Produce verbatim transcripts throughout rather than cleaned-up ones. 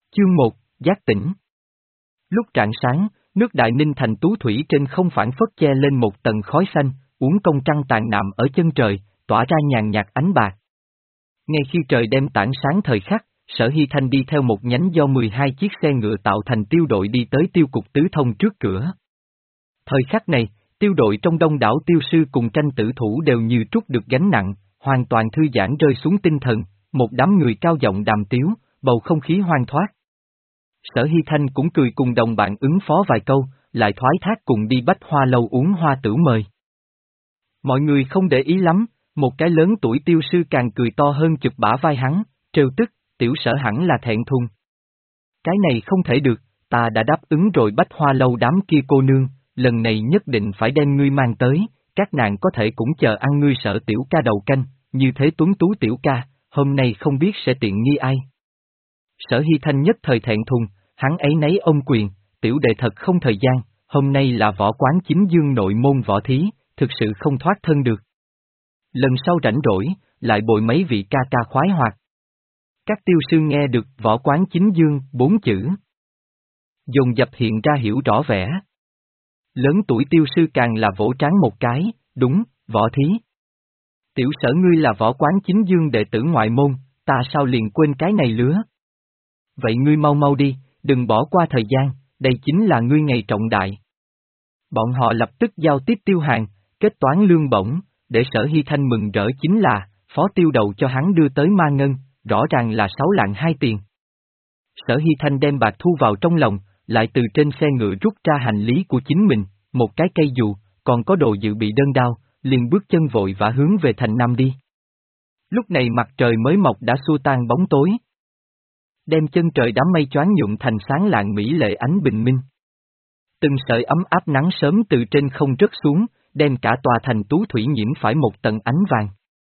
Chương một, giác tỉnh. Lúc rạng sáng, nước Đại Ninh thành tú thủy trên không phảng phất che lên một tầng khói xanh, uốn cong trăng tàn nạm ở chân trời, tỏa ra nhàn nhạt ánh bạc. Ngay khi trời đem tảng sáng thời khắc, Sở Hy Thanh đi theo một nhánh do mười hai chiếc xe ngựa tạo thành tiêu đội đi tới tiêu cục tứ thông trước cửa. Thời khắc này, tiêu đội trong đông đảo tiêu sư cùng tranh tử thủ đều như trút được gánh nặng, hoàn toàn thư giãn rơi xuống tinh thần, một đám người cao giọng đàm tiếu, bầu không khí hoang thoát. Sở Hy Thanh cũng cười cùng đồng bạn ứng phó vài câu, lại thoái thác cùng đi Bách Hoa lâu uống hoa tử mời. Mọi người không để ý lắm, một cái lớn tuổi tiêu sư càng cười to hơn chụp bả vai hắn, trêu tức, tiểu Sở hẳn là thẹn thùng. Cái này không thể được, ta đã đáp ứng rồi Bách Hoa lâu đám kia cô nương, lần này nhất định phải đem ngươi mang tới, các nàng có thể cũng chờ ăn ngươi Sở tiểu ca đầu canh, như thế tuấn tú tiểu ca, hôm nay không biết sẽ tiện nghi ai. Sở Hy Thanh nhất thời thẹn thùng, hắn ấy nấy ôm quyền, tiểu đệ thật không thời gian, hôm nay là võ quán chính dương nội môn võ thí, thực sự không thoát thân được. Lần sau rảnh rỗi, lại bồi mấy vị ca ca khoái hoạt. Các tiêu sư nghe được võ quán chính dương, bốn chữ. Dồn dập hiện ra hiểu rõ vẻ. Lớn tuổi tiêu sư càng là vỗ trán một cái, đúng, võ thí. Tiểu Sở ngươi là võ quán chính dương đệ tử ngoại môn, ta sao liền quên cái này lứa. Vậy ngươi mau mau đi, đừng bỏ qua thời gian, đây chính là ngươi ngày trọng đại. Bọn họ lập tức giao tiếp tiêu hàng, kết toán lương bổng, để Sở Hy Thanh mừng rỡ chính là, phó tiêu đầu cho hắn đưa tới ma ngân, rõ ràng là sáu lạng hai tiền. Sở Hy Thanh đem bạc thu vào trong lòng, lại từ trên xe ngựa rút ra hành lý của chính mình, một cái cây dù, còn có đồ dự bị đơn đao, liền bước chân vội vã hướng về thành Nam đi. Lúc này mặt trời mới mọc đã xua tan bóng tối. Đem chân trời đám mây choáng nhuộm thành sáng lạng mỹ lệ ánh bình minh. Từng sợi ấm áp nắng sớm từ trên không rớt xuống, đem cả tòa thành tú thủy nhiễm phải một tầng ánh vàng.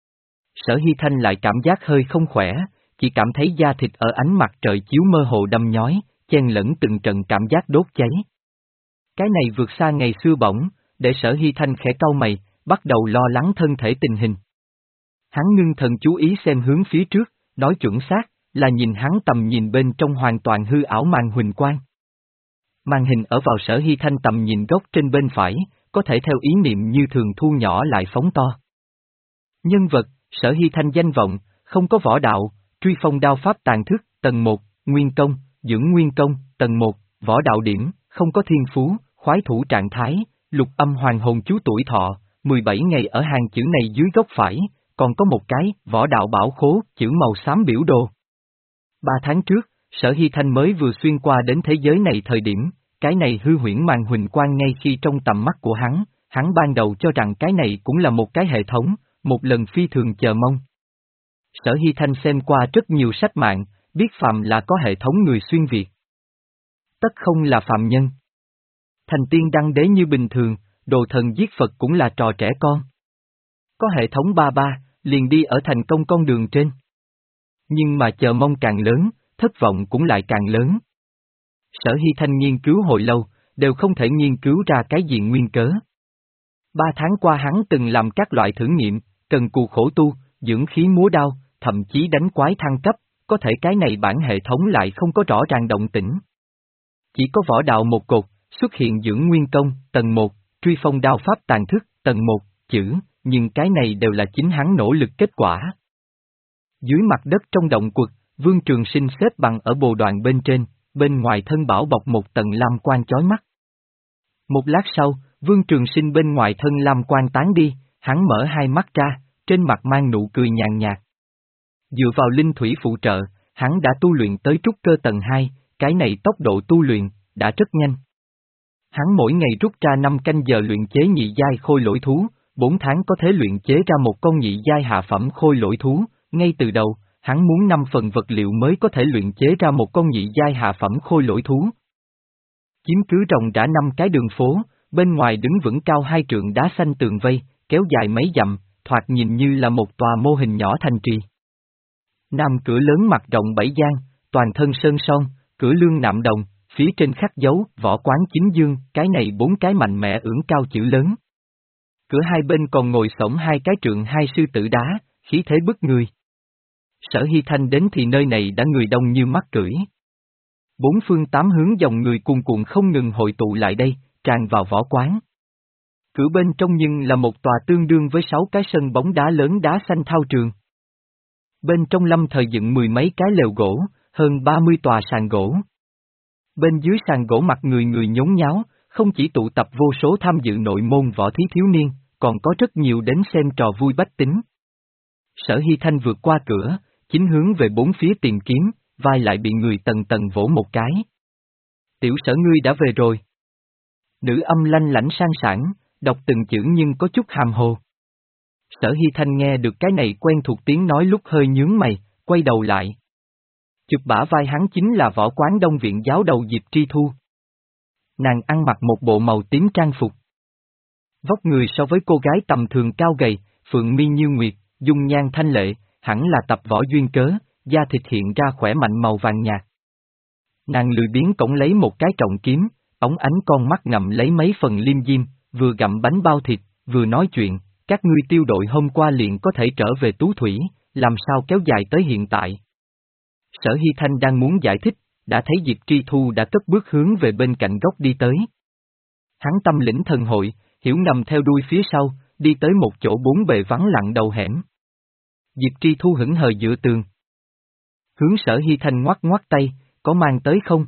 Sở Hy Thanh lại cảm giác hơi không khỏe, chỉ cảm thấy da thịt ở ánh mặt trời chiếu mơ hồ đâm nhói, chen lẫn từng trận cảm giác đốt cháy. Cái này vượt xa ngày xưa bỏng, để Sở Hy Thanh khẽ cau mày, bắt đầu lo lắng thân thể tình hình. Hắn ngưng thần chú ý xem hướng phía trước, nói chuẩn xác, là nhìn hắn tầm nhìn bên trong hoàn toàn hư ảo màn huỳnh quang. Màn hình ở vào Sở Hy Thanh tầm nhìn góc trên bên phải, có thể theo ý niệm như thường thu nhỏ lại phóng to. Nhân vật, Sở Hy Thanh danh vọng, không có võ đạo, truy phong đao pháp tàn thức, tầng một, nguyên công, dưỡng nguyên công, tầng một, võ đạo điểm, không có thiên phú, khoái thủ trạng thái, lục âm hoàng hồn chú tuổi thọ, mười bảy ngày ở hàng chữ này dưới góc phải, còn có một cái, võ đạo bảo khố, chữ màu xám biểu đồ. Ba tháng trước, Sở Hy Thanh mới vừa xuyên qua đến thế giới này thời điểm, cái này hư huyễn màn huỳnh quang ngay khi trong tầm mắt của hắn, hắn ban đầu cho rằng cái này cũng là một cái hệ thống, một lần phi thường chờ mong. Sở Hy Thanh xem qua rất nhiều sách mạng, biết phàm là có hệ thống người xuyên Việt. Tất không là phàm nhân. Thành tiên đăng đế như bình thường, đồ thần giết Phật cũng là trò trẻ con. Có hệ thống ba ba, liền đi ở thành công con đường trên. Nhưng mà chờ mong càng lớn, thất vọng cũng lại càng lớn. Sở Hy Thanh nghiên cứu hồi lâu, đều không thể nghiên cứu ra cái gì nguyên cớ. Ba tháng qua hắn từng làm các loại thử nghiệm, cần cù khổ tu, dưỡng khí múa đao, thậm chí đánh quái thăng cấp, có thể cái này bản hệ thống lại không có rõ ràng động tĩnh. Chỉ có võ đạo một cột, xuất hiện dưỡng nguyên công, tầng một, truy phong đao pháp tàn thức, tầng một, chữ, nhưng cái này đều là chính hắn nỗ lực kết quả. Dưới mặt đất trong động quật, Vương Trường Sinh xếp bằng ở bồ đoàn bên trên, bên ngoài thân bảo bọc một tầng lam quang chói mắt. Một lát sau, Vương Trường Sinh bên ngoài thân lam quang tán đi, hắn mở hai mắt ra, trên mặt mang nụ cười nhàn nhạt. Dựa vào linh thủy phụ trợ, hắn đã tu luyện tới trúc cơ tầng hai, cái này tốc độ tu luyện, đã rất nhanh. Hắn mỗi ngày rút ra năm canh giờ luyện chế nhị giai khôi lỗi thú, bốn tháng có thể luyện chế ra một con nhị giai hạ phẩm khôi lỗi thú, ngay từ đầu, hắn muốn năm phần vật liệu mới có thể luyện chế ra một con nhị giai hạ phẩm khôi lỗi thú. Chiếm cứ rộng rã năm cái đường phố, bên ngoài đứng vững cao hai trượng đá xanh tường vây, kéo dài mấy dặm, thoạt nhìn như là một tòa mô hình nhỏ thành trì. Nam cửa lớn mặt rộng bảy gian, toàn thân sơn son, cửa lương nạm đồng, phía trên khắc dấu võ quán chính dương, cái này bốn cái mạnh mẽ ưỡng cao chữ lớn. Cửa hai bên còn ngồi xổm hai cái trượng hai sư tử đá, khí thế bức người. Sở Hy Thanh đến thì nơi này đã người đông như mắc cưỡi. Bốn phương tám hướng dòng người cuồn cuộn không ngừng hội tụ lại đây, tràn vào võ quán. Cửa bên trong nhưng là một tòa tương đương với sáu cái sân bóng đá lớn đá xanh thao trường. Bên trong lâm thời dựng mười mấy cái lều gỗ, hơn ba mươi tòa sàn gỗ. Bên dưới sàn gỗ mặt người người nhốn nháo, không chỉ tụ tập vô số tham dự nội môn võ thí thiếu niên, còn có rất nhiều đến xem trò vui bách tính. Sở Hy Thanh vượt qua cửa, chính hướng về bốn phía tìm kiếm, vai lại bị người tần tần vỗ một cái. Tiểu Sở ngươi đã về rồi. Nữ âm lanh lãnh sang sảng, đọc từng chữ nhưng có chút hàm hồ. Sở Hy Thanh nghe được cái này quen thuộc tiếng nói lúc hơi nhướng mày, quay đầu lại. Chụp bả vai hắn chính là võ quán Đông Viện giáo đầu Diệp Tri Thu. Nàng ăn mặc một bộ màu tím trang phục. Vóc người so với cô gái tầm thường cao gầy, phượng mi như nguyệt, dung nhan thanh lệ, hẳn là tập võ duyên cớ, da thịt hiện ra khỏe mạnh màu vàng nhạt. Nàng lười biếng cổng lấy một cái trọng kiếm, ống ánh con mắt ngậm lấy mấy phần liêm diêm, vừa gặm bánh bao thịt, vừa nói chuyện, các ngươi tiêu đội hôm qua liền có thể trở về Tú Thủy, làm sao kéo dài tới hiện tại. Sở Hy Thanh đang muốn giải thích, đã thấy Diệp Tri Thu đã cất bước hướng về bên cạnh góc đi tới. Hắn tâm lĩnh thần hội, hiểu ngầm theo đuôi phía sau, đi tới một chỗ bốn bề vắng lặng đầu hẻm. Diệp Tri Thu hững hờ dựa tường. Hướng Sở Hy Thanh ngoắc ngoắc tay, có mang tới không?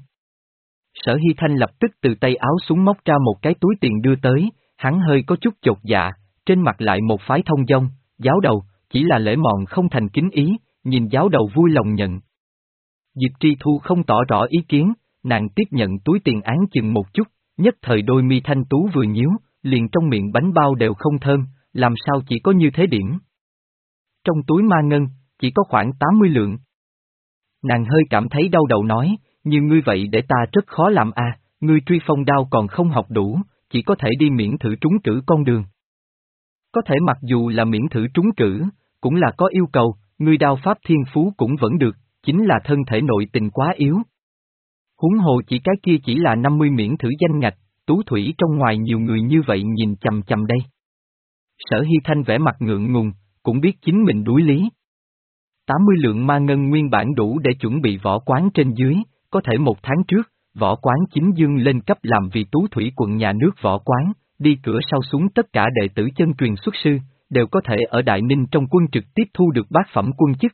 Sở Hy Thanh lập tức từ tay áo xuống móc ra một cái túi tiền đưa tới, hắn hơi có chút chột dạ, trên mặt lại một phái thông dong, giáo đầu, chỉ là lễ mọn không thành kính ý, nhìn giáo đầu vui lòng nhận. Diệp Tri Thu không tỏ rõ ý kiến, nàng tiếp nhận túi tiền án chừng một chút, nhất thời đôi mi thanh tú vừa nhíu, liền trong miệng bánh bao đều không thơm, làm sao chỉ có như thế điểm. Trong túi ma ngân, chỉ có khoảng tám mươi lượng. Nàng hơi cảm thấy đau đầu nói, như ngươi vậy để ta rất khó làm à, ngươi truy phong đao còn không học đủ, chỉ có thể đi miễn thử trúng cử con đường. Có thể mặc dù là miễn thử trúng cử, cũng là có yêu cầu, ngươi đao pháp thiên phú cũng vẫn được, chính là thân thể nội tình quá yếu. Huống hồ chỉ cái kia chỉ là năm mươi miễn thử danh ngạch, Tú Thủy trong ngoài nhiều người như vậy nhìn chằm chằm đây. Sở Hy Thanh vẻ mặt ngượng ngùng, cũng biết chính mình đuối lý. tám mươi lượng ma ngân nguyên bản đủ để chuẩn bị võ quán trên dưới, có thể một tháng trước, võ quán chính dương lên cấp làm vì Tú Thủy quận nhà nước võ quán, đi cửa sau xuống tất cả đệ tử chân truyền xuất sư, đều có thể ở Đại Ninh trong quân trực tiếp thu được bát phẩm quân chức.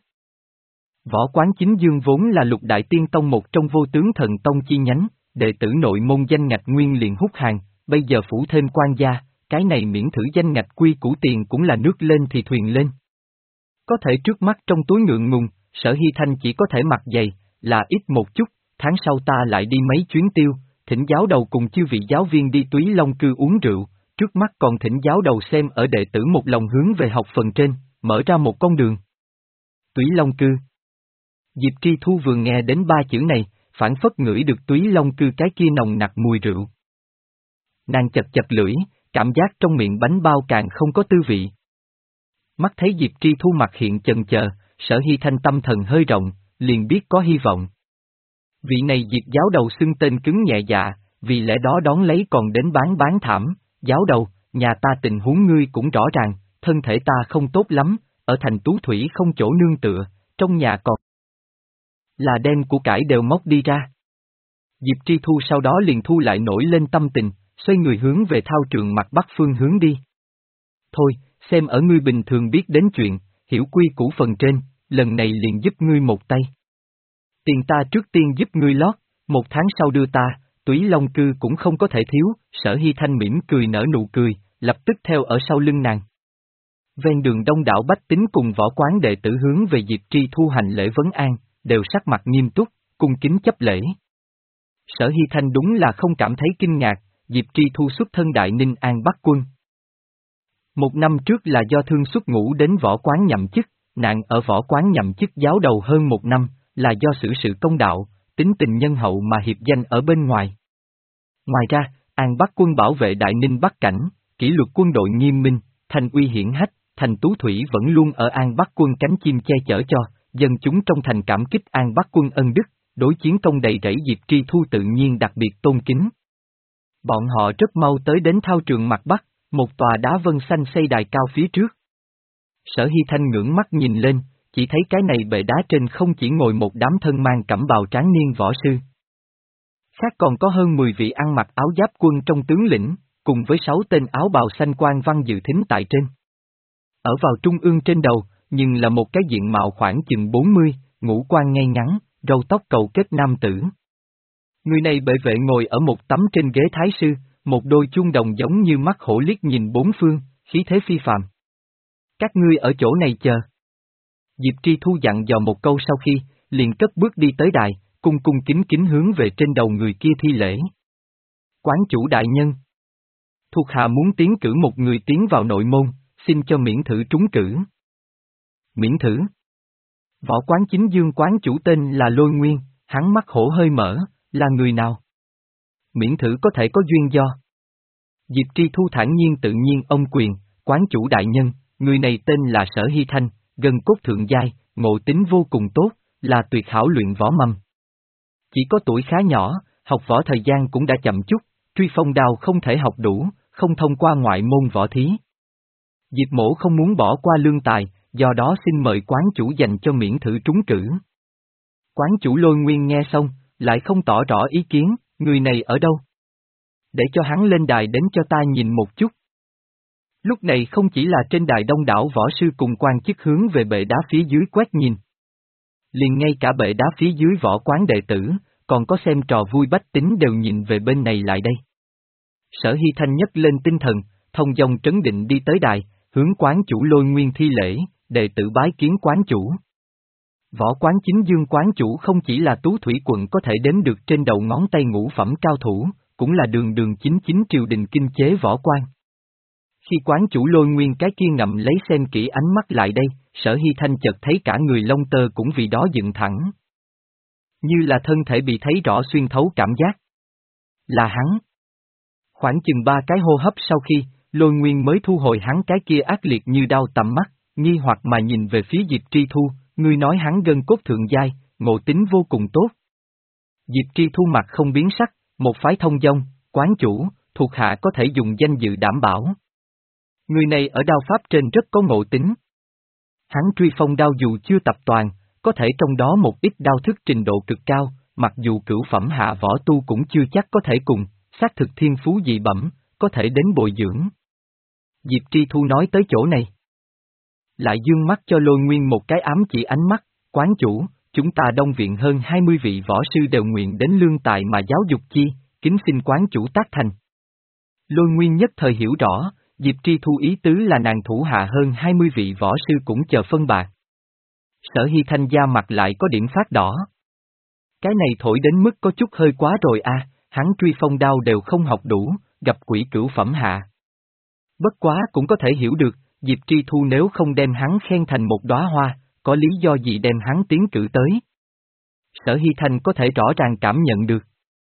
Võ quán chính dương vốn là lục đại tiên tông một trong vô tướng thần tông chi nhánh, đệ tử nội môn danh ngạch nguyên liền hút hàng, bây giờ phủ thêm quan gia, cái này miễn thử danh ngạch quy củ tiền cũng là nước lên thì thuyền lên. Có thể trước mắt trong túi ngượng ngùng, Sở Hy Thanh chỉ có thể mặc giày, là ít một chút, tháng sau ta lại đi mấy chuyến tiêu, thỉnh giáo đầu cùng chư vị giáo viên đi Túy Long Cư uống rượu, trước mắt còn thỉnh giáo đầu xem ở đệ tử một lòng hướng về học phần trên, mở ra một con đường. Túy Long Cư. Diệp Tri Thu vừa nghe đến ba chữ này, phản phất ngửi được Túy Long Cư cái kia nồng nặc mùi rượu. Nàng chật chật lưỡi, cảm giác trong miệng bánh bao càng không có tư vị. Mắt thấy Diệp Tri Thu mặt hiện chần chờ, Sở Hy Thanh tâm thần hơi rộng, liền biết có hy vọng. Vị này Diệp giáo đầu xưng tên cứng nhẹ dạ, vì lẽ đó đón lấy còn đến bán bán thảm, giáo đầu, nhà ta tình huống ngươi cũng rõ ràng, thân thể ta không tốt lắm, ở thành Tú Thủy không chỗ nương tựa, trong nhà còn là đem của cải đều móc đi ra. Diệp Tri Thu sau đó liền thu lại nổi lên tâm tình, xoay người hướng về thao trường mặt bắc phương hướng đi. Thôi, xem ở ngươi bình thường biết đến chuyện, hiểu quy củ phần trên, lần này liền giúp ngươi một tay. Tiền ta trước tiên giúp ngươi lót, một tháng sau đưa ta, Túy Long Cư cũng không có thể thiếu, Sở Hy Thanh mỉm cười nở nụ cười, lập tức theo ở sau lưng nàng. Ven đường đông đảo bách tính cùng võ quán đệ tử hướng về Diệp Tri Thu hành lễ vấn an, đều sắc mặt nghiêm túc, cung kính chấp lễ. Sở Hy Thanh đúng là không cảm thấy kinh ngạc, Diệp Tri Thu xuất thân Đại Ninh An Bắc quân. Một năm trước là do thương xuất ngũ đến võ quán nhậm chức, nàng ở võ quán nhậm chức giáo đầu hơn một năm, là do xử sự công đạo, tính tình nhân hậu mà hiệp danh ở bên ngoài. Ngoài ra, An Bắc quân bảo vệ Đại Ninh Bắc cảnh, kỷ luật quân đội nghiêm minh, thành uy hiển hách, thành Tú Thủy vẫn luôn ở An Bắc quân cánh chim che chở cho, dân chúng trong thành cảm kích An Bắc quân ân đức, đối chiến công đầy rẫy Diệp Tri Thu tự nhiên đặc biệt tôn kính. Bọn họ rất mau tới đến thao trường mặt bắc, một tòa đá vân xanh xây đài cao phía trước. Sở Hy Thanh ngưỡng mắt nhìn lên, chỉ thấy cái này bệ đá trên không chỉ ngồi một đám thân mang cẩm bào tráng niên võ sư. Khác còn có hơn mười vị ăn mặc áo giáp quân trong tướng lĩnh, cùng với sáu tên áo bào xanh quan văn dự thính tại trên. Ở vào trung ương trên đầu, nhưng là một cái diện mạo khoảng chừng bốn mươi, ngũ quan ngay ngắn, râu tóc cầu kết nam tử. Người này bệ vệ ngồi ở một tấm trên ghế thái sư, một đôi chuông đồng giống như mắt hổ liếc nhìn bốn phương, khí thế phi phàm. Các ngươi ở chỗ này chờ. Diệp Tri Thu dặn dò một câu sau khi, liền cất bước đi tới đài, cung cung kính kính hướng về trên đầu người kia thi lễ. Quán chủ đại nhân. Thuộc hạ muốn tiến cử một người tiến vào nội môn, xin cho miễn thử trúng cử. Miễn thử. Võ quán chính dương quán chủ tên là Lôi Nguyên, hắn mắt hổ hơi mở, là người nào? Miễn thử có thể có duyên do. Diệp Tri Thu thản nhiên tự nhiên ông quyền, quán chủ đại nhân, người này tên là Sở Hy Thanh, gân cốt thượng giai, ngộ tính vô cùng tốt, là tuyệt hảo luyện võ mâm. Chỉ có tuổi khá nhỏ, học võ thời gian cũng đã chậm chút, truy phong đao không thể học đủ, không thông qua ngoại môn võ thí. Diệp mổ không muốn bỏ qua lương tài, do đó xin mời quán chủ dành cho miễn thử trúng cử. Quán chủ Lôi Nguyên nghe xong, lại không tỏ rõ ý kiến, người này ở đâu? Để cho hắn lên đài đến cho ta nhìn một chút. Lúc này không chỉ là trên đài đông đảo võ sư cùng quan chức hướng về bệ đá phía dưới quét nhìn. Liền ngay cả bệ đá phía dưới võ quán đệ tử, còn có xem trò vui bách tính đều nhìn về bên này lại đây. Sở Hy Thanh nhấc lên tinh thần, thông dong trấn định đi tới đài, hướng quán chủ Lôi Nguyên thi lễ, đệ tử bái kiến quán chủ. Võ quán chính dương quán chủ không chỉ là Tú Thủy quận có thể đếm được trên đầu ngón tay ngũ phẩm cao thủ, cũng là đường đường chính chính triều đình kinh chế võ quan. Khi quán chủ Lôi Nguyên cái kia ngậm lấy xem kỹ ánh mắt lại đây, Sở Hy Thanh chợt thấy cả người lông tơ cũng vì đó dựng thẳng. Như là thân thể bị thấy rõ xuyên thấu cảm giác. Là hắn. Khoảng chừng ba cái hô hấp sau khi, Lôi Nguyên mới thu hồi hắn cái kia ác liệt như đau tầm mắt, nghi hoặc mà nhìn về phía Diệp Tri Thu, ngươi nói hắn gân cốt thượng giai, ngộ tính vô cùng tốt. Diệp Tri Thu mặt không biến sắc, một phái thông dong, quán chủ, thuộc hạ có thể dùng danh dự đảm bảo. Người này ở đao pháp trên rất có ngộ tính. Hắn truy phong đao dù chưa tập toàn, có thể trong đó một ít đao thức trình độ cực cao, mặc dù cửu phẩm hạ võ tu cũng chưa chắc có thể cùng, xác thực thiên phú dị bẩm, có thể đến bồi dưỡng. Diệp Tri Thu nói tới chỗ này. Lại dương mắt cho Lôi Nguyên một cái ám chỉ ánh mắt, quán chủ, chúng ta đông viện hơn hai mươi vị võ sư đều nguyện đến lương tài mà giáo dục chi, kính xin quán chủ tác thành. Lôi Nguyên nhất thời hiểu rõ, Diệp Tri Thu ý tứ là nàng thủ hạ hơn hai mươi vị võ sư cũng chờ phân bạc. Sở Hy Thanh da mặt lại có điểm phát đỏ. Cái này thổi đến mức có chút hơi quá rồi à, hắn truy phong đao đều không học đủ, gặp quỷ cửu phẩm hạ. Bất quá cũng có thể hiểu được, Diệp Tri Thu nếu không đem hắn khen thành một đóa hoa, có lý do gì đem hắn tiến cử tới. Sở Hy Thanh có thể rõ ràng cảm nhận được.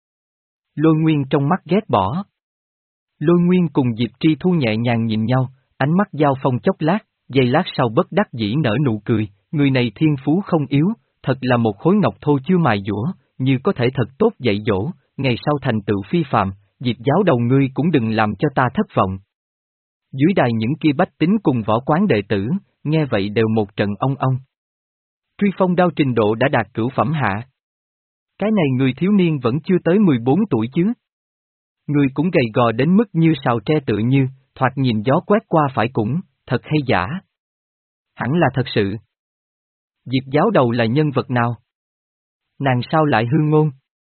Lôi Nguyên trong mắt ghét bỏ. Lôi Nguyên cùng Diệp Tri Thu nhẹ nhàng nhìn nhau, ánh mắt giao phong chốc lát, giây lát sau bất đắc dĩ nở nụ cười, người này thiên phú không yếu, thật là một khối ngọc thô chưa mài dũa, như có thể thật tốt dạy dỗ, ngày sau thành tựu phi phàm, Diệp giáo đầu ngươi cũng đừng làm cho ta thất vọng. Dưới đài những kia bách tính cùng võ quán đệ tử, nghe vậy đều một trận ong ong. Truy phong đao trình độ đã đạt cửu phẩm hạ. Cái này người thiếu niên vẫn chưa tới mười bốn tuổi chứ. Người cũng gầy gò đến mức như sào tre tự như, thoạt nhìn gió quét qua phải cũng, thật hay giả? Hẳn là thật sự. Diệp giáo đầu là nhân vật nào? Nàng sao lại hư ngôn?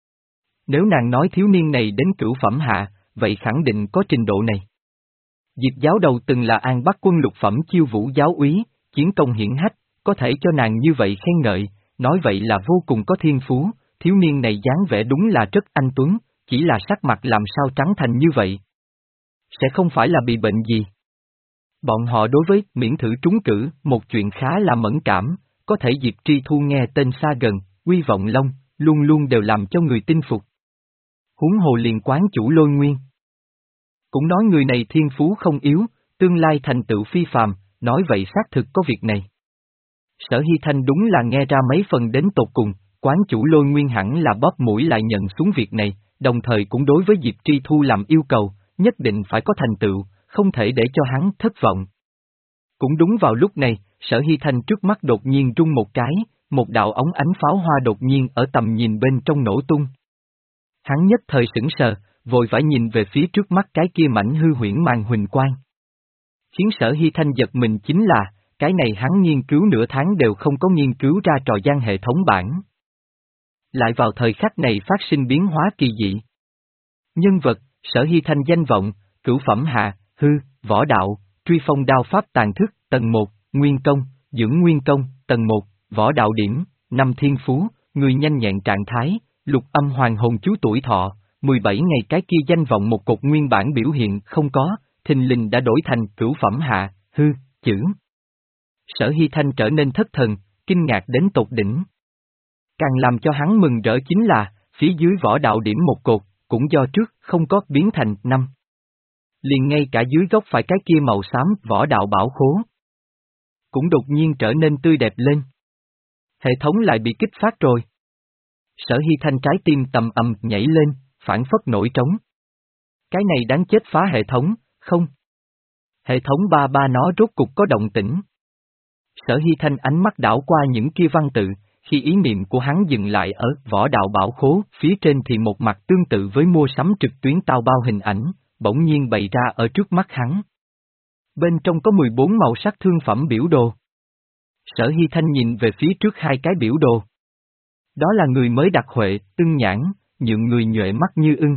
Nếu nàng nói thiếu niên này đến cửu phẩm hạ, vậy khẳng định có trình độ này. Diệp giáo đầu từng là An Bắc quân lục phẩm chiêu vũ giáo úy, chiến công hiển hách, có thể cho nàng như vậy khen ngợi, nói vậy là vô cùng có thiên phú, thiếu niên này dáng vẻ đúng là rất anh tuấn, chỉ là sắc mặt làm sao trắng thành như vậy. Sẽ không phải là bị bệnh gì. Bọn họ đối với miễn thử trúng cử, một chuyện khá là mẫn cảm, có thể Diệp Tri Thu nghe tên xa gần, Uy Vọng Long, luôn luôn đều làm cho người tin phục. Huống hồ liền quán chủ Lôi Nguyên. Cũng nói người này thiên phú không yếu, tương lai thành tựu phi phàm, nói vậy xác thực có việc này. Sở Hy Thanh đúng là nghe ra mấy phần đến tột cùng, quán chủ Lôi Nguyên hẳn là bóp mũi lại nhận xuống việc này, đồng thời cũng đối với Diệp Tri Thu làm yêu cầu, nhất định phải có thành tựu, không thể để cho hắn thất vọng. Cũng đúng vào lúc này, Sở Hy Thanh trước mắt đột nhiên rung một cái, một đạo ống ánh pháo hoa đột nhiên ở tầm nhìn bên trong nổ tung. Hắn nhất thời sững sờ, vội vã nhìn về phía trước mắt cái kia mảnh hư huyễn màn huỳnh quang. Khiến Sở Hy Thanh giật mình chính là, cái này hắn nghiên cứu nửa tháng đều không có nghiên cứu ra trò gian hệ thống bản. Lại vào thời khắc này phát sinh biến hóa kỳ dị. Nhân vật, Sở Hy Thanh danh vọng, cửu phẩm hạ, hư, võ đạo, truy phong đao pháp tàn thức, tầng một, nguyên công, dưỡng nguyên công, tầng một, võ đạo điểm, năm thiên phú, người nhanh nhẹn trạng thái, lục âm hoàng hồn chú tuổi thọ, mười bảy ngày cái kia danh vọng một cột nguyên bản biểu hiện không có, thình lình đã đổi thành cửu phẩm hạ, hư, chữ. Sở Hy Thanh trở nên thất thần, kinh ngạc đến tột đỉnh. Càng làm cho hắn mừng rỡ chính là, phía dưới võ đạo điểm một cột, cũng do trước không có biến thành năm. Liền ngay cả dưới góc phải cái kia màu xám võ đạo bảo khố. Cũng đột nhiên trở nên tươi đẹp lên. Hệ thống lại bị kích phát rồi. Sở Hy Thanh trái tim tầm ầm nhảy lên, phản phất nổi trống. Cái này đáng chết phá hệ thống, không. Hệ thống ba ba nó rốt cục có động tĩnh. Sở Hy Thanh ánh mắt đảo qua những kia văn tự, khi ý niệm của hắn dừng lại ở võ đạo bảo khố, phía trên thì một mặt tương tự với mua sắm trực tuyến tao bao hình ảnh, bỗng nhiên bày ra ở trước mắt hắn. Bên trong có mười bốn màu sắc thương phẩm biểu đồ. Sở Hy Thanh nhìn về phía trước hai cái biểu đồ. Đó là người mới đặc huệ, ưng nhãn, nhượng người nhuệ mắt như ưng.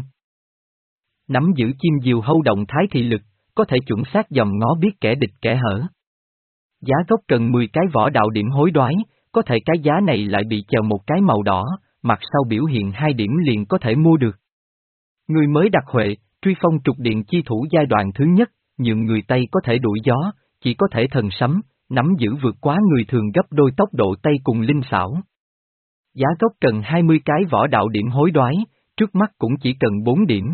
Nắm giữ chim diều hâu động thái thị lực, có thể chuẩn xác dòm ngó biết kẻ địch kẻ hở. Giá gốc cần mười cái võ đạo điểm hối đoái, có thể cái giá này lại bị chèo một cái màu đỏ, mặt sau biểu hiện hai điểm liền có thể mua được. Người mới đặc huệ, truy phong trục điện chi thủ giai đoạn thứ nhất, nhượng người Tây có thể đuổi gió, chỉ có thể thần sấm, nắm giữ vượt quá người thường gấp đôi tốc độ Tây cùng linh xảo. Giá gốc cần hai mươi cái võ đạo điểm hối đoái, trước mắt cũng chỉ cần bốn điểm.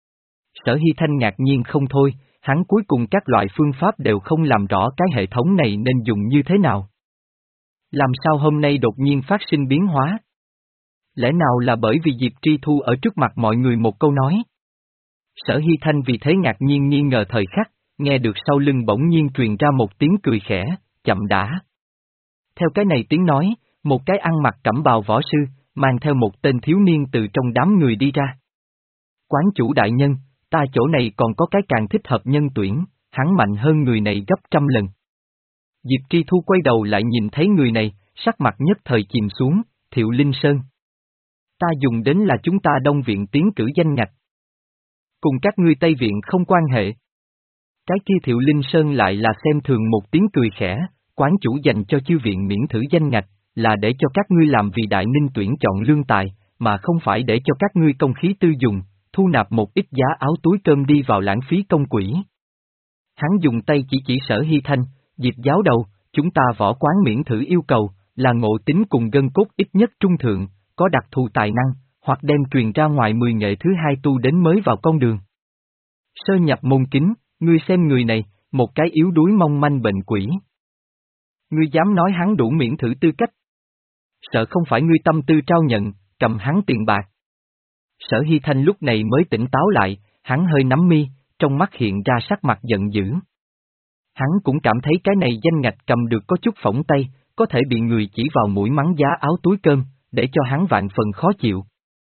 Sở Hy Thanh ngạc nhiên không thôi, hắn cuối cùng các loại phương pháp đều không làm rõ cái hệ thống này nên dùng như thế nào. Làm sao hôm nay đột nhiên phát sinh biến hóa? Lẽ nào là bởi vì Diệp Tri Thu ở trước mặt mọi người một câu nói? Sở Hy Thanh vì thế ngạc nhiên nghi ngờ thời khắc, nghe được sau lưng bỗng nhiên truyền ra một tiếng cười khẽ, chậm đã. Theo cái này tiếng nói, một cái ăn mặc cẩm bào võ sư, mang theo một tên thiếu niên từ trong đám người đi ra. Quán chủ đại nhân, ta chỗ này còn có cái càng thích hợp nhân tuyển, hắn mạnh hơn người này gấp trăm lần. Diệp Tri Thu quay đầu lại nhìn thấy người này, sắc mặt nhất thời chìm xuống, Thiệu Linh Sơn. Ta dùng đến là chúng ta Đông Viện tiến cử danh ngạch. Cùng các ngươi Tây Viện không quan hệ. Cái kia Thiệu Linh Sơn lại là xem thường một tiếng cười khẽ, quán chủ dành cho chư viện miễn thử danh ngạch, là để cho các ngươi làm vì đại ninh tuyển chọn lương tài, mà không phải để cho các ngươi công khí tư dùng, thu nạp một ít giá áo túi cơm đi vào lãng phí công quỹ. Hắn dùng tay chỉ chỉ Sở Hy Thanh, Diệp giáo đầu, chúng ta võ quán miễn thử yêu cầu, là ngộ tính cùng gân cốt ít nhất trung thượng, có đặc thù tài năng, hoặc đem truyền ra ngoài mười nghệ thứ hai tu đến mới vào con đường. Sơ nhập môn kính, ngươi xem người này, một cái yếu đuối mong manh bệnh quỷ. Ngươi dám nói hắn đủ miễn thử tư cách. Sợ không phải ngươi tâm tư trao nhận, cầm hắn tiền bạc. Sở Hy Thanh lúc này mới tỉnh táo lại, hắn hơi nắm mi, trong mắt hiện ra sắc mặt giận dữ. Hắn cũng cảm thấy cái này danh ngạch cầm được có chút phỏng tay, có thể bị người chỉ vào mũi mắng giá áo túi cơm, để cho hắn vạn phần khó chịu.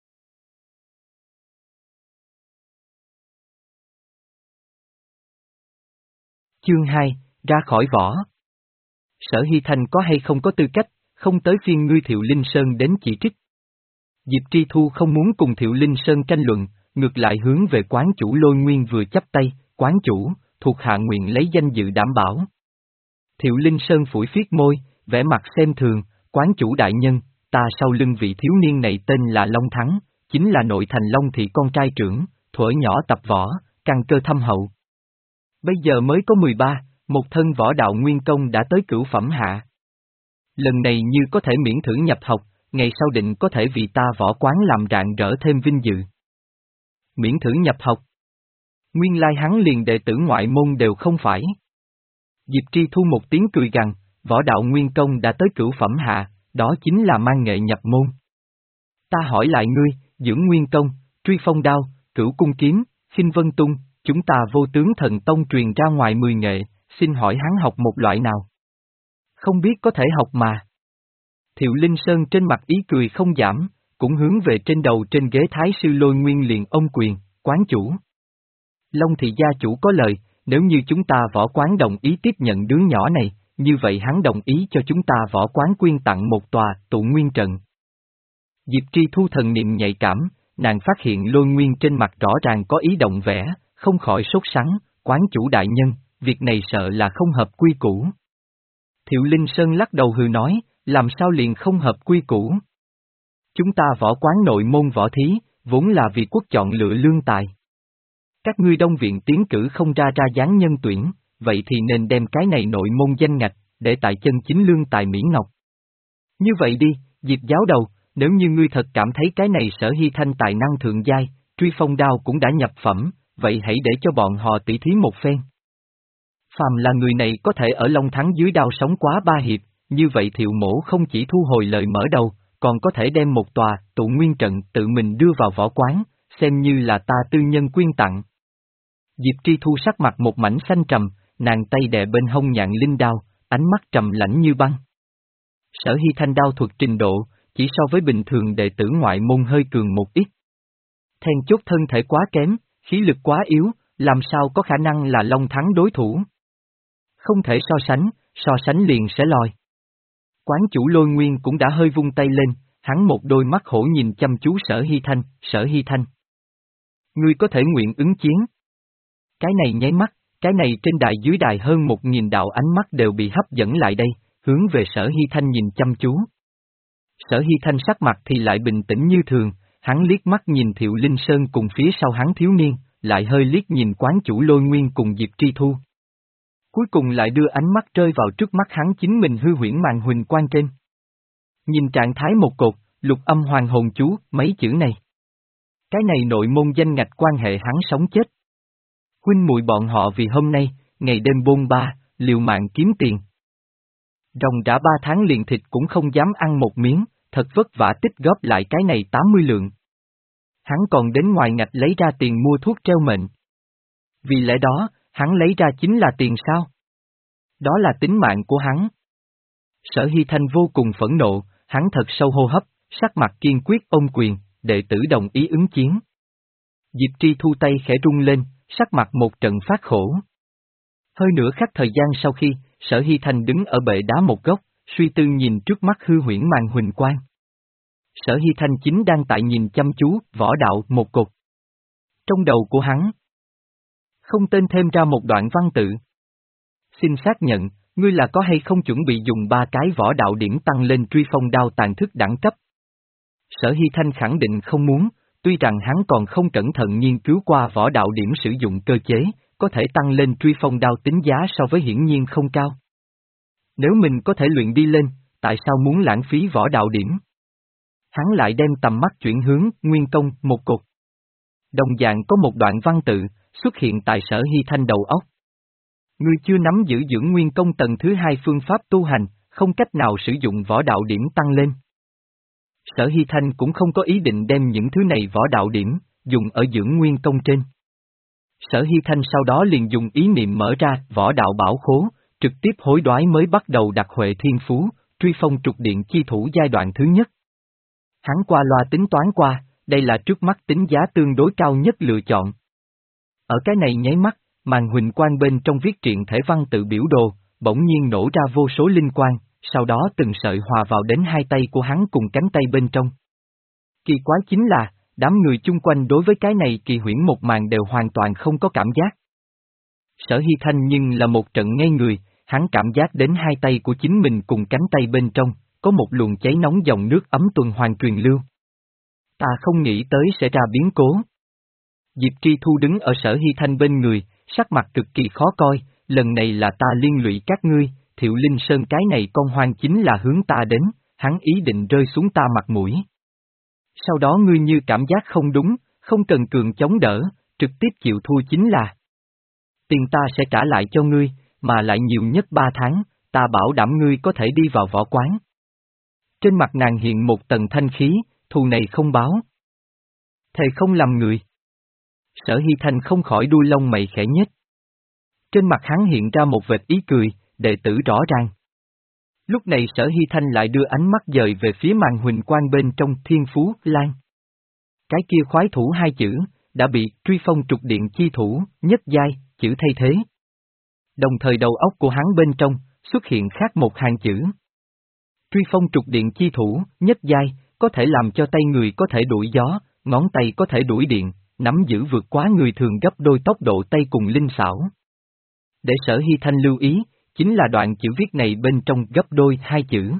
Chương hai, ra khỏi vỏ. Sở Hy Thanh có hay không có tư cách, không tới phiên ngươi Thiệu Linh Sơn đến chỉ trích. Diệp Tri Thu không muốn cùng Thiệu Linh Sơn tranh luận, ngược lại hướng về quán chủ Lôi Nguyên vừa chắp tay, quán chủ, thuộc hạ nguyện lấy danh dự đảm bảo. Thiệu Linh Sơn phủi phiết môi, vẻ mặt xem thường, quán chủ đại nhân, ta sau lưng vị thiếu niên này tên là Long Thắng, chính là nội thành Long Thị con trai trưởng, thuở nhỏ tập võ, căn cơ thâm hậu. Bây giờ mới có mười ba, một thân võ đạo nguyên công đã tới cửu phẩm hạ. Lần này như có thể miễn thử nhập học, ngày sau định có thể vì ta võ quán làm rạng rỡ thêm vinh dự. Miễn thử nhập học. Nguyên lai hắn liền đệ tử ngoại môn đều không phải. Diệp Tri Thu một tiếng cười gằn, võ đạo nguyên công đã tới cửu phẩm hạ, đó chính là mang nghệ nhập môn. Ta hỏi lại ngươi, dưỡng nguyên công, truy phong đao, cửu cung kiếm, khinh vân tung, chúng ta vô tướng thần tông truyền ra ngoài mười nghệ, xin hỏi hắn học một loại nào? Không biết có thể học mà. Thiệu Linh Sơn trên mặt ý cười không giảm, cũng hướng về trên đầu trên ghế thái sư Lôi Nguyên liền ôm quyền, quán chủ. Long thị gia chủ có lời, nếu như chúng ta võ quán đồng ý tiếp nhận đứa nhỏ này, như vậy hắn đồng ý cho chúng ta võ quán quyên tặng một tòa tụ nguyên trận. Diệp Tri Thu thần niệm nhạy cảm, nàng phát hiện Lôi Nguyên trên mặt rõ ràng có ý động vẽ, không khỏi sốt sắng, quán chủ đại nhân, việc này sợ là không hợp quy củ. Thiệu Linh Sơn lắc đầu hừ nói, làm sao liền không hợp quy củ? Chúng ta võ quán nội môn võ thí, vốn là vì quốc chọn lựa lương tài. Các ngươi Đông viện tiến cử không ra ra dáng nhân tuyển, vậy thì nên đem cái này nội môn danh ngạch, để tại chân chính lương tài Mỹ Ngọc. Như vậy đi, Diệp giáo đầu, nếu như ngươi thật cảm thấy cái này Sở Hy Thanh tài năng thượng giai, truy phong đao cũng đã nhập phẩm, vậy hãy để cho bọn họ tỉ thí một phen. Phàm là người này có thể ở Long Thắng dưới đao sống quá ba hiệp, như vậy Thiệu mổ không chỉ thu hồi lời mở đầu, còn có thể đem một tòa tụ nguyên trận tự mình đưa vào võ quán, xem như là ta tư nhân quyên tặng. Diệp Tri Thu sắc mặt một mảnh xanh trầm, nàng tay đè bên hông nhạn linh đao, ánh mắt trầm lãnh như băng. Sở Hy Thanh đao thuật trình độ, chỉ so với bình thường đệ tử ngoại môn hơi cường một ít. Then chốt thân thể quá kém, khí lực quá yếu, làm sao có khả năng là Long Thắng đối thủ. Không thể so sánh, so sánh liền sẽ lòi. Quán chủ Lôi Nguyên cũng đã hơi vung tay lên, hắn một đôi mắt hổ nhìn chăm chú Sở Hy Thanh, Sở Hy Thanh. Ngươi có thể nguyện ứng chiến. Cái này nháy mắt, cái này trên đài dưới đài hơn một nghìn đạo ánh mắt đều bị hấp dẫn lại đây, hướng về Sở Hy Thanh nhìn chăm chú. Sở Hy Thanh sắc mặt thì lại bình tĩnh như thường, hắn liếc mắt nhìn Thiệu Linh Sơn cùng phía sau hắn thiếu niên, lại hơi liếc nhìn quán chủ Lôi Nguyên cùng Diệp Tri Thu. Cuối cùng lại đưa ánh mắt rơi vào trước mắt hắn chính mình hư huyễn màn huỳnh quang trên. Nhìn trạng thái một cột, lục âm hoàng hồn chú, mấy chữ này. Cái này nội môn danh ngạch quan hệ hắn sống chết. Huynh muội bọn họ vì hôm nay, ngày đêm bôn ba, liều mạng kiếm tiền. Ròng rã ba tháng liền thịt cũng không dám ăn một miếng, thật vất vả tích góp lại cái này tám mươi lượng. Hắn còn đến ngoài ngạch lấy ra tiền mua thuốc treo mệnh. Vì lẽ đó, hắn lấy ra chính là tiền sao? Đó là tính mạng của hắn. Sở Hy Thanh vô cùng phẫn nộ, hắn thật sâu hô hấp, sắc mặt kiên quyết ôm quyền, đệ tử đồng ý ứng chiến. Diệp Tri Thu tay khẽ rung lên, sắc mặt một trận phát khổ. Hơi nửa khắc thời gian sau khi, Sở Hy Thanh đứng ở bệ đá một góc, suy tư nhìn trước mắt hư huyễn màn huỳnh quang. Sở Hy Thanh chính đang tại nhìn chăm chú, võ đạo một cột. Trong đầu của hắn, không tên thêm ra một đoạn văn tự. Xin xác nhận, ngươi là có hay không chuẩn bị dùng ba cái võ đạo điểm tăng lên truy phong đao tàn thức đẳng cấp? Sở Hy Thanh khẳng định không muốn, tuy rằng hắn còn không cẩn thận nghiên cứu qua võ đạo điểm sử dụng cơ chế, có thể tăng lên truy phong đao tính giá so với hiển nhiên không cao. Nếu mình có thể luyện đi lên, tại sao muốn lãng phí võ đạo điểm? Hắn lại đem tầm mắt chuyển hướng, nguyên công, một cột. Đồng dạng có một đoạn văn tự, xuất hiện tại Sở Hy Thanh đầu óc. Ngươi chưa nắm giữ dưỡng nguyên công tầng thứ hai phương pháp tu hành, không cách nào sử dụng võ đạo điểm tăng lên. Sở Hy Thanh cũng không có ý định đem những thứ này võ đạo điểm, dùng ở dưỡng nguyên công trên. Sở Hy Thanh sau đó liền dùng ý niệm mở ra võ đạo bảo khố, trực tiếp hối đoái mới bắt đầu đặt Huệ Thiên Phú, truy phong trục điện chi thủ giai đoạn thứ nhất. Hắn qua loa tính toán qua, đây là trước mắt tính giá tương đối cao nhất lựa chọn. Ở cái này nháy mắt, màn huỳnh quang bên trong viết truyện thể văn tự biểu đồ, bỗng nhiên nổ ra vô số linh quang, sau đó từng sợi hòa vào đến hai tay của hắn cùng cánh tay bên trong. Kỳ quái chính là, đám người chung quanh đối với cái này kỳ huyễn một màn đều hoàn toàn không có cảm giác. Sở Hy Thanh nhưng là một trận ngây người, hắn cảm giác đến hai tay của chính mình cùng cánh tay bên trong, có một luồng cháy nóng dòng nước ấm tuần hoàn truyền lưu. Ta không nghĩ tới sẽ ra biến cố. Diệp Tri Thu đứng ở Sở Hy Thanh bên người, sắc mặt cực kỳ khó coi, lần này là ta liên lụy các ngươi, Thiệu Linh Sơn cái này con hoang chính là hướng ta đến, hắn ý định rơi xuống ta mặt mũi. Sau đó ngươi như cảm giác không đúng, không cần cường chống đỡ, trực tiếp chịu thua chính là. Tiền ta sẽ trả lại cho ngươi, mà lại nhiều nhất ba tháng, ta bảo đảm ngươi có thể đi vào võ quán. Trên mặt nàng hiện một tầng thanh khí, thù này không báo. Thề không làm người. Sở Hy Thanh không khỏi đuôi lông mày khẽ nhếch. Trên mặt hắn hiện ra một vệt ý cười, đệ tử rõ ràng. Lúc này Sở Hy Thanh lại đưa ánh mắt dời về phía màn huỳnh quang bên trong Thiên Phú Lan. Cái kia khoái thủ hai chữ, đã bị truy phong trục điện chi thủ, nhất giai, chữ thay thế. Đồng thời đầu óc của hắn bên trong, xuất hiện khác một hàng chữ. Truy phong trục điện chi thủ, nhất giai, có thể làm cho tay người có thể đuổi gió, ngón tay có thể đuổi điện, nắm giữ vượt quá người thường gấp đôi tốc độ tay cùng linh xảo. Để Sở Hy Thanh lưu ý, chính là đoạn chữ viết này bên trong gấp đôi hai chữ.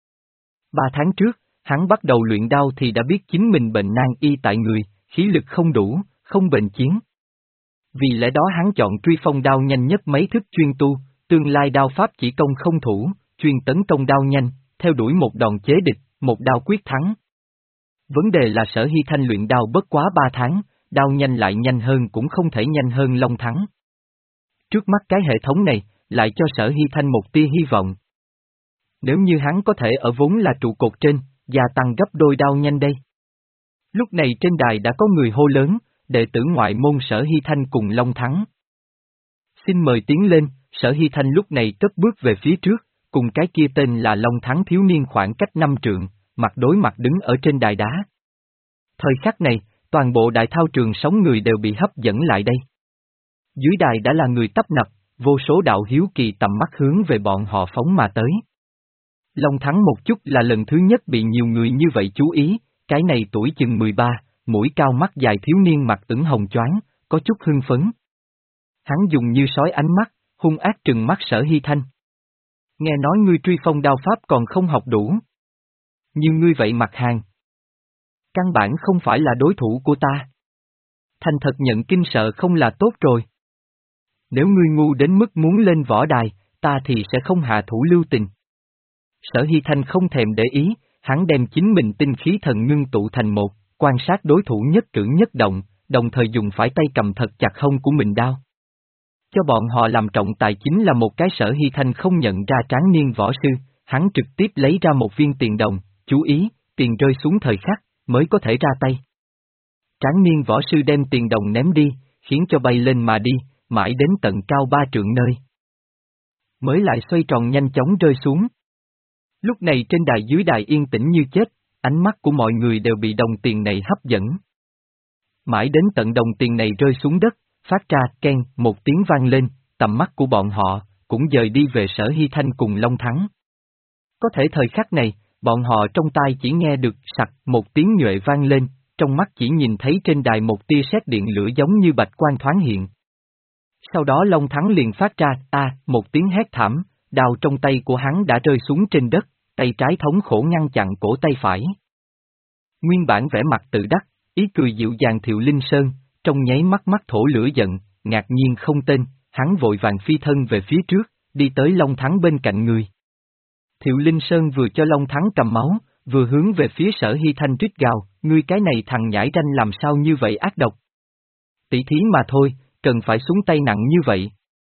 Ba tháng trước, hắn bắt đầu luyện đao thì đã biết chính mình bệnh nan y tại người, khí lực không đủ, không bền chiến. Vì lẽ đó hắn chọn truy phong đao nhanh nhất mấy thức chuyên tu, tương lai đao pháp chỉ công không thủ, chuyên tấn công đao nhanh, theo đuổi một đòn chế địch, một đao quyết thắng. Vấn đề là Sở Hy Thanh luyện đao bất quá ba tháng, đao nhanh lại nhanh hơn cũng không thể nhanh hơn Long Thắng. Trước mắt cái hệ thống này, lại cho Sở Hy Thanh một tia hy vọng. Nếu như hắn có thể ở vốn là trụ cột trên, gia tăng gấp đôi đao nhanh đây. Lúc này trên đài đã có người hô lớn, đệ tử ngoại môn Sở Hy Thanh cùng Long Thắng. Xin mời tiến lên, Sở Hy Thanh lúc này cất bước về phía trước, cùng cái kia tên là Long Thắng thiếu niên khoảng cách năm trượng, mặt đối mặt đứng ở trên đài đá. Thời khắc này, toàn bộ đại thao trường sóng người đều bị hấp dẫn lại đây. Dưới đài đã là người tấp nập, vô số đạo hiếu kỳ tầm mắt hướng về bọn họ phóng mà tới. Long Thắng một chút là lần thứ nhất bị nhiều người như vậy chú ý, cái này tuổi chừng mười ba, mũi cao mắt dài thiếu niên mặt ửng hồng choáng, có chút hưng phấn. Hắn dùng như sói ánh mắt, hung ác trừng mắt Sở Hy Thanh. Nghe nói ngươi truy phong đao pháp còn không học đủ. Như ngươi vậy mặt hàng. Căn bản không phải là đối thủ của ta. Thành thật nhận kinh sợ không là tốt rồi. Nếu ngươi ngu đến mức muốn lên võ đài, ta thì sẽ không hạ thủ lưu tình. Sở Hy Thanh không thèm để ý, hắn đem chính mình tinh khí thần ngưng tụ thành một, quan sát đối thủ nhất cử nhất động, đồng thời dùng phải tay cầm thật chặt hông của mình đao. Cho bọn họ làm trọng tài chính là một cái Sở Hy Thanh không nhận ra tráng niên võ sư, hắn trực tiếp lấy ra một viên tiền đồng, chú ý, tiền rơi xuống thời khắc, mới có thể ra tay. Tráng niên võ sư đem tiền đồng ném đi, khiến cho bay lên mà đi, mãi đến tận cao ba trượng nơi. Mới lại xoay tròn nhanh chóng rơi xuống. Lúc này trên đài dưới đài yên tĩnh như chết, ánh mắt của mọi người đều bị đồng tiền này hấp dẫn. Mãi đến tận đồng tiền này rơi xuống đất, phát ra keng một tiếng vang lên, tầm mắt của bọn họ cũng dời đi về Sở Hy Thanh cùng Long Thắng. Có thể thời khắc này, bọn họ trong tai chỉ nghe được sặc một tiếng nhuệ vang lên, trong mắt chỉ nhìn thấy trên đài một tia sét điện lửa giống như bạch quang thoáng hiện. Sau đó Long Thắng liền phát ra a một tiếng hét thảm, đao trong tay của hắn đã rơi xuống trên đất, tay trái thống khổ ngăn chặn cổ tay phải. Nguyên bản vẻ mặt tự đắc, ý cười dịu dàng Thiệu Linh Sơn, trong nháy mắt mắt thổ lửa giận, ngạc nhiên không tên, hắn vội vàng phi thân về phía trước, đi tới Long Thắng bên cạnh người. Thiệu Linh Sơn vừa cho Long Thắng cầm máu, vừa hướng về phía Sở Hy Thanh rít gào, ngươi cái này thằng nhãi ranh làm sao như vậy ác độc. Tỷ thí mà thôi, cần phải xuống tay nặng như vậy.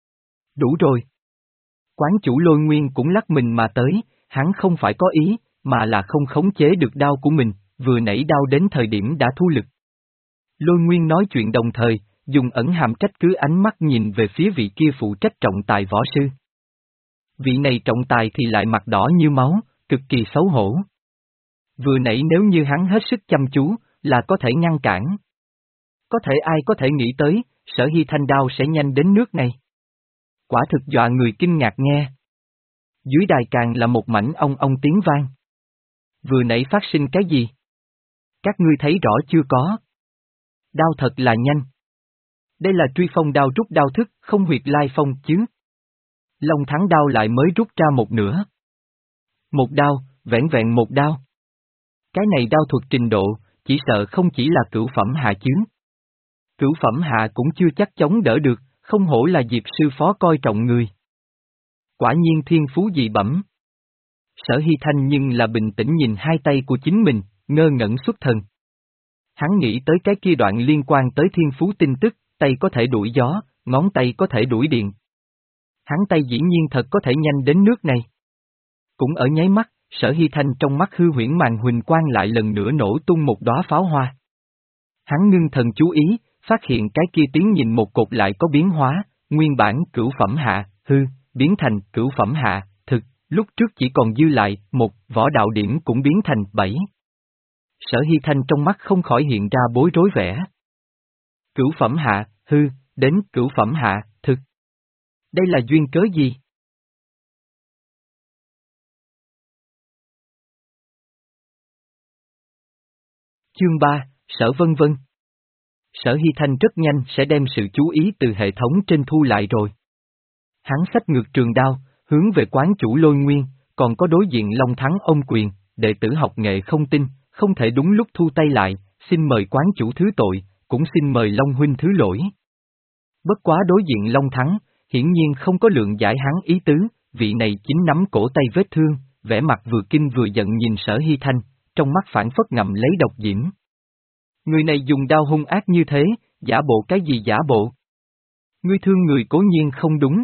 Đủ rồi. Quán chủ Lôi Nguyên cũng lắc mình mà tới, hắn không phải có ý, mà là không khống chế được đao của mình, vừa nãy đao đến thời điểm đã thu lực. Lôi Nguyên nói chuyện đồng thời, dùng ẩn hàm trách cứ ánh mắt nhìn về phía vị kia phụ trách trọng tài võ sư. Vị này trọng tài thì lại mặt đỏ như máu, cực kỳ xấu hổ. Vừa nãy nếu như hắn hết sức chăm chú, là có thể ngăn cản. Có thể ai có thể nghĩ tới, Sở Hy Thanh đao sẽ nhanh đến nước này. Quả thực dọa người kinh ngạc nghe. Dưới đài càng là một mảnh ong ong tiếng vang. Vừa nãy phát sinh cái gì? Các ngươi thấy rõ chưa có? Đao thật là nhanh. Đây là truy phong đao rút đao thức, không huyệt lai phong chứ. Long Thắng đao lại mới rút ra một nửa. Một đao, vẹn vẹn một đao. Cái này đao thuật trình độ, chỉ sợ không chỉ là cửu phẩm hạ chứ. Cửu phẩm hạ cũng chưa chắc chống đỡ được, không hổ là Diệp sư phó coi trọng người. Quả nhiên thiên phú dị bẩm. Sở Hy Thanh nhưng là bình tĩnh nhìn hai tay của chính mình, ngơ ngẩn xuất thần. Hắn nghĩ tới cái kia đoạn liên quan tới thiên phú tin tức, tay có thể đuổi gió, ngón tay có thể đuổi điện. Hắn tay dĩ nhiên thật có thể nhanh đến nước này. Cũng ở nháy mắt, Sở Hy Thanh trong mắt hư huyễn màn huỳnh quang lại lần nữa nổ tung một đóa pháo hoa. Hắn ngưng thần chú ý, phát hiện cái kia tiến nhìn một cột lại có biến hóa, nguyên bản cửu phẩm hạ, hư, biến thành cửu phẩm hạ, thực, Lúc trước chỉ còn dư lại, một, võ đạo điểm cũng biến thành bảy. Sở Hy Thanh trong mắt không khỏi hiện ra bối rối vẻ. Cửu phẩm hạ, hư, đến cửu phẩm hạ, thực. Đây là duyên cớ gì? Chương ba, Sở Vân Vân. Sở Hy Thanh rất nhanh sẽ đem sự chú ý từ hệ thống trên thu lại rồi. Hắn xách ngược trường đao, hướng về quán chủ Lôi Nguyên, còn có đối diện Long Thắng ông quyền, đệ tử học nghệ không tin, không thể đúng lúc thu tay lại, xin mời quán chủ thứ tội, cũng xin mời Long huynh thứ lỗi. Bất quá đối diện Long Thắng, hiển nhiên không có lượng giải hắn ý tứ, vị này chính nắm cổ tay vết thương, vẻ mặt vừa kinh vừa giận nhìn Sở Hy Thanh, trong mắt phản phất ngậm lấy độc diễm. Người này dùng đao hung ác như thế, giả bộ cái gì giả bộ? Ngươi thương người cố nhiên không đúng.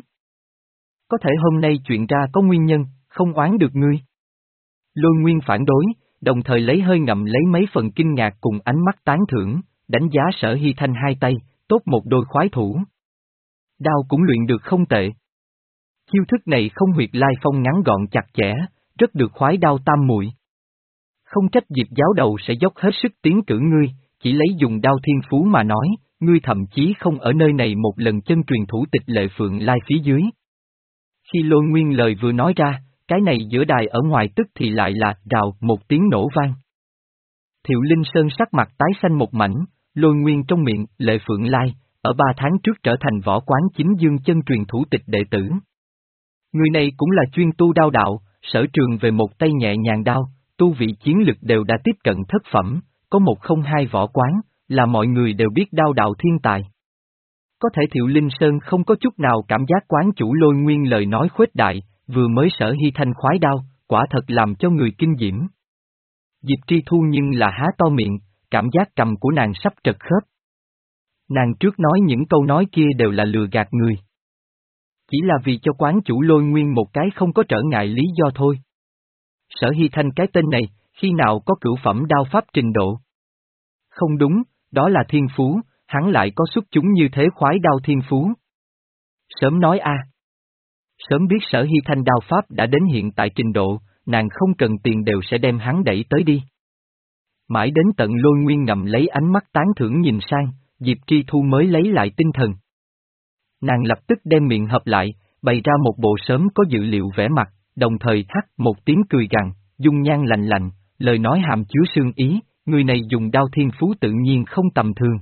Có thể hôm nay chuyện ra có nguyên nhân, không oán được ngươi. Lôi Nguyên phản đối, đồng thời lấy hơi ngậm lấy mấy phần kinh ngạc cùng ánh mắt tán thưởng, đánh giá Sở Hy Thanh hai tay, tốt một đôi khoái thủ. Đao cũng luyện được không tệ. Chiêu thức này không huyệt lai phong ngắn gọn chặt chẽ, rất được khoái đao tam muội. Không trách Diệp giáo đầu sẽ dốc hết sức tiến cử ngươi, chỉ lấy dùng đao thiên phú mà nói, ngươi thậm chí không ở nơi này một lần chân truyền thủ tịch lệ phượng lai phía dưới. Khi Lôi Nguyên lời vừa nói ra, cái này giữa đài ở ngoài tức thì lại là rào một tiếng nổ vang. Thiệu Linh Sơn sắc mặt tái xanh một mảnh, Lôi Nguyên trong miệng, lệ phượng lai, ở ba tháng trước trở thành võ quán chính dương chân truyền thủ tịch đệ tử. Người này cũng là chuyên tu đao đạo, sở trường về một tay nhẹ nhàng đao, tu vị chiến lực đều đã tiếp cận thất phẩm, có một không hai võ quán, là mọi người đều biết đao đạo thiên tài. Có thể Thiệu Linh Sơn không có chút nào cảm giác quán chủ Lôi Nguyên lời nói khuếch đại, vừa mới Sở Hy Thanh khoái đao, quả thật làm cho người kinh diễm. Diệp Tri Thu nhưng là há to miệng, cảm giác cầm của nàng sắp trật khớp. Nàng trước nói những câu nói kia đều là lừa gạt người. Chỉ là vì cho quán chủ Lôi Nguyên một cái không có trở ngại lý do thôi. Sở Hy Thanh cái tên này, khi nào có cửu phẩm đao pháp trình độ? Không đúng, đó là thiên phú, hắn lại có xuất chúng như thế khoái đao thiên phú. Sớm nói a. Sớm biết Sở Hy Thanh đao pháp đã đến hiện tại trình độ, nàng không cần tiền đều sẽ đem hắn đẩy tới đi. Mãi đến tận Lôi Nguyên ngậm lấy ánh mắt tán thưởng nhìn sang, Diệp Tri Thu mới lấy lại tinh thần. Nàng lập tức đem miệng hợp lại, bày ra một bộ sớm có dự liệu vẻ mặt, đồng thời hắt một tiếng cười gằn, dung nhan lạnh lạnh, lời nói hàm chứa sương ý, người này dùng đao thiên phú tự nhiên không tầm thường.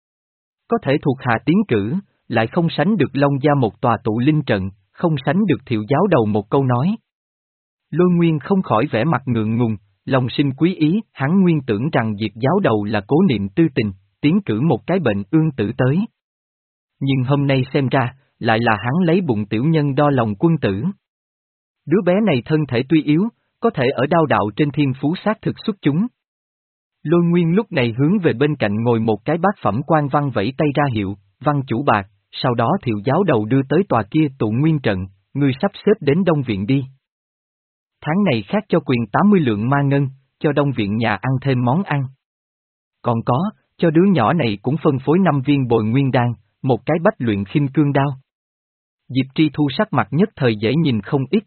Có thể thuộc hạ tiến cử, lại không sánh được Long Gia một tòa tụ linh trận, không sánh được Thiệu giáo đầu một câu nói. Lôi Nguyên không khỏi vẻ mặt ngượng ngùng, lòng sinh quý ý, hắn nguyên tưởng rằng Diệp giáo đầu là cố niệm tư tình, tiến cử một cái bệnh ương tử tới. Nhưng hôm nay xem ra, lại là hắn lấy bụng tiểu nhân đo lòng quân tử. Đứa bé này thân thể tuy yếu, có thể ở đao đạo trên thiên phú xác thực xuất chúng. Lôi Nguyên lúc này hướng về bên cạnh ngồi một cái bát phẩm quan văn vẫy tay ra hiệu, văn chủ bạc, sau đó Thiệu giáo đầu đưa tới tòa kia tụ nguyên trận, ngươi sắp xếp đến Đông Viện đi. Tháng này khác cho quyền tám mươi lượng ma ngân, cho Đông Viện nhà ăn thêm món ăn. Còn có, cho đứa nhỏ này cũng phân phối năm viên bồi nguyên đan, một cái bách luyện khinh cương đao. Diệp Tri Thu sắc mặt nhất thời dễ nhìn không ít.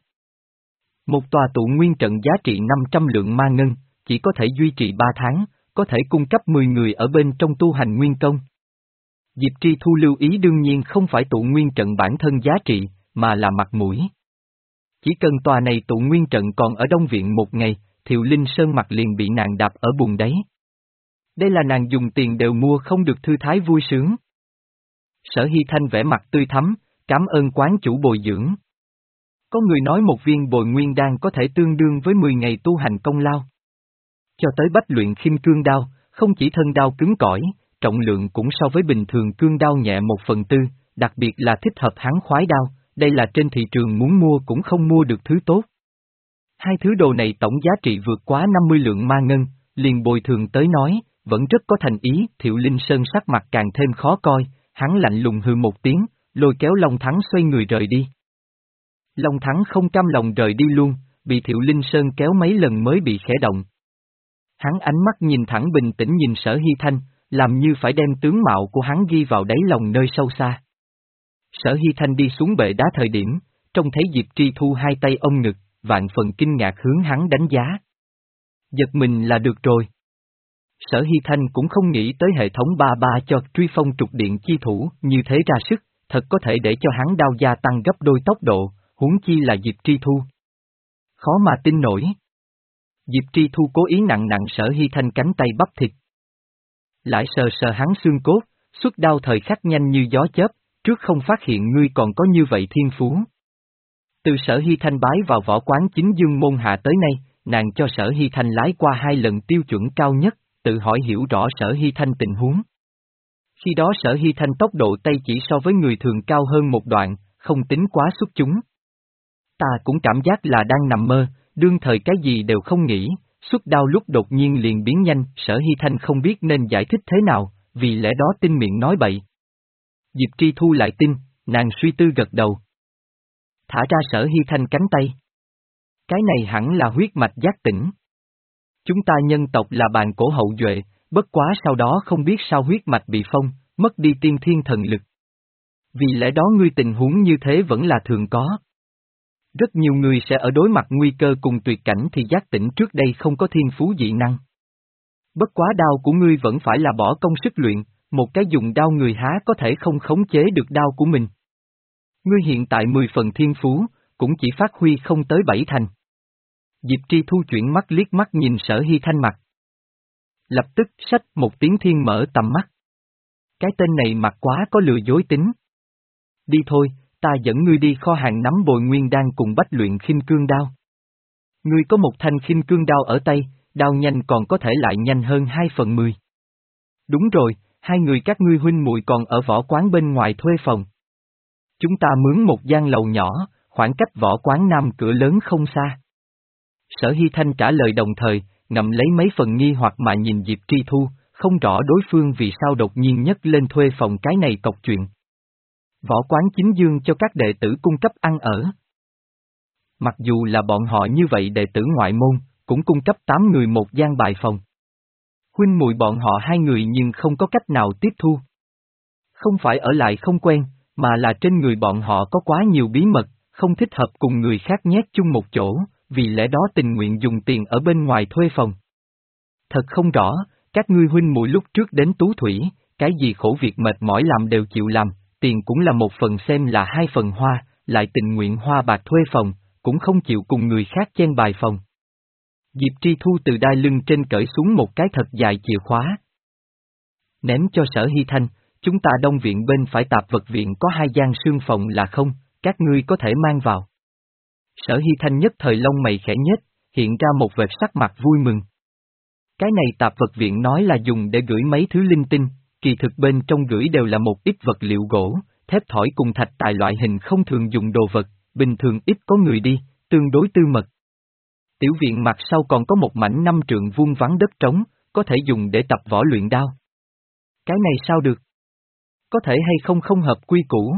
Một tòa tụ nguyên trận giá trị năm trăm lượng ma ngân, chỉ có thể duy trì ba tháng, có thể cung cấp mười người ở bên trong tu hành nguyên công. Diệp Tri Thu lưu ý đương nhiên không phải tụ nguyên trận bản thân giá trị, mà là mặt mũi. Chỉ cần tòa này tụ nguyên trận còn ở Đông Viện một ngày, Thiệu Linh Sơn mặt liền bị nàng đạp ở bùn đấy. Đây là nàng dùng tiền đều mua không được thư thái vui sướng. Sở Hy Thanh vẻ mặt tươi thắm, cảm ơn quán chủ bồi dưỡng. Có người nói một viên bồi nguyên đan có thể tương đương với mười ngày tu hành công lao. Cho tới bách luyện khinh cương đao, không chỉ thân đao cứng cỏi, trọng lượng cũng so với bình thường cương đao nhẹ một phần tư, đặc biệt là thích hợp hắn khoái đao, đây là trên thị trường muốn mua cũng không mua được thứ tốt. Hai thứ đồ này tổng giá trị vượt quá năm mươi lượng ma ngân, liền bồi thường tới nói, vẫn rất có thành ý. Thiệu Linh Sơn sắc mặt càng thêm khó coi, hắn lạnh lùng hừ một tiếng, lôi kéo Long Thắng xoay người rời đi. Long Thắng không cam lòng rời đi luôn, bị Thiệu Linh Sơn kéo mấy lần mới bị khẽ động. Hắn ánh mắt nhìn thẳng bình tĩnh nhìn Sở Hy Thanh, làm như phải đem tướng mạo của hắn ghi vào đáy lòng nơi sâu xa. Sở Hy Thanh đi xuống bệ đá thời điểm, trông thấy Diệp Tri Thu hai tay ôm ngực, vạn phần kinh ngạc hướng hắn đánh giá. Giật mình là được rồi. Sở Hy Thanh cũng không nghĩ tới hệ thống ba ba cho truy phong trục điện chi thủ như thế ra sức, thật có thể để cho hắn đao gia tăng gấp đôi tốc độ, huống chi là Diệp Tri Thu. Khó mà tin nổi. Diệp Tri Thu cố ý nặng nặng Sở Hy Thanh cánh tay bắp thịt. Lại sờ sờ hắn xương cốt, xuất đao thời khắc nhanh như gió chớp, trước không phát hiện ngươi còn có như vậy thiên phú. Từ Sở Hy Thanh bái vào võ quán chính dương môn hạ tới nay, nàng cho Sở Hy Thanh lái qua hai lần tiêu chuẩn cao nhất, tự hỏi hiểu rõ Sở Hy Thanh tình huống. Khi đó Sở Hy Thanh tốc độ tay chỉ so với người thường cao hơn một đoạn, không tính quá xuất chúng. Ta cũng cảm giác là đang nằm mơ, đương thời cái gì đều không nghĩ, xuất đao lúc đột nhiên liền biến nhanh, Sở Hy Thanh không biết nên giải thích thế nào, vì lẽ đó tin miệng nói bậy. Diệp Tri Thu lại tin, nàng suy tư gật đầu. Thả ra Sở Hy Thanh cánh tay. Cái này hẳn là huyết mạch giác tỉnh. Chúng ta nhân tộc là bàn cổ hậu duệ, bất quá sau đó không biết sao huyết mạch bị phong, mất đi tiên thiên thần lực. Vì lẽ đó ngươi tình huống như thế vẫn là thường có. Rất nhiều người sẽ ở đối mặt nguy cơ cùng tuyệt cảnh thì giác tỉnh trước đây không có thiên phú dị năng. Bất quá đao của ngươi vẫn phải là bỏ công sức luyện, một cái dùng đao người há có thể không khống chế được đao của mình. Ngươi hiện tại mười phần thiên phú, cũng chỉ phát huy không tới bảy thành. Diệp Tri Thu chuyển mắt liếc mắt nhìn Sở Hy Thanh mặt. Lập tức xách một tiếng thiên mở tầm mắt. Cái tên này mặt quá có lừa dối tính. Đi thôi, ta dẫn ngươi đi kho hàng nắm bồi nguyên đan cùng bách luyện khinh cương đao. Ngươi có một thanh khinh cương đao ở tay, đao nhanh còn có thể lại nhanh hơn hai phần mười. Đúng rồi, hai người các ngươi huynh muội còn ở võ quán bên ngoài thuê phòng. Chúng ta mướn một gian lầu nhỏ, khoảng cách võ quán nam cửa lớn không xa. Sở Hy Thanh trả lời đồng thời, ngậm lấy mấy phần nghi hoặc mà nhìn Diệp Tri Thu, không rõ đối phương vì sao đột nhiên nhấc lên thuê phòng cái này cọc chuyện. Võ quán chính dương cho các đệ tử cung cấp ăn ở. Mặc dù là bọn họ như vậy đệ tử ngoại môn, cũng cung cấp tám người một gian bài phòng. Huynh muội bọn họ hai người nhưng không có cách nào tiếp thu. Không phải ở lại không quen, mà là trên người bọn họ có quá nhiều bí mật, không thích hợp cùng người khác nhét chung một chỗ, vì lẽ đó tình nguyện dùng tiền ở bên ngoài thuê phòng. Thật không rõ, các ngươi huynh muội lúc trước đến Tú Thủy, cái gì khổ việc mệt mỏi làm đều chịu làm, tiền cũng là một phần xem là hai phần hoa, lại tình nguyện hoa bạc thuê phòng, cũng không chịu cùng người khác chen bài phòng. Diệp Tri Thu từ đai lưng trên cởi xuống một cái thật dài chìa khóa. Ném cho Sở Hy Thanh, chúng ta đông viện bên phải tạp vật viện có hai gian sương phòng là không, các ngươi có thể mang vào. Sở Hy Thanh nhất thời lông mày khẽ nhếch, hiện ra một vệt sắc mặt vui mừng. Cái này tạp vật viện nói là dùng để gửi mấy thứ linh tinh, kỳ thực bên trong gửi đều là một ít vật liệu gỗ, thép thỏi cùng thạch tài loại hình không thường dùng đồ vật, bình thường ít có người đi, tương đối tư mật. Tiểu viện mặt sau còn có một mảnh năm trượng vuông vắng đất trống, có thể dùng để tập võ luyện đao. Cái này sao được? Có thể hay không không hợp quy củ?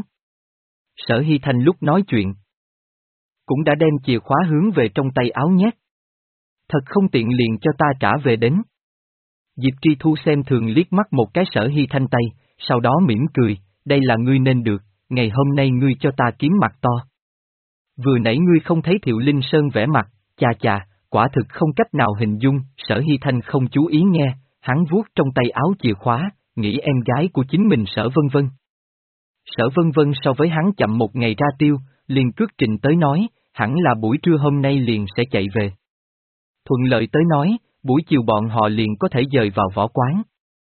Sở Hy Thanh lúc nói chuyện, cũng đã đem chìa khóa hướng về trong tay áo nhét. Thật không tiện liền cho ta trả về đến. Diệp Tri Thu xem thường liếc mắt một cái Sở Hy Thanh tay, sau đó mỉm cười, đây là ngươi nên được, ngày hôm nay ngươi cho ta kiếm mặt to. Vừa nãy ngươi không thấy Thiệu Linh Sơn vẽ mặt, chà chà, quả thực không cách nào hình dung, Sở Hy Thanh không chú ý nghe, hắn vuốt trong tay áo chìa khóa, nghĩ em gái của chính mình Sở Vân Vân. Sở Vân Vân so với hắn chậm một ngày ra tiêu, liền cước trình tới nói, hẳn là buổi trưa hôm nay liền sẽ chạy về. Thuận lợi tới nói, buổi chiều bọn họ liền có thể dời vào võ quán.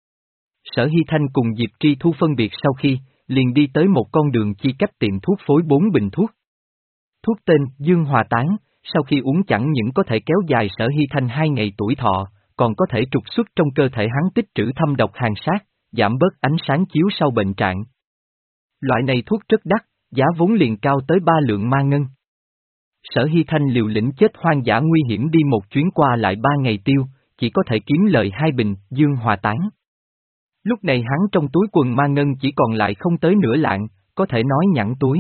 Sở Hy Thanh cùng Diệp Tri Thu phân biệt sau khi, liền đi tới một con đường chi cách tiệm thuốc phối bốn bình thuốc. Thuốc tên Dương Hòa Tán, sau khi uống chẳng những có thể kéo dài Sở Hy Thanh hai ngày tuổi thọ, còn có thể trục xuất trong cơ thể hắn tích trữ thâm độc hàn sát, giảm bớt ánh sáng chiếu sau bệnh trạng. Loại này thuốc rất đắt, giá vốn liền cao tới ba lượng ma ngân. Sở Hy Thanh liều lĩnh chết hoang dã nguy hiểm đi một chuyến qua lại ba ngày tiêu, chỉ có thể kiếm lời hai bình Dương Hòa Tán. Lúc này hắn trong túi quần ma ngân chỉ còn lại không tới nửa lạng, có thể nói nhẵn túi.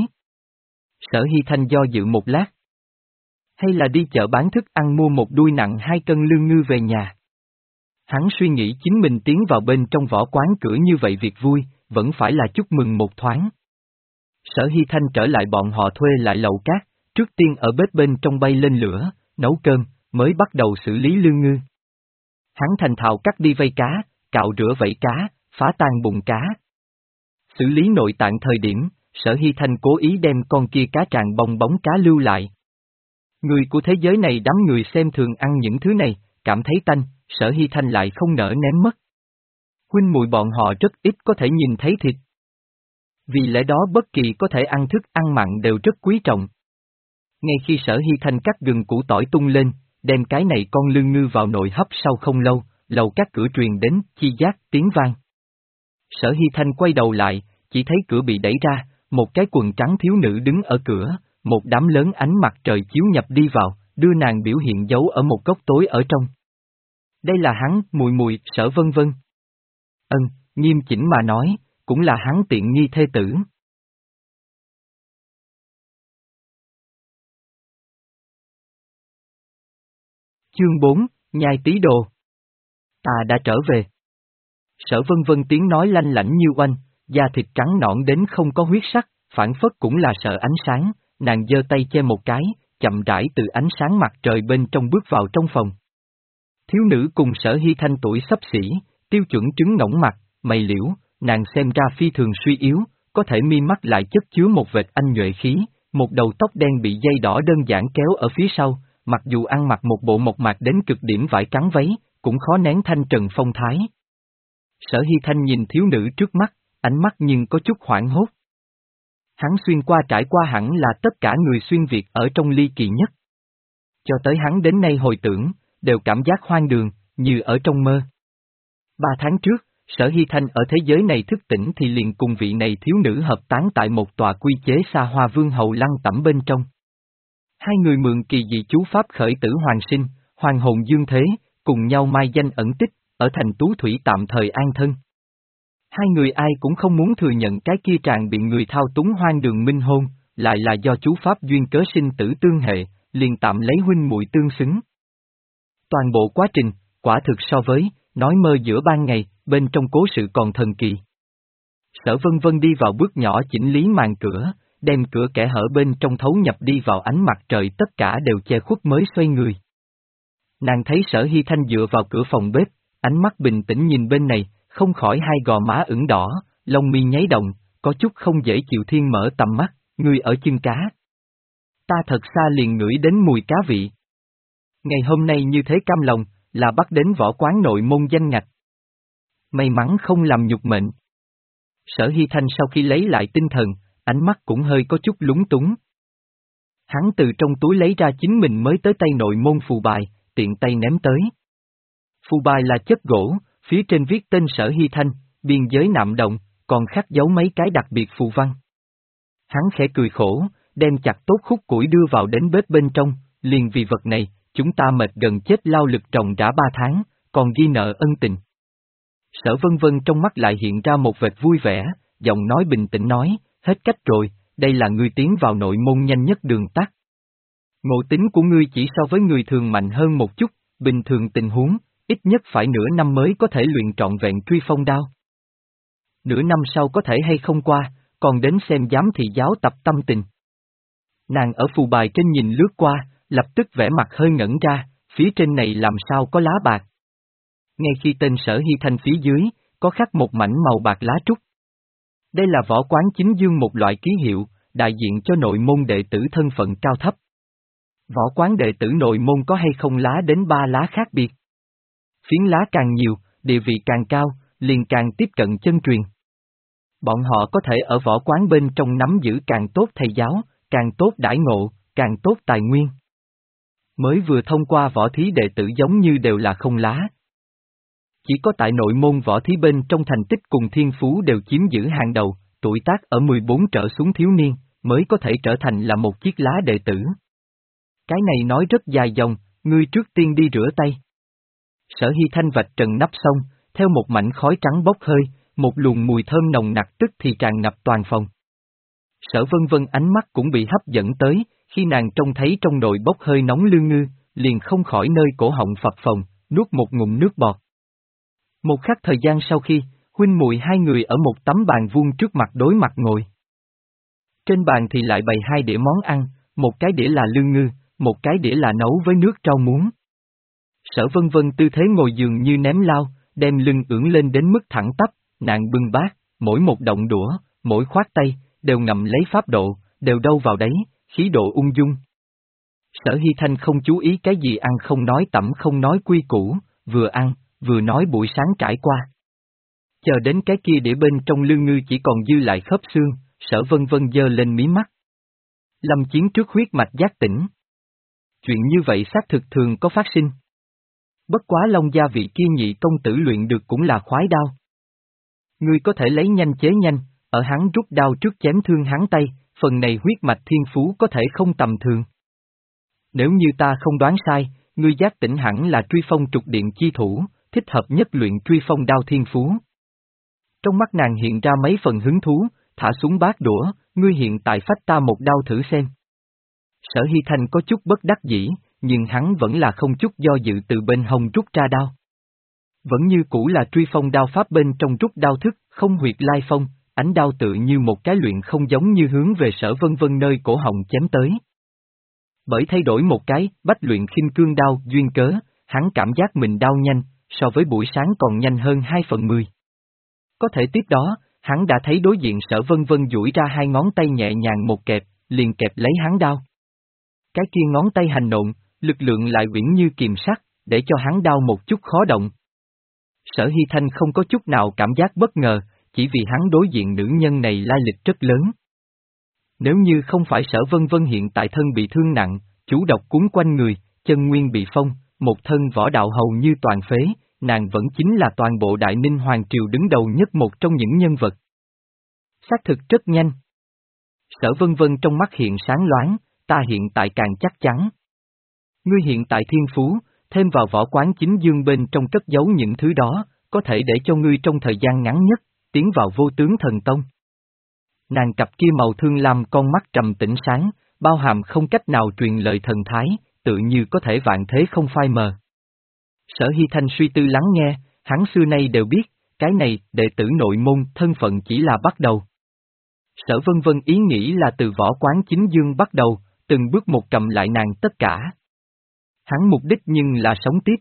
Sở Hy Thanh do dự một lát. Hay là đi chợ bán thức ăn mua một đuôi nặng hai cân lương ngư về nhà. Hắn suy nghĩ chính mình tiến vào bên trong võ quán cửa như vậy việc vui, vẫn phải là chúc mừng một thoáng. Sở Hy Thanh trở lại bọn họ thuê lại lậu cát, Trước tiên ở bếp bên trong bay lên lửa, nấu cơm, mới bắt đầu xử lý lương ngư. Hắn thành thạo cắt đi vây cá, cạo rửa vảy cá, phá tan bụng cá. Xử lý nội tạng thời điểm, Sở Hy Thanh cố ý đem con kia cá tràng bong bóng cá lưu lại. Người của thế giới này đám người xem thường ăn những thứ này, cảm thấy tanh, Sở Hy Thanh lại không nỡ ném mất. Huynh muội bọn họ rất ít có thể nhìn thấy thịt. Vì lẽ đó bất kỳ có thể ăn thức ăn mặn đều rất quý trọng. Ngay khi Sở Hy Thanh cắt gừng củ tỏi tung lên, đem cái này con lương ngư vào nồi hấp sau không lâu, lầu các cửa truyền đến, chi giác, tiếng vang. Sở Hy Thanh quay đầu lại, chỉ thấy cửa bị đẩy ra, một cái quần trắng thiếu nữ đứng ở cửa, một đám lớn ánh mặt trời chiếu nhập đi vào, đưa nàng biểu hiện giấu ở một góc tối ở trong. Đây là hắn, mùi mùi, Sở Vân Vân. Ân, nghiêm chỉnh mà nói, cũng là hắn tiện nghi thê tử. Chương bốn, nhai tí đồ. Ta đã trở về. Sở Vân Vân tiếng nói lanh lảnh như oanh, da thịt trắng nõn đến không có huyết sắc, phản phất cũng là sợ ánh sáng, nàng giơ tay che một cái, chậm rãi từ ánh sáng mặt trời bên trong bước vào trong phòng. Thiếu nữ cùng Sở Hy Thanh tuổi xấp xỉ, tiêu chuẩn trứng ngỗng mặt, mày liễu, nàng xem ra phi thường suy yếu, có thể mi mắt lại chất chứa một vệt anh nhuệ khí, một đầu tóc đen bị dây đỏ đơn giản kéo ở phía sau, mặc dù ăn mặc một bộ mộc mạc đến cực điểm vải trắng váy, cũng khó nén thanh trần phong thái. Sở Hy Thanh nhìn thiếu nữ trước mắt, ánh mắt nhưng có chút hoảng hốt. Hắn xuyên qua trải qua hẳn là tất cả người xuyên Việt ở trong ly kỳ nhất. Cho tới hắn đến nay hồi tưởng, đều cảm giác hoang đường, như ở trong mơ. Ba tháng trước, Sở Hy Thanh ở thế giới này thức tỉnh thì liền cùng vị này thiếu nữ hợp tán tại một tòa quy chế xa hoa vương hầu lăng tẩm bên trong. Hai người mượn kỳ dị chú pháp khởi tử hoàng sinh, hoàng hồn dương thế, cùng nhau mai danh ẩn tích, ở thành Tú Thủy tạm thời an thân. Hai người ai cũng không muốn thừa nhận cái kia tràn bị người thao túng hoang đường minh hôn, lại là do chú pháp duyên cớ sinh tử tương hệ, liền tạm lấy huynh muội tương xứng. Toàn bộ quá trình, quả thực so với, nói mơ giữa ban ngày, bên trong cố sự còn thần kỳ. Sở Vân Vân đi vào bước nhỏ chỉnh lý màn cửa, đem cửa kẽ hở bên trong thấu nhập đi vào ánh mặt trời tất cả đều che khuất mới xoay người. Nàng thấy Sở Hy Thanh dựa vào cửa phòng bếp, ánh mắt bình tĩnh nhìn bên này, không khỏi hai gò má ửng đỏ, lông mi nháy động, có chút không dễ chịu thiên mở tầm mắt, ngươi ở chân cá. Ta thật xa liền ngửi đến mùi cá vị. Ngày hôm nay như thế cam lòng, là bắt đến võ quán nội môn danh ngạch. May mắn không làm nhục mệnh. Sở Hy Thanh sau khi lấy lại tinh thần, ánh mắt cũng hơi có chút lúng túng. Hắn từ trong túi lấy ra chính mình mới tới tay nội môn phù bài, tiện tay ném tới. Phù bài là chất gỗ, phía trên viết tên Sở Hy Thanh, biên giới nạm động, còn khắc dấu mấy cái đặc biệt phù văn. Hắn khẽ cười khổ, đem chặt tốt khúc củi đưa vào đến bếp bên trong, liền vì vật này, chúng ta mệt gần chết lao lực trồng rã ba tháng, còn ghi nợ ân tình. Sở Vân Vân trong mắt lại hiện ra một vệt vui vẻ, giọng nói bình tĩnh nói, hết cách rồi, đây là ngươi tiến vào nội môn nhanh nhất đường tắt. Ngộ tính của ngươi chỉ so với người thường mạnh hơn một chút, bình thường tình huống, ít nhất phải nửa năm mới có thể luyện trọn vẹn truy phong đao. Nửa năm sau có thể hay không qua, còn đến xem giám thị giáo tập tâm tình. Nàng ở phù bài trên nhìn lướt qua, lập tức vẻ mặt hơi ngẩn ra, phía trên này làm sao có lá bạc. Ngay khi tên Sở Hy Thanh phía dưới, có khắc một mảnh màu bạc lá trúc. Đây là võ quán chính dương một loại ký hiệu, đại diện cho nội môn đệ tử thân phận cao thấp. Võ quán đệ tử nội môn có hay không lá đến ba lá khác biệt. Phiến lá càng nhiều, địa vị càng cao, liền càng tiếp cận chân truyền. Bọn họ có thể ở võ quán bên trong nắm giữ càng tốt thầy giáo, càng tốt đãi ngộ, càng tốt tài nguyên. Mới vừa thông qua võ thí đệ tử giống như đều là không lá. Chỉ có tại nội môn võ thí bên trong thành tích cùng thiên phú đều chiếm giữ hàng đầu, tuổi tác ở mười bốn trở xuống thiếu niên, mới có thể trở thành là một chiếc lá đệ tử. Cái này nói rất dài dòng, ngươi trước tiên đi rửa tay. Sở Hy Thanh vạch trần nắp xong, theo một mảnh khói trắng bốc hơi, một luồng mùi thơm nồng nặc tức thì tràn ngập toàn phòng. Sở Vân Vân ánh mắt cũng bị hấp dẫn tới, khi nàng trông thấy trong nồi bốc hơi nóng lương ngư, liền không khỏi nơi cổ họng phập phồng, nuốt một ngụm nước bọt. Một khắc thời gian sau khi, huynh muội hai người ở một tấm bàn vuông trước mặt đối mặt ngồi. Trên bàn thì lại bày hai đĩa món ăn, một cái đĩa là lương ngư, một cái đĩa là nấu với nước rau muống. Sở Vân Vân tư thế ngồi giường như ném lao, đem lưng ưỡn lên đến mức thẳng tắp, nàng bưng bát, mỗi một động đũa, mỗi khoát tay, đều ngậm lấy pháp độ, đều đâu vào đấy, khí độ ung dung. Sở Hy Thanh không chú ý cái gì ăn không nói tẩm không nói quy củ, vừa ăn, vừa nói buổi sáng trải qua. Chờ đến cái kia đĩa bên trong lương ngư chỉ còn dư lại khớp xương, Sở Vân Vân giơ lên mí mắt. Lâm Chiến trước huyết mạch giác tỉnh. Chuyện như vậy xác thực thường có phát sinh. Bất quá Long gia vị kia nhị công tử luyện được cũng là khoái đao. Ngươi có thể lấy nhanh chế nhanh, ở hắn rút đao trước chém thương hắn tay, phần này huyết mạch thiên phú có thể không tầm thường. Nếu như ta không đoán sai, ngươi giác tỉnh hẳn là truy phong trục điện chi thủ, thích hợp nhất luyện truy phong đao thiên phú. Trong mắt nàng hiện ra mấy phần hứng thú, thả xuống bát đũa, ngươi hiện tại phách ta một đao thử xem. Sở Hy Thanh có chút bất đắc dĩ, nhưng hắn vẫn là không chút do dự từ bên hông rút ra đao. Vẫn như cũ là truy phong đao pháp bên trong rút đao thức, không huyệt lai phong, ánh đao tự như một cái luyện không giống như hướng về Sở Vân Vân nơi cổ họng chém tới. Bởi thay đổi một cái, bách luyện khinh cương đao, duyên cớ, hắn cảm giác mình đao nhanh, so với buổi sáng còn nhanh hơn hai phần mười. Có thể tiếp đó, hắn đã thấy đối diện Sở Vân Vân duỗi ra hai ngón tay nhẹ nhàng một kẹp, liền kẹp lấy hắn đao. Cái kia ngón tay hành nộn, lực lượng lại uyển như kiềm sắt, để cho hắn đao một chút khó động. Sở Hy Thanh không có chút nào cảm giác bất ngờ, chỉ vì hắn đối diện nữ nhân này lai lịch rất lớn. Nếu như không phải Sở Vân Vân hiện tại thân bị thương nặng, chủ độc cuốn quanh người, chân nguyên bị phong, một thân võ đạo hầu như toàn phế, nàng vẫn chính là toàn bộ Đại Ninh Hoàng Triều đứng đầu nhất một trong những nhân vật. Xác thực rất nhanh. Sở Vân Vân trong mắt hiện sáng loáng, ta hiện tại càng chắc chắn. Ngươi hiện tại thiên phú, thêm vào võ quán chính dương bên trong cất giấu những thứ đó, có thể để cho ngươi trong thời gian ngắn nhất, tiến vào vô tướng thần tông. Nàng cặp kia màu thương lam con mắt trầm tĩnh sáng, bao hàm không cách nào truyền lời thần thái, tự như có thể vạn thế không phai mờ. Sở Hy Thanh suy tư lắng nghe, hắn xưa nay đều biết, cái này, đệ tử nội môn, thân phận chỉ là bắt đầu. Sở Vân Vân ý nghĩ là từ võ quán chính dương bắt đầu, từng bước một cầm lại nàng tất cả. Hắn mục đích nhưng là sống tiếp.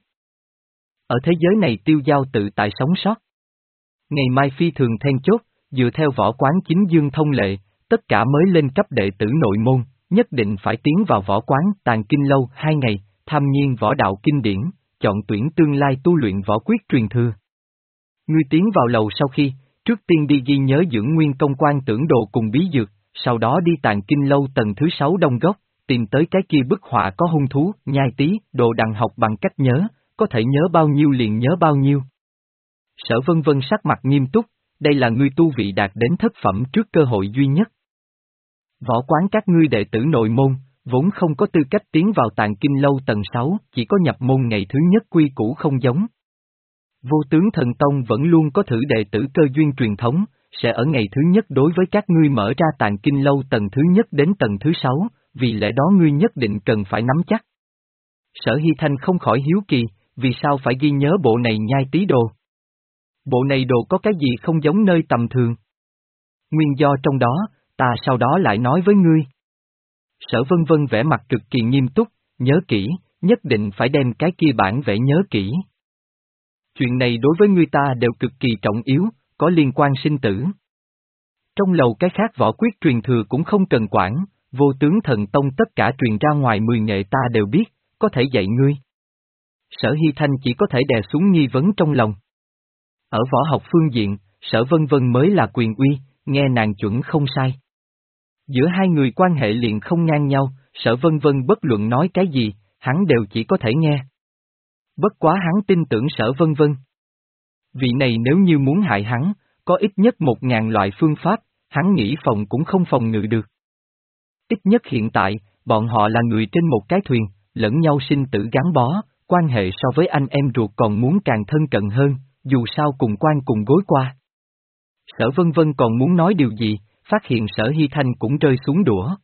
Ở thế giới này tiêu dao tự tại sống sót. Ngày mai phi thường then chốt, dựa theo võ quán chính dương thông lệ, tất cả mới lên cấp đệ tử nội môn, nhất định phải tiến vào võ quán tàng kinh lâu hai ngày, tham nhiên võ đạo kinh điển, chọn tuyển tương lai tu luyện võ quyết truyền thừa. Ngươi tiến vào lầu sau khi, trước tiên đi ghi nhớ dưỡng nguyên công quan tưởng đồ cùng bí dược, sau đó đi tàng kinh lâu tầng thứ sáu đông góc, tìm tới cái kia bức họa có hung thú, nhai tí, đồ đằng học bằng cách nhớ, có thể nhớ bao nhiêu liền nhớ bao nhiêu. Sở Vân Vân sắc mặt nghiêm túc, đây là ngươi tu vị đạt đến thất phẩm trước cơ hội duy nhất. Võ quán các ngươi đệ tử nội môn, vốn không có tư cách tiến vào tàng kinh lâu tầng sáu, chỉ có nhập môn ngày thứ nhất quy củ không giống. Vô tướng thần tông vẫn luôn có thử đệ tử cơ duyên truyền thống, sẽ ở ngày thứ nhất đối với các ngươi mở ra tàng kinh lâu tầng thứ nhất đến tầng thứ sáu, vì lẽ đó ngươi nhất định cần phải nắm chắc. Sở Hy Thanh không khỏi hiếu kỳ, vì sao phải ghi nhớ bộ này nhai tí đồ? Bộ này đồ có cái gì không giống nơi tầm thường? Nguyên do trong đó, ta sau đó lại nói với ngươi. Sở Vân Vân vẻ mặt cực kỳ nghiêm túc, nhớ kỹ, nhất định phải đem cái kia bản vẽ nhớ kỹ. Chuyện này đối với ngươi ta đều cực kỳ trọng yếu, có liên quan sinh tử. Trong lầu cái khác võ quyết truyền thừa cũng không cần quản, vô tướng thần tông tất cả truyền ra ngoài mười nghệ ta đều biết, có thể dạy ngươi. Sở Hy Thanh chỉ có thể đè xuống nghi vấn trong lòng. Ở võ học phương diện, Sở Vân Vân mới là quyền uy, nghe nàng chuẩn không sai. Giữa hai người quan hệ liền không ngang nhau, Sở Vân Vân bất luận nói cái gì, hắn đều chỉ có thể nghe. Bất quá hắn tin tưởng Sở Vân Vân. Vị này nếu như muốn hại hắn, có ít nhất một ngàn loại phương pháp, hắn nghĩ phòng cũng không phòng ngự được. Ít nhất hiện tại, bọn họ là người trên một cái thuyền, lẫn nhau sinh tử gắn bó, quan hệ so với anh em ruột còn muốn càng thân cận hơn, dù sao cùng quan cùng gối qua. Sở Vân Vân còn muốn nói điều gì, phát hiện Sở Hy Thanh cũng rơi xuống đũa.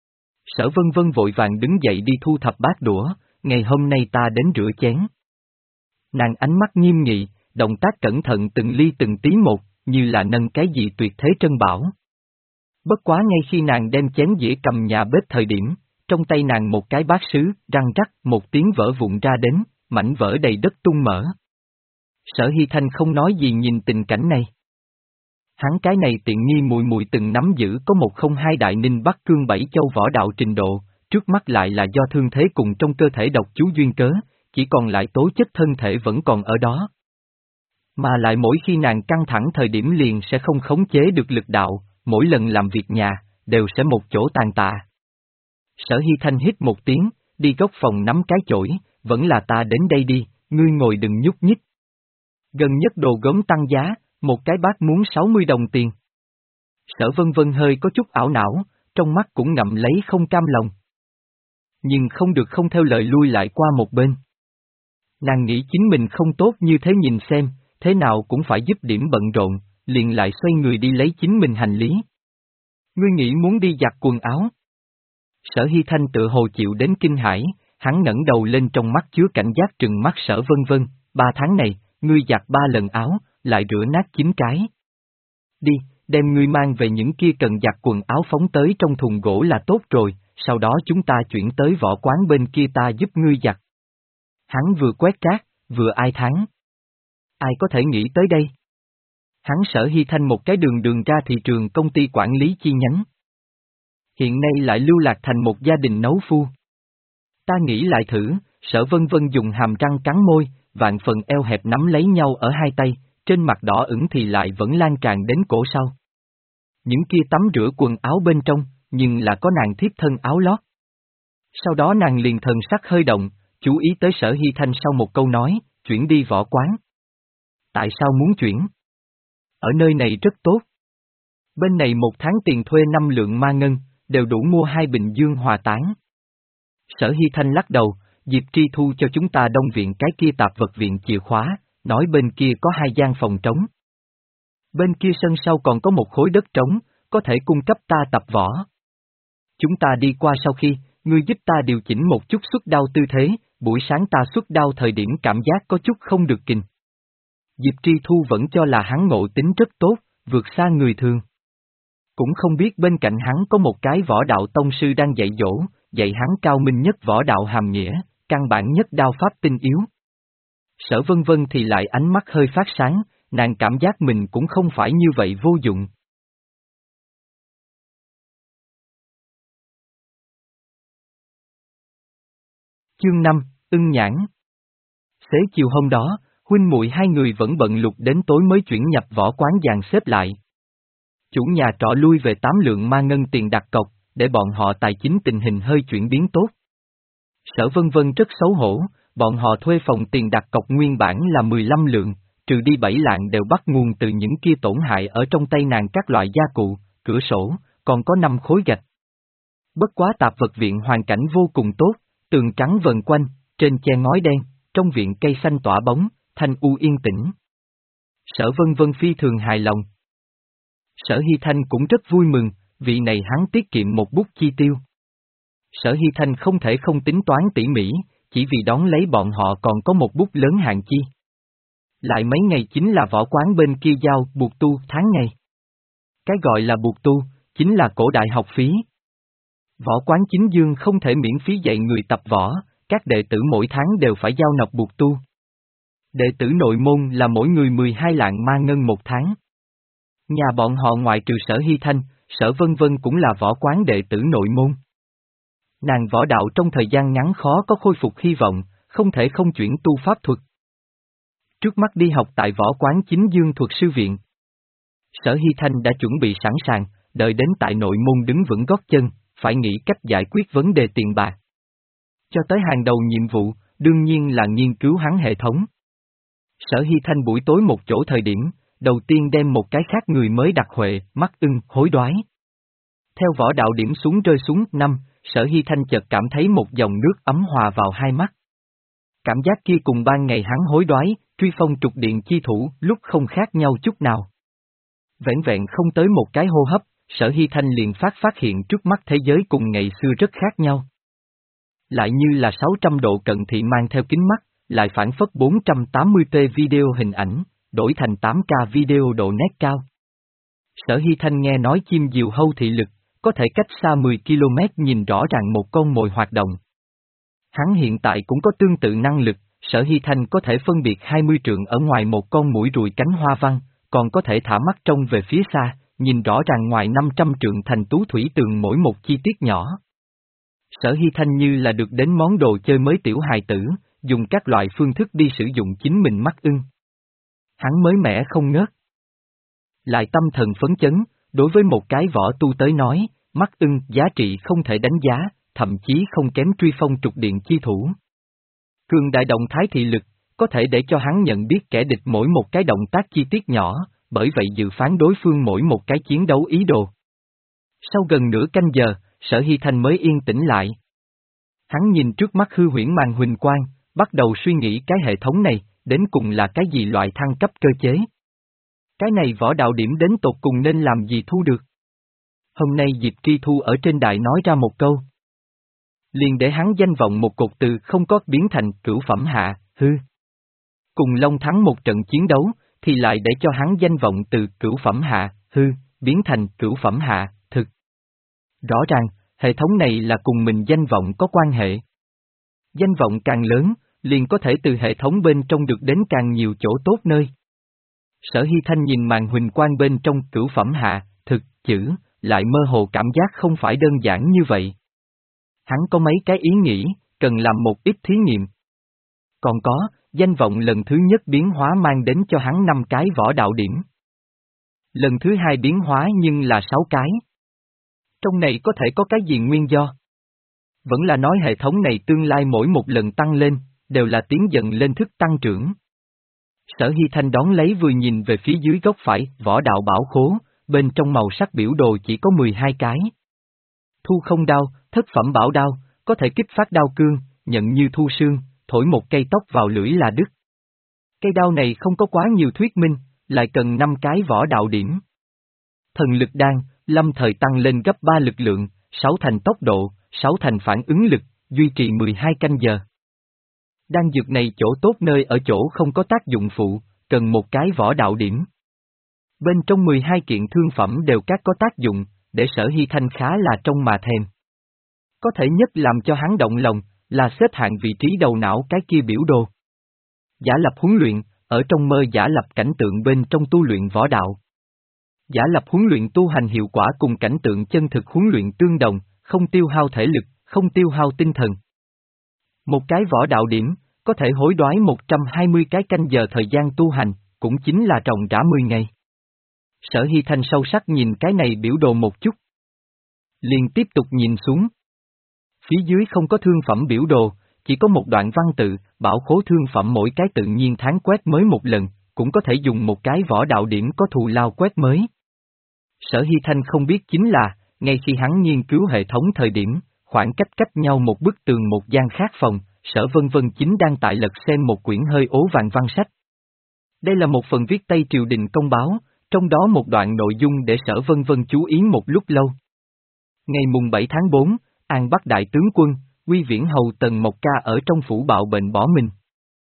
Sở Vân Vân vội vàng đứng dậy đi thu thập bát đũa, ngày hôm nay ta đến rửa chén. Nàng ánh mắt nghiêm nghị, động tác cẩn thận từng ly từng tí một, như là nâng cái gì tuyệt thế trân bảo. Bất quá ngay khi nàng đem chén dĩa cầm nhà bếp thời điểm, trong tay nàng một cái bát sứ, răng rắc, một tiếng vỡ vụn ra đến, mảnh vỡ đầy đất tung mở. Sở Hy Thanh không nói gì nhìn tình cảnh này. Hắn cái này tiện nghi mùi mùi từng nắm giữ có một không hai đại ninh Bắc Cương bảy châu võ đạo trình độ, trước mắt lại là do thương thế cùng trong cơ thể độc chú duyên cớ, chỉ còn lại tố chất thân thể vẫn còn ở đó. Mà lại mỗi khi nàng căng thẳng thời điểm liền sẽ không khống chế được lực đạo, mỗi lần làm việc nhà, đều sẽ một chỗ tàn tạ. Sở Hy Thanh hít một tiếng, đi góc phòng nắm cái chổi, vẫn là ta đến đây đi, ngươi ngồi đừng nhúc nhích. Gần nhất đồ gốm tăng giá, một cái bát muốn sáu mươi đồng tiền. Sở Vân Vân hơi có chút ảo não, trong mắt cũng ngậm lấy không cam lòng. Nhưng không được không theo lời lui lại qua một bên. Nàng nghĩ chính mình không tốt như thế nhìn xem, thế nào cũng phải giúp điểm bận rộn, liền lại xoay người đi lấy chính mình hành lý. Ngươi nghĩ muốn đi giặt quần áo? Sở Hy Thanh tự hồ chịu đến kinh hãi, hắn ngẩng đầu lên trong mắt chứa cảnh giác trừng mắt Sở Vân Vân, ba tháng này, ngươi giặt ba lần áo, lại rửa nát chín cái. Đi, đem ngươi mang về những kia cần giặt quần áo phóng tới trong thùng gỗ là tốt rồi, sau đó chúng ta chuyển tới võ quán bên kia ta giúp ngươi giặt. Hắn vừa quét rác, vừa ai thán. Ai có thể nghĩ tới đây? Hắn Sở Hy Thanh một cái đường đường ra thị trường công ty quản lý chi nhánh. Hiện nay lại lưu lạc thành một gia đình nấu phu. Ta nghĩ lại thử, Sở Vân Vân dùng hàm răng cắn môi, vạn phần eo hẹp nắm lấy nhau ở hai tay, trên mặt đỏ ửng thì lại vẫn lan tràn đến cổ sau. Những kia tắm rửa quần áo bên trong, nhưng là có nàng thiếp thân áo lót. Sau đó nàng liền thần sắc hơi động, chú ý tới Sở Hy Thanh sau một câu nói, chuyển đi võ quán. Tại sao muốn chuyển? Ở nơi này rất tốt. Bên này một tháng tiền thuê năm lượng ma ngân, đều đủ mua hai bình dương hòa tán. Sở Hy Thanh lắc đầu, Diệp Tri Thu cho chúng ta đông viện cái kia tạp vật viện chìa khóa, nói bên kia có hai gian phòng trống. Bên kia sân sau còn có một khối đất trống, có thể cung cấp ta tập võ. Chúng ta đi qua sau khi, ngươi giúp ta điều chỉnh một chút xuất đao tư thế, buổi sáng ta xuất đao thời điểm cảm giác có chút không được kình. Diệp Tri Thu vẫn cho là hắn ngộ tính rất tốt, vượt xa người thường. Cũng không biết bên cạnh hắn có một cái võ đạo tông sư đang dạy dỗ, dạy hắn cao minh nhất võ đạo hàm nghĩa, căn bản nhất đao pháp tinh yếu. Sở Vân Vân thì lại ánh mắt hơi phát sáng, nàng cảm giác mình cũng không phải như vậy vô dụng. Chương năm, ưng nhãn. Xế chiều hôm đó, huynh muội hai người vẫn bận lục đến tối mới chuyển nhập võ quán dàn xếp lại. Chủ nhà trọ lui về tám lượng ma ngân tiền đặt cọc, để bọn họ tài chính tình hình hơi chuyển biến tốt. Sở Vân Vân rất xấu hổ, bọn họ thuê phòng tiền đặt cọc nguyên bản là mười lăm lượng, trừ đi bảy lạng đều bắt nguồn từ những kia tổn hại ở trong tay nàng các loại gia cụ, cửa sổ, còn có năm khối gạch. Bất quá tạp vật viện hoàn cảnh vô cùng tốt, tường trắng vần quanh, trên che ngói đen, trong viện cây xanh tỏa bóng, thanh u yên tĩnh. Sở Vân Vân phi thường hài lòng. Sở Hy Thanh cũng rất vui mừng, vị này hắn tiết kiệm một bút chi tiêu. Sở Hy Thanh không thể không tính toán tỉ mỉ, chỉ vì đón lấy bọn họ còn có một bút lớn hạn chi. Lại mấy ngày chính là võ quán bên kia giao buộc tu tháng ngày. Cái gọi là buộc tu, chính là cổ đại học phí. Võ quán chính dương không thể miễn phí dạy người tập võ, các đệ tử mỗi tháng đều phải giao nộp buộc tu. Đệ tử nội môn là mỗi người mười hai lạng ma ngân một tháng. Nhà bọn họ ngoại trừ Sở Hy Thanh, Sở Vân Vân cũng là võ quán đệ tử nội môn. Nàng võ đạo trong thời gian ngắn khó có khôi phục hy vọng, không thể không chuyển tu pháp thuật. Trước mắt đi học tại võ quán chính dương thuật sư viện. Sở Hy Thanh đã chuẩn bị sẵn sàng, đợi đến tại nội môn đứng vững gót chân, phải nghĩ cách giải quyết vấn đề tiền bạc. Cho tới hàng đầu nhiệm vụ, đương nhiên là nghiên cứu hắn hệ thống. Sở Hy Thanh buổi tối một chỗ thời điểm, đầu tiên đem một cái khác người mới đặc huệ, mắt ưng, hối đoái. Theo võ đạo điểm xuống rơi xuống năm, Sở Hy Thanh chợt cảm thấy một dòng nước ấm hòa vào hai mắt. Cảm giác kia cùng ban ngày hắn hối đoái, truy phong trục điện chi thủ, lúc không khác nhau chút nào. Vẹn vẹn không tới một cái hô hấp, Sở Hy Thanh liền phát phát hiện trước mắt thế giới cùng ngày xưa rất khác nhau. Lại như là sáu trăm độ cận thị mang theo kính mắt, lại phản phất bốn trăm tám mươi p video hình ảnh, đổi thành tám K video độ nét cao. Sở Hy Thanh nghe nói chim diều hâu thị lực, có thể cách xa mười ki lô mét nhìn rõ ràng một con mồi hoạt động. Hắn hiện tại cũng có tương tự năng lực, Sở Hy Thanh có thể phân biệt hai mươi trượng ở ngoài một con muỗi ruồi cánh hoa văn, còn có thể thả mắt trông về phía xa, nhìn rõ ràng ngoài năm trăm trượng thành tú thủy tường mỗi một chi tiết nhỏ. Sở Hy Thanh như là được đến món đồ chơi mới tiểu hài tử, dùng các loại phương thức đi sử dụng chính mình mắt ưng. Hắn mới mẻ không ngớt. Lại tâm thần phấn chấn, đối với một cái võ tu tới nói, mắt ưng giá trị không thể đánh giá, thậm chí không kém truy phong trục điện chi thủ. Cường đại động thái thị lực, có thể để cho hắn nhận biết kẻ địch mỗi một cái động tác chi tiết nhỏ, bởi vậy dự phán đối phương mỗi một cái chiến đấu ý đồ. Sau gần nửa canh giờ, Sở Hy Thanh mới yên tĩnh lại. Hắn nhìn trước mắt hư huyễn màn huỳnh quang, bắt đầu suy nghĩ cái hệ thống này, đến cùng là cái gì loại thăng cấp cơ chế. Cái này võ đạo điểm đến tột cùng nên làm gì thu được. Hôm nay Diệp Tri Thu ở trên đài nói ra một câu. Liền để hắn danh vọng một cột từ không có biến thành cửu phẩm hạ, hư. Cùng Long thắng một trận chiến đấu, thì lại để cho hắn danh vọng từ cửu phẩm hạ, hư, biến thành cửu phẩm hạ, thực. Rõ ràng, hệ thống này là cùng mình danh vọng có quan hệ. Danh vọng càng lớn, liền có thể từ hệ thống bên trong được đến càng nhiều chỗ tốt nơi. Sở Hy Thanh nhìn màn huỳnh quang bên trong cửu phẩm hạ, thực, chữ, lại mơ hồ cảm giác không phải đơn giản như vậy. Hắn có mấy cái ý nghĩ, cần làm một ít thí nghiệm. Còn có, danh vọng lần thứ nhất biến hóa mang đến cho hắn năm cái võ đạo điểm. Lần thứ hai biến hóa nhưng là sáu cái. Trong này có thể có cái gì nguyên do? Vẫn là nói hệ thống này tương lai mỗi một lần tăng lên, đều là tiến dần lên thức tăng trưởng. Sở Hy Thanh đón lấy vừa nhìn về phía dưới góc phải, võ đạo bảo khố, bên trong màu sắc biểu đồ chỉ có mười hai cái. Thu không đao, thất phẩm bảo đao, có thể kích phát đao cương, nhận như thu sương, thổi một cây tóc vào lưỡi là đứt. Cây đao này không có quá nhiều thuyết minh, lại cần năm cái võ đạo điểm. Thần lực đan, lâm thời tăng lên gấp ba lực lượng, sáu thành tốc độ, sáu thành phản ứng lực, duy trì mười hai canh giờ. Đan dược này chỗ tốt nơi ở chỗ không có tác dụng phụ, cần một cái võ đạo điểm. Bên trong mười hai kiện thương phẩm đều các có tác dụng, để Sở Hy Thanh khá là trông mà thèm. Có thể nhất làm cho hắn động lòng, là xếp hạng vị trí đầu não cái kia biểu đồ. Giả lập huấn luyện, ở trong mơ giả lập cảnh tượng bên trong tu luyện võ đạo. Giả lập huấn luyện tu hành hiệu quả cùng cảnh tượng chân thực huấn luyện tương đồng, không tiêu hao thể lực, không tiêu hao tinh thần. Một cái võ đạo điểm, có thể hối đoái một trăm hai mươi cái canh giờ thời gian tu hành, cũng chính là trồng rã mười ngày. Sở Hy Thanh sâu sắc nhìn cái này biểu đồ một chút. Liền tiếp tục nhìn xuống. Phía dưới không có thương phẩm biểu đồ, chỉ có một đoạn văn tự, bảo khố thương phẩm mỗi cái tự nhiên tháng quét mới một lần, cũng có thể dùng một cái võ đạo điểm có thù lao quét mới. Sở Hy Thanh không biết chính là, ngay khi hắn nghiên cứu hệ thống thời điểm, khoảng cách cách nhau một bức tường một gian khác phòng, Sở Vân Vân chính đang tại lật xem một quyển hơi ố vàng văn sách. Đây là một phần viết tay triều đình công báo, trong đó một đoạn nội dung để Sở Vân Vân chú ý một lúc lâu. Ngày mùng bảy tháng tư, An Bắc đại tướng quân, Quy Viễn Hầu Tần Mộc Ca ở trong phủ bạo bệnh bỏ mình.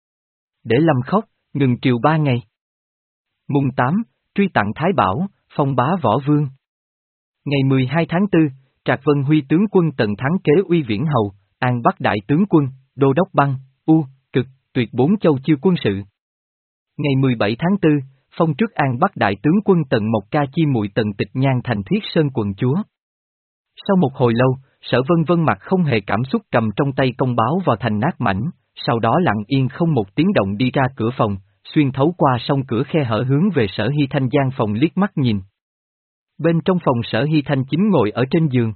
Để Lâm khóc, ngừng triều ba ngày. Mùng tám, truy tặng Thái Bảo, phong bá Võ Vương. Ngày mười hai tháng tư, Trạc Vân Huy tướng quân Tần thắng kế Uy Viễn Hầu, An Bắc đại tướng quân, Đô đốc băng, U, Cực, Tuyệt bốn châu chiêu quân sự. Ngày mười bảy tháng tư, phong trước An Bắc đại tướng quân Tần Mộc Ca chi muội Tần Tịch Nhan thành Thiết Sơn quận chúa. Sau một hồi lâu, Sở Vân Vân mặt không hề cảm xúc cầm trong tay công báo vào thành nát mảnh, sau đó lặng yên không một tiếng động đi ra cửa phòng, xuyên thấu qua song cửa khe hở hướng về Sở Hy Thanh gian phòng liếc mắt nhìn. Bên trong phòng Sở Hy Thanh chính ngồi ở trên giường.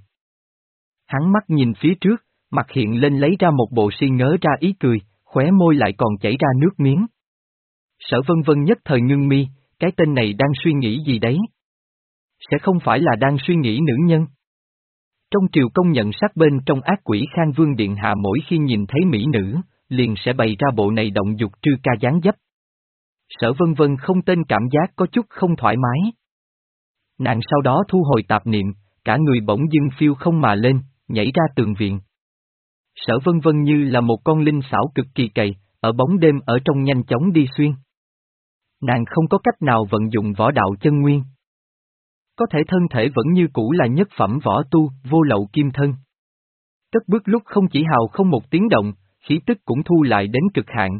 Hắn mắt nhìn phía trước, mặt hiện lên lấy ra một bộ si ngớ ra ý cười, khóe môi lại còn chảy ra nước miếng. Sở Vân Vân nhất thời ngưng mi, cái tên này đang suy nghĩ gì đấy? Sẽ không phải là đang suy nghĩ nữ nhân? Trong triều công nhận sắc bên trong ác quỷ Khang Vương Điện Hạ mỗi khi nhìn thấy mỹ nữ, liền sẽ bày ra bộ này động dục trư ca dáng dấp. Sở Vân Vân không tên cảm giác có chút không thoải mái. Nàng sau đó thu hồi tạp niệm, cả người bỗng dưng phiêu không mà lên, nhảy ra tường viện. Sở Vân Vân như là một con linh xảo cực kỳ cày, ở bóng đêm ở trong nhanh chóng đi xuyên. Nàng không có cách nào vận dụng võ đạo chân nguyên. Có thể thân thể vẫn như cũ là nhất phẩm võ tu, vô lậu kim thân. Cất bước lúc không chỉ hào không một tiếng động, khí tức cũng thu lại đến cực hạn.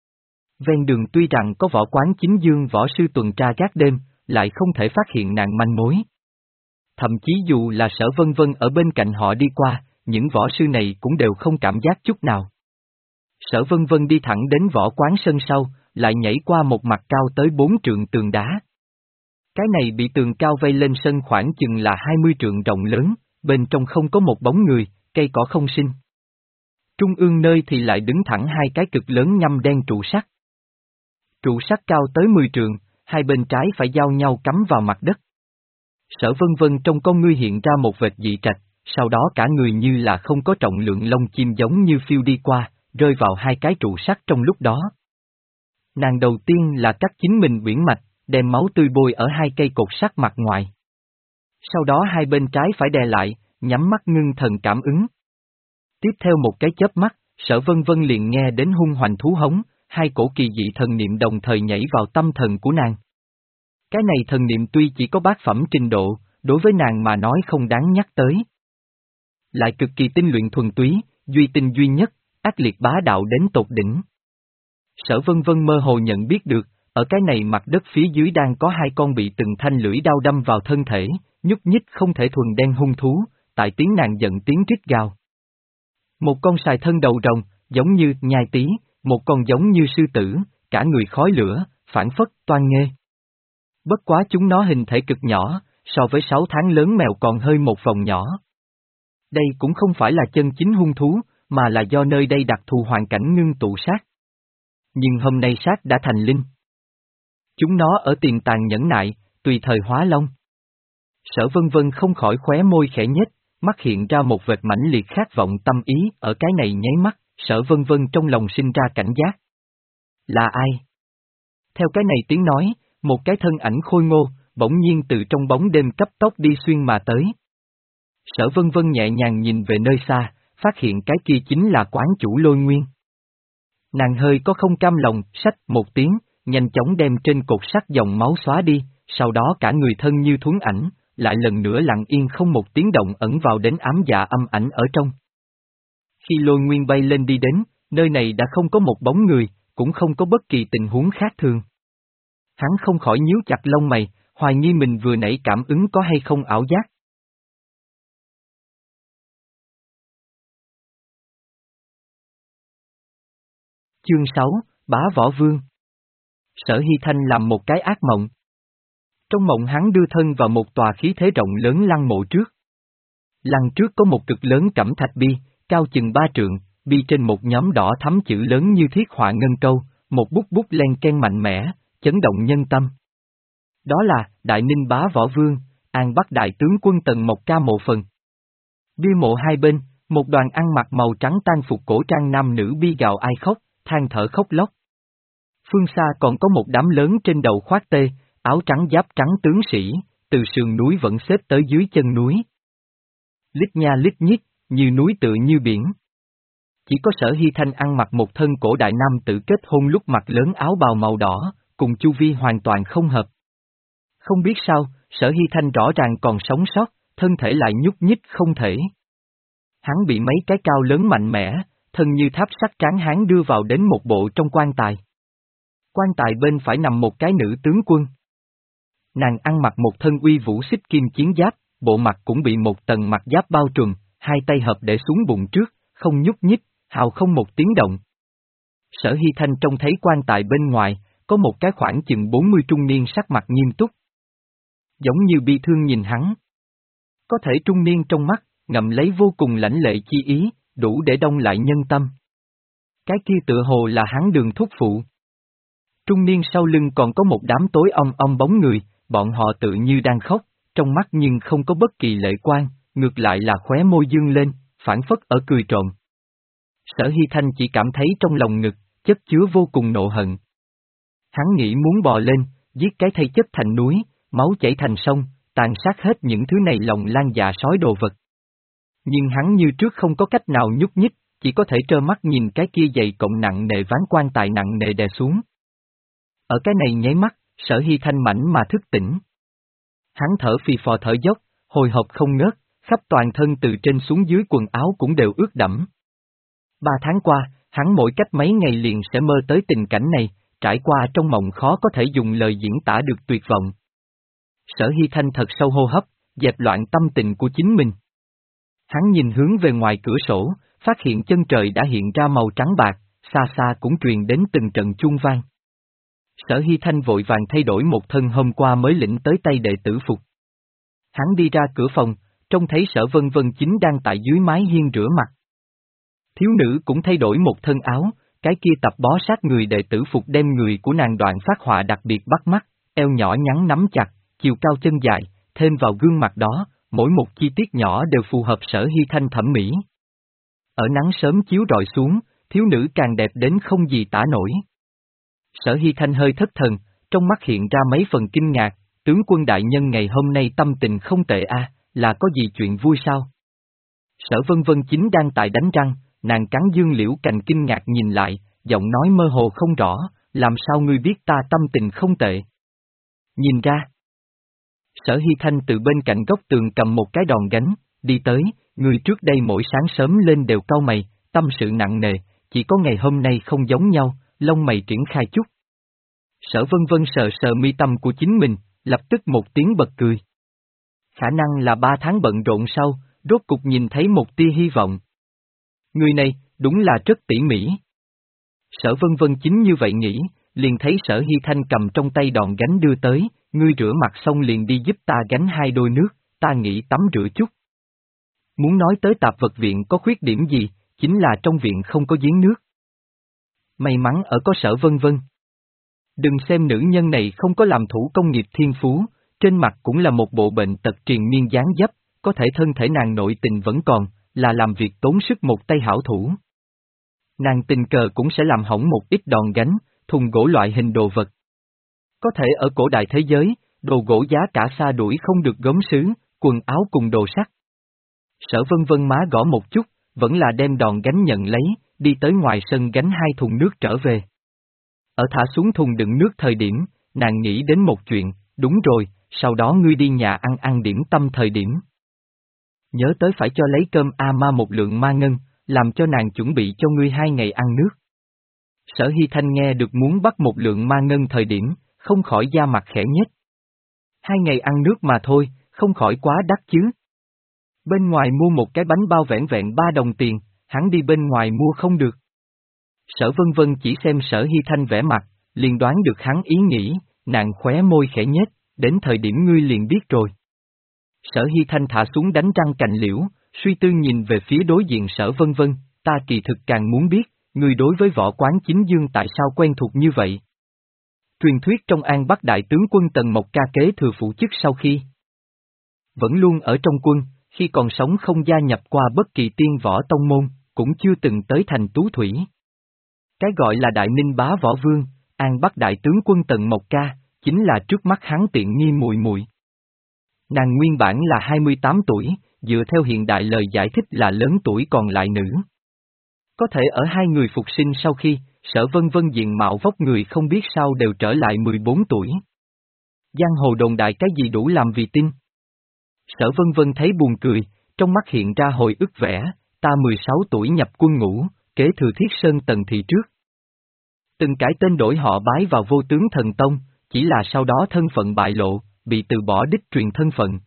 Ven đường tuy rằng có võ quán chính dương võ sư tuần tra gác đêm, lại không thể phát hiện nàng manh mối. Thậm chí dù là Sở Vân Vân ở bên cạnh họ đi qua, những võ sư này cũng đều không cảm giác chút nào. Sở Vân Vân đi thẳng đến võ quán sân sau, lại nhảy qua một mặt cao tới bốn trượng tường đá. Cái này bị tường cao vây lên sân khoảng chừng là hai mươi trượng rộng lớn, bên trong không có một bóng người, cây cỏ không sinh. Trung ương nơi thì lại đứng thẳng hai cái cực lớn nhăm đen trụ sắt. Trụ sắt cao tới mười trượng, hai bên trái phải giao nhau cắm vào mặt đất. Sở Vân Vân trong con ngươi hiện ra một vệt dị trạch, sau đó cả người như là không có trọng lượng lông chim giống như phiêu đi qua, rơi vào hai cái trụ sắt trong lúc đó. Nàng đầu tiên là cắt chính mình uyển mạch, đem máu tươi bôi ở hai cây cột sắt mặt ngoài. Sau đó hai bên trái phải đè lại, nhắm mắt ngưng thần cảm ứng. Tiếp theo một cái chớp mắt, Sở Vân Vân liền nghe đến hung hoành thú hống, hai cổ kỳ dị thần niệm đồng thời nhảy vào tâm thần của nàng. Cái này thần niệm tuy chỉ có bát phẩm trình độ, đối với nàng mà nói không đáng nhắc tới. Lại cực kỳ tinh luyện thuần túy, duy tinh duy nhất, ác liệt bá đạo đến tột đỉnh. Sở Vân Vân mơ hồ nhận biết được, ở cái này mặt đất phía dưới đang có hai con bị từng thanh lưỡi đao đâm vào thân thể, nhúc nhích không thể thuần đen hung thú, tại tiếng nàng giận tiếng rít gào. Một con sài thân đầu rồng, giống như nhai tí, một con giống như sư tử, cả người khói lửa, phản phất, toan nghê. Bất quá chúng nó hình thể cực nhỏ, so với sáu tháng lớn mèo còn hơi một vòng nhỏ. Đây cũng không phải là chân chính hung thú, mà là do nơi đây đặc thù hoàn cảnh ngưng tụ sát. Nhưng hôm nay sát đã thành linh. Chúng nó ở tiềm tàng nhẫn nại, tùy thời hóa long. Sở Vân Vân không khỏi khóe môi khẽ nhếch, mắt hiện ra một vệt mãnh liệt khát vọng tâm ý, ở cái này nháy mắt, Sở Vân Vân trong lòng sinh ra cảnh giác. Là ai? Theo cái này tiếng nói, một cái thân ảnh khôi ngô, bỗng nhiên từ trong bóng đêm cấp tốc đi xuyên mà tới. Sở Vân Vân nhẹ nhàng nhìn về nơi xa, phát hiện cái kia chính là quán chủ Lôi Nguyên. Nàng hơi có không cam lòng, xách một tiếng, nhanh chóng đem trên cột sắt dòng máu xóa đi, sau đó cả người thân như thuấn ảnh, lại lần nữa lặng yên không một tiếng động ẩn vào đến ám dạ âm ảnh ở trong. Khi Lôi Nguyên bay lên đi đến, nơi này đã không có một bóng người, cũng không có bất kỳ tình huống khác thường. Hắn không khỏi nhíu chặt lông mày, hoài nghi mình vừa nãy cảm ứng có hay không ảo giác. Chương sáu, Bá Võ Vương. Sở Hy Thanh làm một cái ác mộng. Trong mộng hắn đưa thân vào một tòa khí thế rộng lớn lăng mộ trước. Lăng trước có một cực lớn cẩm thạch bi, cao chừng ba trượng, bi trên một nhóm đỏ thắm chữ lớn như thiết họa ngân câu, một bút bút len ken mạnh mẽ, chấn động nhân tâm. Đó là Đại Ninh Bá Võ Vương, An Bắc Đại Tướng Quân Tần Mộc Ca mộ phần. Bia mộ hai bên, một đoàn ăn mặc màu trắng tang phục cổ trang nam nữ bi gào ai khóc, than thở khóc lóc. Phương xa còn có một đám lớn trên đầu khoác tê, áo trắng giáp trắng tướng sĩ, từ sườn núi vẫn xếp tới dưới chân núi. Lít nha lít nhít, như núi tựa như biển. Chỉ có Sở Hy Thanh ăn mặc một thân cổ đại nam tự kết hôn lúc mặc lớn áo bào màu đỏ, cùng chu vi hoàn toàn không hợp. Không biết sao, Sở Hy Thanh rõ ràng còn sống sót, thân thể lại nhúc nhích không thể. Hắn bị mấy cái cao lớn mạnh mẽ, thân như tháp sắt tráng hán đưa vào đến một bộ trong quan tài. Quan tài bên phải nằm một cái nữ tướng quân. Nàng ăn mặc một thân uy vũ xích kim chiến giáp, bộ mặt cũng bị một tầng mặt giáp bao trùm, hai tay hợp để xuống bụng trước, không nhúc nhích, hào không một tiếng động. Sở Hy Thanh trông thấy quan tài bên ngoài, có một cái khoảng chừng bốn mươi trung niên sắc mặt nghiêm túc. Giống như bi thương nhìn hắn. Có thể trung niên trong mắt, ngậm lấy vô cùng lãnh lệ chi ý, đủ để đông lại nhân tâm. Cái kia tựa hồ là hắn Đường thúc phụ. Trung niên sau lưng còn có một đám tối om om bóng người, bọn họ tự như đang khóc, trong mắt nhưng không có bất kỳ lệ quan, ngược lại là khóe môi dương lên, phản phất ở cười trộm. Sở Hy Thanh chỉ cảm thấy trong lòng ngực, chất chứa vô cùng nộ hận. Hắn nghĩ muốn bò lên, giết cái thây chất thành núi, máu chảy thành sông, tàn sát hết những thứ này lòng lan dạ sói đồ vật. Nhưng hắn như trước không có cách nào nhúc nhích, chỉ có thể trơ mắt nhìn cái kia dày cộng nặng nề ván quan tài nặng nề đè xuống. Ở cái này nháy mắt, Sở Hy Thanh mảnh mà thức tỉnh. Hắn thở phì phò thở dốc, hồi hộp không ngớt, khắp toàn thân từ trên xuống dưới quần áo cũng đều ướt đẫm. Ba tháng qua, hắn mỗi cách mấy ngày liền sẽ mơ tới tình cảnh này, trải qua trong mộng khó có thể dùng lời diễn tả được tuyệt vọng. Sở Hy Thanh thật sâu hô hấp, dẹp loạn tâm tình của chính mình. Hắn nhìn hướng về ngoài cửa sổ, phát hiện chân trời đã hiện ra màu trắng bạc, xa xa cũng truyền đến từng trận chuông vang. Sở Hy Thanh vội vàng thay đổi một thân hôm qua mới lĩnh tới tay đệ tử phục. Hắn đi ra cửa phòng, trông thấy Sở Vân Vân chính đang tại dưới mái hiên rửa mặt. Thiếu nữ cũng thay đổi một thân áo, cái kia tập bó sát người đệ tử phục đem người của nàng đoạn phát họa đặc biệt bắt mắt, eo nhỏ nhắn nắm chặt, chiều cao chân dài, thêm vào gương mặt đó, mỗi một chi tiết nhỏ đều phù hợp Sở Hy Thanh thẩm mỹ. Ở nắng sớm chiếu rọi xuống, thiếu nữ càng đẹp đến không gì tả nổi. Sở Hy Thanh hơi thất thần, trong mắt hiện ra mấy phần kinh ngạc, tướng quân đại nhân ngày hôm nay tâm tình không tệ a, là có gì chuyện vui sao? Sở Vân Vân chính đang tại đánh răng, nàng cắn dương liễu cành kinh ngạc nhìn lại, giọng nói mơ hồ không rõ, làm sao ngươi biết ta tâm tình không tệ? Nhìn ra. Sở Hy Thanh từ bên cạnh góc tường cầm một cái đòn gánh, đi tới, người trước đây mỗi sáng sớm lên đều cau mày, tâm sự nặng nề, chỉ có ngày hôm nay không giống nhau, lông mày triển khai chút. Sở Vân Vân sờ sờ mi tâm của chính mình, lập tức một tiếng bật cười. Khả năng là ba tháng bận rộn sau, rốt cục nhìn thấy một tia hy vọng. Người này, đúng là rất tỉ mỉ. Sở Vân Vân chính như vậy nghĩ, liền thấy Sở Hy Thanh cầm trong tay đòn gánh đưa tới, ngươi rửa mặt xong liền đi giúp ta gánh hai đôi nước, ta nghĩ tắm rửa chút. Muốn nói tới tạp vật viện có khuyết điểm gì, chính là trong viện không có giếng nước. May mắn ở có Sở Vân Vân. Đừng xem nữ nhân này không có làm thủ công nghiệp thiên phú, trên mặt cũng là một bộ bệnh tật triền miên dáng dấp, có thể thân thể nàng nội tình vẫn còn, là làm việc tốn sức một tay hảo thủ. Nàng tình cờ cũng sẽ làm hỏng một ít đòn gánh, thùng gỗ loại hình đồ vật. Có thể ở cổ đại thế giới, đồ gỗ giá cả xa đuổi không được gốm sứ, quần áo cùng đồ sắt. Sở Vân Vân má gõ một chút, vẫn là đem đòn gánh nhận lấy, đi tới ngoài sân gánh hai thùng nước trở về. Ở thả xuống thùng đựng nước thời điểm, nàng nghĩ đến một chuyện, đúng rồi, sau đó ngươi đi nhà ăn ăn điểm tâm thời điểm. Nhớ tới phải cho lấy cơm A Ma một lượng ma ngân, làm cho nàng chuẩn bị cho ngươi hai ngày ăn nước. Sở Hy Thanh nghe được muốn bắt một lượng ma ngân thời điểm, không khỏi da mặt khẽ nhếch. Hai ngày ăn nước mà thôi, không khỏi quá đắt chứ. Bên ngoài mua một cái bánh bao vẹn vẹn ba đồng tiền, hắn đi bên ngoài mua không được. Sở Vân Vân chỉ xem Sở Hy Thanh vẻ mặt, liền đoán được hắn ý nghĩ, nàng khóe môi khẽ nhếch, đến thời điểm ngươi liền biết rồi. Sở Hy Thanh thả xuống đánh răng cành liễu, suy tư nhìn về phía đối diện Sở Vân Vân, ta kỳ thực càng muốn biết, ngươi đối với võ quán chính dương tại sao quen thuộc như vậy. Truyền thuyết trong An Bắc đại tướng quân Tần Mộc Ca kế thừa phụ chức sau khi vẫn luôn ở trong quân, khi còn sống không gia nhập qua bất kỳ tiên võ tông môn, cũng chưa từng tới thành Tú Thủy. Cái gọi là Đại Ninh Bá Võ Vương, An Bắc đại tướng quân Tần Mộc Ca, chính là trước mắt hắn tiện nghi mùi mùi. Nàng nguyên bản là hai mươi tám tuổi, dựa theo hiện đại lời giải thích là lớn tuổi còn lại nữ. Có thể ở hai người phục sinh sau khi, Sở Vân Vân diện mạo vóc người không biết sao đều trở lại mười bốn tuổi. Giang hồ đồn đại cái gì đủ làm vì tin. Sở Vân Vân thấy buồn cười, trong mắt hiện ra hồi ức vẻ, ta mười sáu tuổi nhập quân ngũ, kế thừa Thiết Sơn Tần Thị trước. Từng cải tên đổi họ bái vào Vô Tướng Thần Tông, chỉ là sau đó thân phận bại lộ, bị từ bỏ đích truyền thân phận.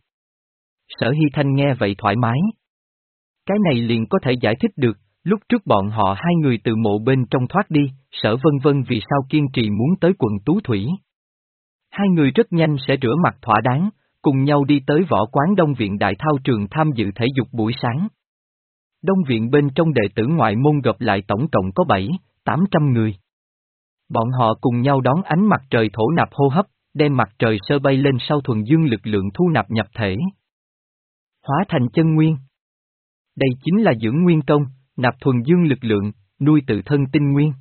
Sở Hy Thanh nghe vậy thoải mái. Cái này liền có thể giải thích được, lúc trước bọn họ hai người từ mộ bên trong thoát đi, Sở Vân Vân vì sao kiên trì muốn tới quận Tú Thủy. Hai người rất nhanh sẽ rửa mặt thỏa đáng, cùng nhau đi tới võ quán Đông Viện Đại Thao Trường tham dự thể dục buổi sáng. Đông Viện bên trong đệ tử ngoại môn gộp lại tổng cộng có bảy, tám trăm người. Bọn họ cùng nhau đón ánh mặt trời thổ nạp hô hấp, đem mặt trời sơ bay lên sau thuần dương lực lượng thu nạp nhập thể. Hóa thành chân nguyên. Đây chính là dưỡng nguyên công, nạp thuần dương lực lượng, nuôi tự thân tinh nguyên.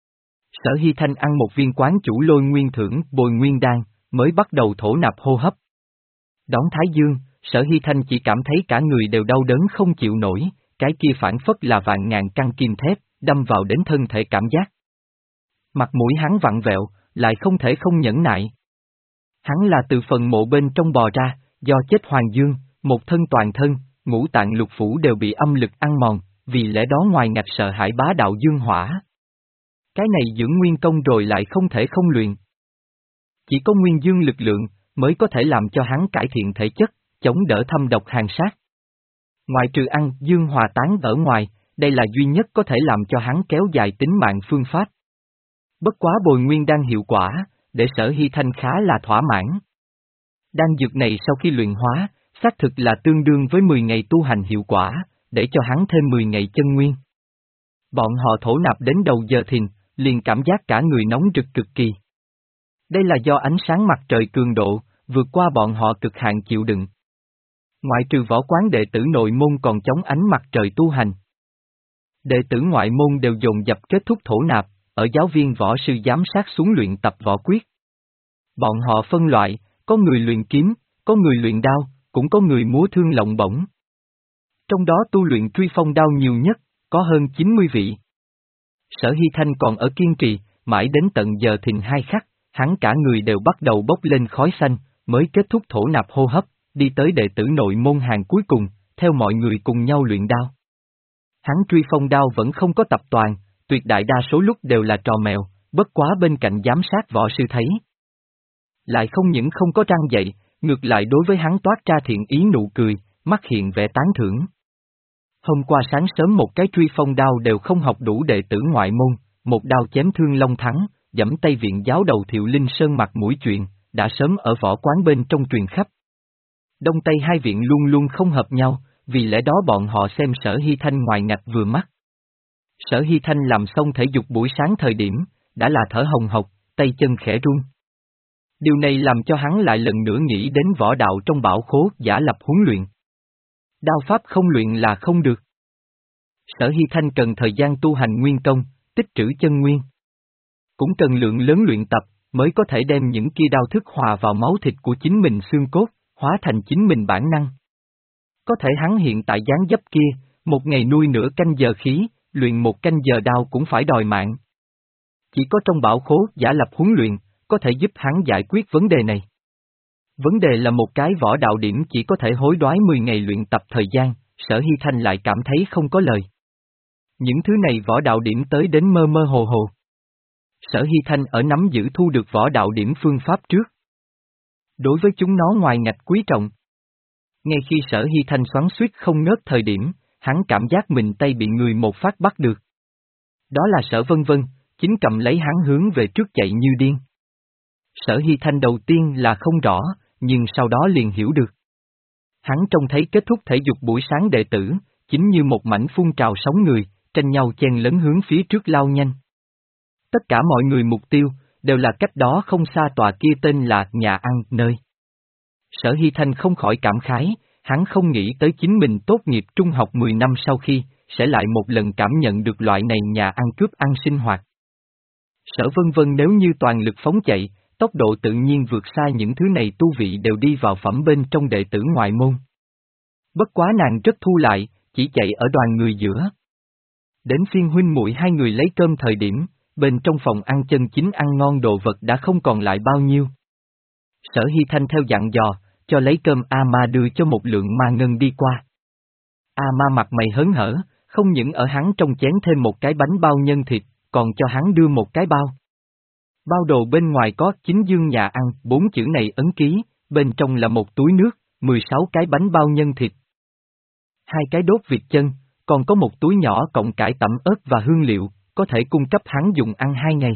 Sở Hy Thanh ăn một viên quán chủ lôi nguyên thưởng bồi nguyên đan, mới bắt đầu thổ nạp hô hấp. Đón Thái Dương, Sở Hy Thanh chỉ cảm thấy cả người đều đau đớn không chịu nổi, cái kia phản phất là vạn ngàn căn kim thép, đâm vào đến thân thể cảm giác. Mặt mũi hắn vặn vẹo, lại không thể không nhẫn nại. Hắn là từ phần mộ bên trong bò ra, do chết hoàng dương, một thân toàn thân, ngũ tạng lục phủ đều bị âm lực ăn mòn, vì lẽ đó ngoài ngạch sợ hãi bá đạo dương hỏa. Cái này dưỡng nguyên công rồi lại không thể không luyện. Chỉ có nguyên dương lực lượng, mới có thể làm cho hắn cải thiện thể chất, chống đỡ thâm độc hàn sát. Ngoài trừ ăn dương hòa tán ở ngoài, đây là duy nhất có thể làm cho hắn kéo dài tính mạng phương pháp. Bất quá bồi nguyên đan hiệu quả, để Sở Hy Thanh khá là thỏa mãn. Đan dược này sau khi luyện hóa, xác thực là tương đương với mười ngày tu hành hiệu quả, để cho hắn thêm mười ngày chân nguyên. Bọn họ thổ nạp đến đầu giờ thìn, liền cảm giác cả người nóng rực cực kỳ. Đây là do ánh sáng mặt trời cường độ, vượt qua bọn họ cực hạn chịu đựng. Ngoại trừ võ quán đệ tử nội môn còn chống ánh mặt trời tu hành. Đệ tử ngoại môn đều dồn dập kết thúc thổ nạp, ở giáo viên võ sư giám sát xuống luyện tập võ quyết. Bọn họ phân loại, có người luyện kiếm, có người luyện đao, cũng có người múa thương lộng bổng. Trong đó tu luyện truy phong đao nhiều nhất, có hơn chín mươi vị. Sở Hy Thanh còn ở kiên trì, mãi đến tận giờ thìn hai khắc, hắn cả người đều bắt đầu bốc lên khói xanh, mới kết thúc thổ nạp hô hấp, đi tới đệ tử nội môn hàng cuối cùng, theo mọi người cùng nhau luyện đao. Hắn truy phong đao vẫn không có tập toàn, tuyệt đại đa số lúc đều là trò mèo, bất quá bên cạnh giám sát võ sư thấy. Lại không những không có răng dậy, ngược lại đối với hắn toát ra thiện ý nụ cười, mắt hiện vẻ tán thưởng. Hôm qua sáng sớm một cái truy phong đao đều không học đủ đệ tử ngoại môn, một đao chém thương Long Thắng, dẫm tay viện giáo đầu Thiệu Linh Sơn mặt mũi chuyện, đã sớm ở võ quán bên trong truyền khắp. Đông Tây hai viện luôn luôn không hợp nhau, vì lẽ đó bọn họ xem Sở Hy Thanh ngoài ngạch vừa mắt. Sở Hy Thanh làm xong thể dục buổi sáng thời điểm, đã là thở hồng hộc, tay chân khẽ run. Điều này làm cho hắn lại lần nữa nghĩ đến võ đạo trong bảo khố giả lập huấn luyện. Đao pháp không luyện là không được. Sở Hy Thanh cần thời gian tu hành nguyên công, tích trữ chân nguyên. Cũng cần lượng lớn luyện tập, mới có thể đem những kia đao thức hòa vào máu thịt của chính mình xương cốt, hóa thành chính mình bản năng. Có thể hắn hiện tại dáng dấp kia, một ngày nuôi nửa canh giờ khí, luyện một canh giờ đao cũng phải đòi mạng. Chỉ có trong bảo khố giả lập huấn luyện, có thể giúp hắn giải quyết vấn đề này. Vấn đề là một cái võ đạo điểm chỉ có thể hối đoái mười ngày luyện tập thời gian, Sở Hy Thanh lại cảm thấy không có lời. Những thứ này võ đạo điểm tới đến mơ mơ hồ hồ. Sở Hy Thanh ở nắm giữ thu được võ đạo điểm phương pháp trước. Đối với chúng nó ngoài ngạch quý trọng. Ngay khi Sở Hy Thanh xoắn xuýt không ngớt thời điểm, hắn cảm giác mình tay bị người một phát bắt được. Đó là Sở Vân Vân, chính cầm lấy hắn hướng về trước chạy như điên. Sở Hy Thanh đầu tiên là không rõ, nhưng sau đó liền hiểu được. Hắn trông thấy kết thúc thể dục buổi sáng đệ tử, chính như một mảnh phun trào sóng người, tranh nhau chen lấn hướng phía trước lao nhanh. Tất cả mọi người mục tiêu, đều là cách đó không xa tòa kia tên là nhà ăn nơi. Sở Hy Thanh không khỏi cảm khái, hắn không nghĩ tới chính mình tốt nghiệp trung học mười năm sau khi, sẽ lại một lần cảm nhận được loại này nhà ăn cướp ăn sinh hoạt. Sở Vân Vân nếu như toàn lực phóng chạy, tốc độ tự nhiên vượt xa những thứ này tu vị đều đi vào phẩm bên trong đệ tử ngoại môn. Bất quá nàng rất thu lại, chỉ chạy ở đoàn người giữa. Đến phiên huynh muội hai người lấy cơm thời điểm, bên trong phòng ăn chân chính ăn ngon đồ vật đã không còn lại bao nhiêu. Sở Hy Thanh theo dặn dò, cho lấy cơm A Ma đưa cho một lượng ma ngân đi qua. A Ma mặt mày hớn hở, không những ở hắn trong chén thêm một cái bánh bao nhân thịt, còn cho hắn đưa một cái bao. Bao đồ bên ngoài có chính dương nhà ăn, bốn chữ này ấn ký, bên trong là một túi nước, mười sáu cái bánh bao nhân thịt. Hai cái đốt vịt chân, còn có một túi nhỏ cộng cải tẩm ớt và hương liệu, có thể cung cấp hắn dùng ăn hai ngày.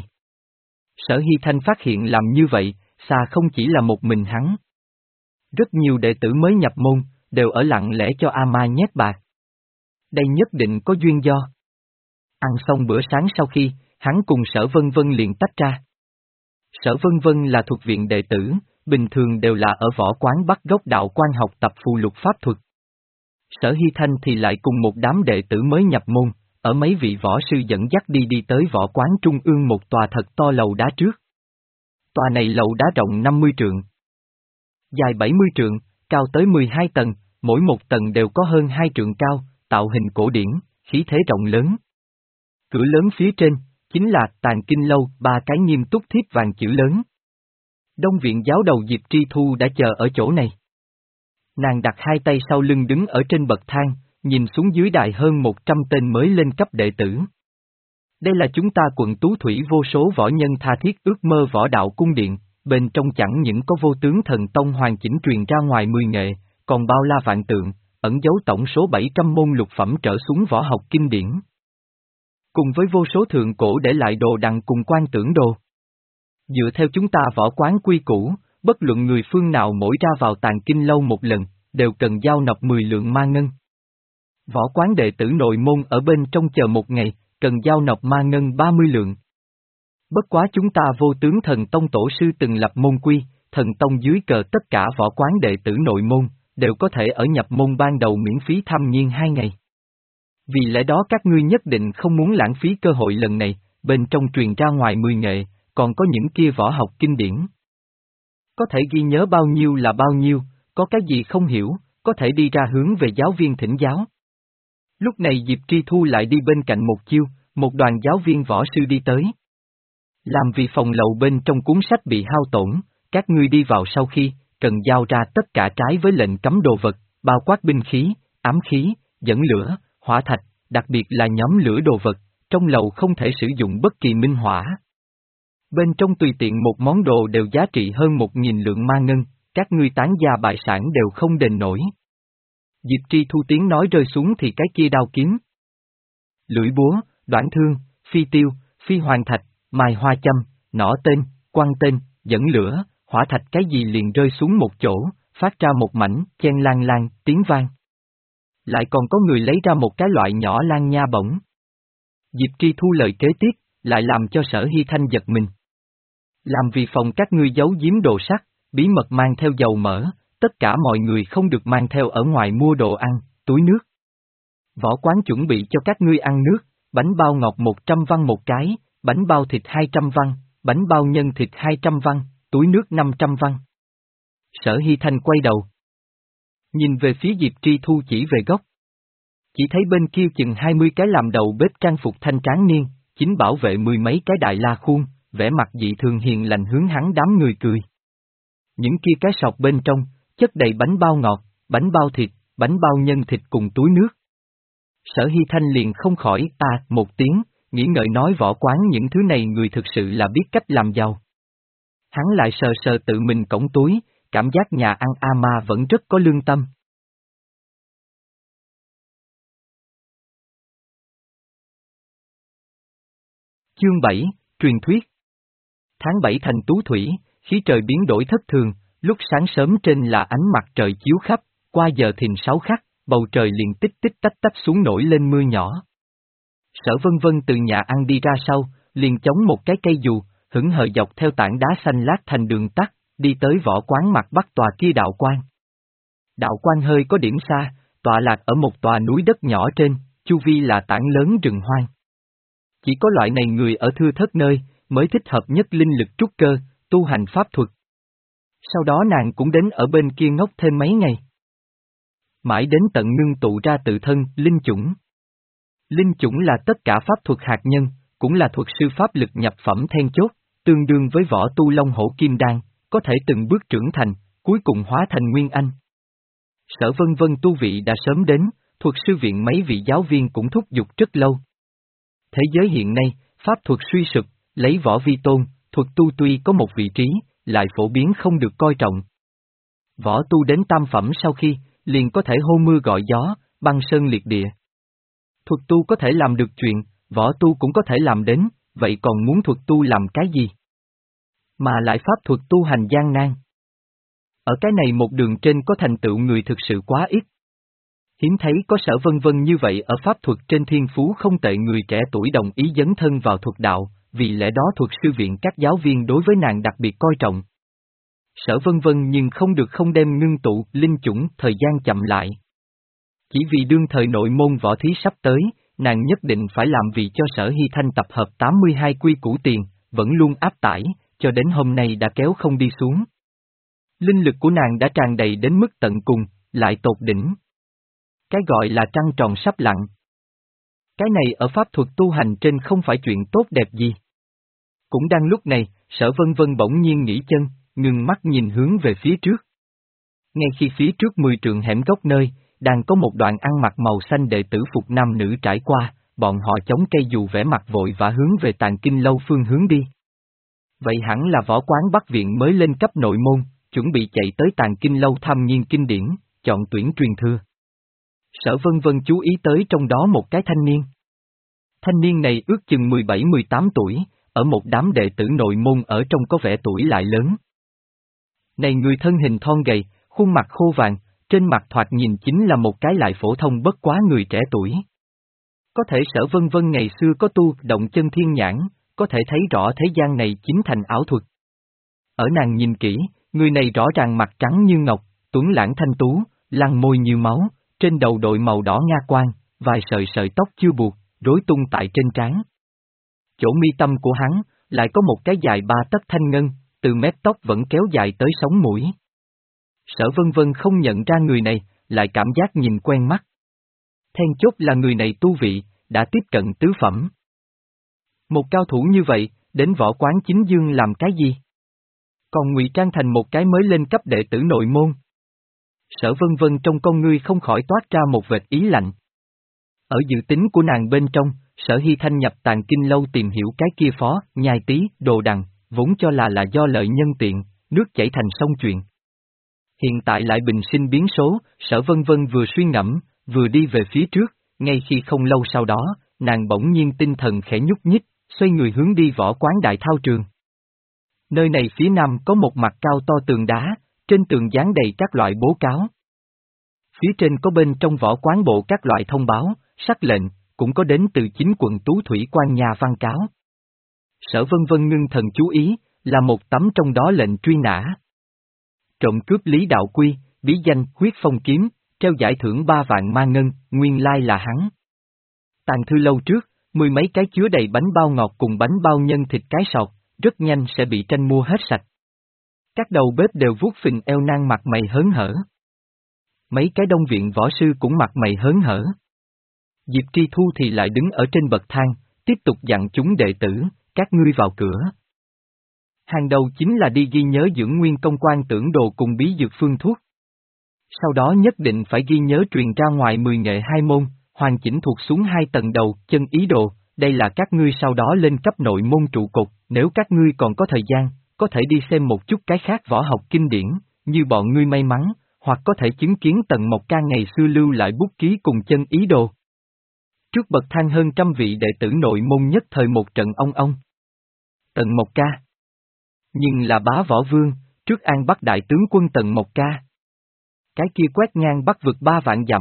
Sở Hy Thanh phát hiện làm như vậy, xa không chỉ là một mình hắn. Rất nhiều đệ tử mới nhập môn, đều ở lặng lẽ cho A Ma nhét bạc. Đây nhất định có duyên do. Ăn xong bữa sáng sau khi, hắn cùng Sở Vân Vân liền tách ra. Sở Vân Vân là thuộc viện đệ tử, bình thường đều là ở võ quán bắt gốc đạo quan học tập phù lục pháp thuật. Sở Hy Thanh thì lại cùng một đám đệ tử mới nhập môn, ở mấy vị võ sư dẫn dắt đi đi tới võ quán trung ương một tòa thật to lầu đá trước. Tòa này lầu đá rộng năm mươi trượng, dài bảy mươi trượng, cao tới mười hai tầng, mỗi một tầng đều có hơn hai trượng cao, tạo hình cổ điển, khí thế rộng lớn. Cửa lớn phía trên, chính là Tàn Kinh Lâu, ba cái nghiêm túc thiếp vàng chữ lớn. Đông viện giáo đầu Diệp Tri Thu đã chờ ở chỗ này. Nàng đặt hai tay sau lưng đứng ở trên bậc thang, nhìn xuống dưới đài hơn một trăm tên mới lên cấp đệ tử. Đây là chúng ta quận Tú Thủy vô số võ nhân tha thiết ước mơ võ đạo cung điện, bên trong chẳng những có vô tướng thần tông hoàn chỉnh truyền ra ngoài mười nghệ, còn bao la vạn tượng, ẩn dấu tổng số bảy trăm môn lục phẩm trở xuống võ học kinh điển. Cùng với vô số thượng cổ để lại đồ đằng cùng quan tưởng đồ. Dựa theo chúng ta võ quán quy củ, bất luận người phương nào mỗi ra vào tàng kinh lâu một lần, đều cần giao nộp mười lượng ma ngân. Võ quán đệ tử nội môn ở bên trong chờ một ngày, cần giao nộp ma ngân ba mươi lượng. Bất quá chúng ta vô tướng thần tông tổ sư từng lập môn quy, thần tông dưới cờ tất cả võ quán đệ tử nội môn, đều có thể ở nhập môn ban đầu miễn phí tham nhiên hai ngày. Vì lẽ đó các ngươi nhất định không muốn lãng phí cơ hội lần này, bên trong truyền ra ngoài mười nghệ, còn có những kia võ học kinh điển. Có thể ghi nhớ bao nhiêu là bao nhiêu, có cái gì không hiểu, có thể đi ra hướng về giáo viên thỉnh giáo. Lúc này Diệp Tri Thu lại đi bên cạnh một chiêu, một đoàn giáo viên võ sư đi tới. Làm vì phòng lầu bên trong cuốn sách bị hao tổn, các ngươi đi vào sau khi, cần giao ra tất cả trái với lệnh cấm đồ vật, bao quát binh khí, ám khí, dẫn lửa, hỏa thạch, đặc biệt là nhóm lửa đồ vật, trong lầu không thể sử dụng bất kỳ minh hỏa. Bên trong tùy tiện một món đồ đều giá trị hơn một nghìn lượng ma ngân, các ngươi tán gia bại sản đều không đền nổi. Diệp Tri Thu tiếng nói rơi xuống thì cái kia đao kiếm, lưỡi búa, đoản thương, phi tiêu, phi hoàng thạch, mài hoa châm, nỏ tên, quăng tên, dẫn lửa, hỏa thạch cái gì liền rơi xuống một chỗ, phát ra một mảnh, chen lan lan, tiếng vang. Lại còn có người lấy ra một cái loại nhỏ lan nha bổng. Diệp Tri Thu lời kế tiếp, lại làm cho Sở Hy Thanh giật mình. Làm vì phòng các ngươi giấu giếm đồ sắt, bí mật mang theo dầu mỡ, tất cả mọi người không được mang theo ở ngoài mua đồ ăn, túi nước. Võ quán chuẩn bị cho các ngươi ăn nước, bánh bao ngọt một trăm văn một cái, bánh bao thịt hai trăm văn, bánh bao nhân thịt hai trăm văn, túi nước năm trăm văn. Sở Hy Thanh quay đầu. Nhìn về phía Diệp Tri Thu chỉ về góc. Chỉ thấy bên kia chừng hai mươi cái làm đầu bếp trang phục thanh tráng niên, chính bảo vệ mười mấy cái đại la khuôn, vẻ mặt dị thường hiền lành hướng hắn đám người cười. Những kia cái sọt bên trong, chất đầy bánh bao ngọt, bánh bao thịt, bánh bao nhân thịt cùng túi nước. Sở Hy Thanh liền không khỏi ta à, một tiếng, nghĩ ngợi nói võ quán những thứ này người thực sự là biết cách làm giàu. Hắn lại sờ sờ tự mình cổng túi, cảm giác nhà ăn A Ma vẫn rất có lương tâm. Chương bảy, truyền thuyết. Tháng bảy thành Tú Thủy, khí trời biến đổi thất thường, lúc sáng sớm trên là ánh mặt trời chiếu khắp, qua giờ thìn sáu khắc, bầu trời liền tích tích tách tách xuống nổi lên mưa nhỏ. Sở Vân Vân từ nhà ăn đi ra sau, liền chống một cái cây dù, hững hờ dọc theo tảng đá xanh lát thành đường tắt, đi tới võ quán mặt bắc tòa kia đạo quan. Đạo quan hơi có điểm xa, tọa lạc ở một tòa núi đất nhỏ trên, chu vi là tảng lớn rừng hoang. Chỉ có loại này người ở thưa thớt nơi, mới thích hợp nhất linh lực trúc cơ, tu hành pháp thuật. Sau đó nàng cũng đến ở bên kia ngốc thêm mấy ngày. Mãi đến tận ngưng tụ ra tự thân, linh chủng. Linh chủng là tất cả pháp thuật hạt nhân, cũng là thuật sư pháp lực nhập phẩm then chốt, tương đương với võ tu long hổ kim đan, có thể từng bước trưởng thành, cuối cùng hóa thành nguyên anh. Sở Vân Vân tu vị đã sớm đến, thuật sư viện mấy vị giáo viên cũng thúc giục rất lâu. Thế giới hiện nay, pháp thuật suy sụp, lấy võ vi tôn, thuật tu tuy có một vị trí, lại phổ biến không được coi trọng. Võ tu đến tam phẩm sau khi, liền có thể hô mưa gọi gió, băng sơn liệt địa. Thuật tu có thể làm được chuyện, võ tu cũng có thể làm đến, vậy còn muốn thuật tu làm cái gì? Mà lại pháp thuật tu hành gian nan. Ở cái này một đường trên có thành tựu người thực sự quá ít. Hiếm thấy có Sở Vân Vân như vậy ở pháp thuật trên thiên phú không tệ người trẻ tuổi đồng ý dấn thân vào thuật đạo, vì lẽ đó thuật sư viện các giáo viên đối với nàng đặc biệt coi trọng. Sở Vân Vân nhưng không được không đem ngưng tụ, linh chủng, thời gian chậm lại. Chỉ vì đương thời nội môn võ thí sắp tới, nàng nhất định phải làm vì cho Sở Hy Thanh tập hợp tám mươi hai quy củ tiền, vẫn luôn áp tải, cho đến hôm nay đã kéo không đi xuống. Linh lực của nàng đã tràn đầy đến mức tận cùng, lại tột đỉnh. Cái gọi là trăng tròn sắp lặn. Cái này ở pháp thuật tu hành trên không phải chuyện tốt đẹp gì. Cũng đang lúc này, Sở Vân Vân bỗng nhiên nghỉ chân, ngừng mắt nhìn hướng về phía trước. Ngay khi phía trước mười trượng hẻm góc nơi, đang có một đoạn ăn mặc màu xanh đệ tử phục nam nữ trải qua, bọn họ chống cây dù vẻ mặt vội và hướng về Tàng Kinh Lâu phương hướng đi. Vậy hẳn là võ quán Bắc Viện mới lên cấp nội môn, chuẩn bị chạy tới Tàng Kinh Lâu tham nghiên kinh điển, chọn tuyển truyền thừa. Sở Vân Vân chú ý tới trong đó một cái thanh niên. Thanh niên này ước chừng mười bảy mười tám tuổi, ở một đám đệ tử nội môn ở trong có vẻ tuổi lại lớn. Này người thân hình thon gầy, khuôn mặt khô vàng, trên mặt thoạt nhìn chính là một cái lại phổ thông bất quá người trẻ tuổi. Có thể Sở Vân Vân ngày xưa có tu động chân thiên nhãn, có thể thấy rõ thế gian này chính thành ảo thuật. Ở nàng nhìn kỹ, người này rõ ràng mặt trắng như ngọc, tuấn lãng thanh tú, lăng môi như máu, trên đầu đội màu đỏ nga quan, vài sợi sợi tóc chưa buộc, rối tung tại trên trán. Chỗ mi tâm của hắn, lại có một cái dài ba tấc thanh ngân, từ mép tóc vẫn kéo dài tới sống mũi. Sở Vân Vân không nhận ra người này, lại cảm giác nhìn quen mắt. Then chốt là người này tu vị, đã tiếp cận tứ phẩm. Một cao thủ như vậy, đến võ quán chính dương làm cái gì? Còn ngụy trang thành một cái mới lên cấp đệ tử nội môn. Sở Vân Vân trong con ngươi không khỏi toát ra một vệt ý lạnh. Ở dự tính của nàng bên trong, Sở Hy Thanh nhập Tàng Kinh Lâu tìm hiểu cái kia phó, nhai tí, đồ đằng, vốn cho là là do lợi nhân tiện, nước chảy thành sông chuyện. Hiện tại lại bình sinh biến số, Sở Vân Vân vừa suy ngẫm, vừa đi về phía trước, ngay khi không lâu sau đó, nàng bỗng nhiên tinh thần khẽ nhúc nhích, xoay người hướng đi võ quán đại thao trường. Nơi này phía nam có một mặt cao to tường đá, trên tường dán đầy các loại bố cáo. Phía trên có bên trong võ quán bộ các loại thông báo, sắc lệnh, cũng có đến từ chính quận Tú Thủy quan nhà văn cáo. Sở Vân Vân ngưng thần chú ý, là một tấm trong đó lệnh truy nã. Trộm cướp Lý Đạo Quy, bí danh Huyết Phong Kiếm, treo giải thưởng ba vạn ma ngân, nguyên lai là hắn. Tàng thư lâu trước, mười mấy cái chứa đầy bánh bao ngọt cùng bánh bao nhân thịt cái sọt, rất nhanh sẽ bị tranh mua hết sạch. Các đầu bếp đều vuốt phình eo nang mặt mày hớn hở. Mấy cái đông viện võ sư cũng mặt mày hớn hở. Diệp Tri Thu thì lại đứng ở trên bậc thang, tiếp tục dặn chúng đệ tử, các ngươi vào cửa. Hàng đầu chính là đi ghi nhớ dưỡng nguyên công quan tưởng đồ cùng bí dược phương thuốc. Sau đó nhất định phải ghi nhớ truyền ra ngoài mười nghệ hai môn, hoàn chỉnh thuộc xuống hai tầng đầu, chân ý đồ, đây là các ngươi sau đó lên cấp nội môn trụ cột, nếu các ngươi còn có thời gian, có thể đi xem một chút cái khác võ học kinh điển, như bọn ngươi may mắn, hoặc có thể chứng kiến Tần Mộc Ca ngày xưa lưu lại bút ký cùng chân ý đồ. Trước bậc thang hơn trăm vị đệ tử nội môn nhất thời một trận ong ong. Tần Mộc Ca. Nhưng là bá võ vương, trước An Bắc đại tướng quân Tần Mộc Ca. Cái kia quét ngang Bắc vực ba vạn dặm.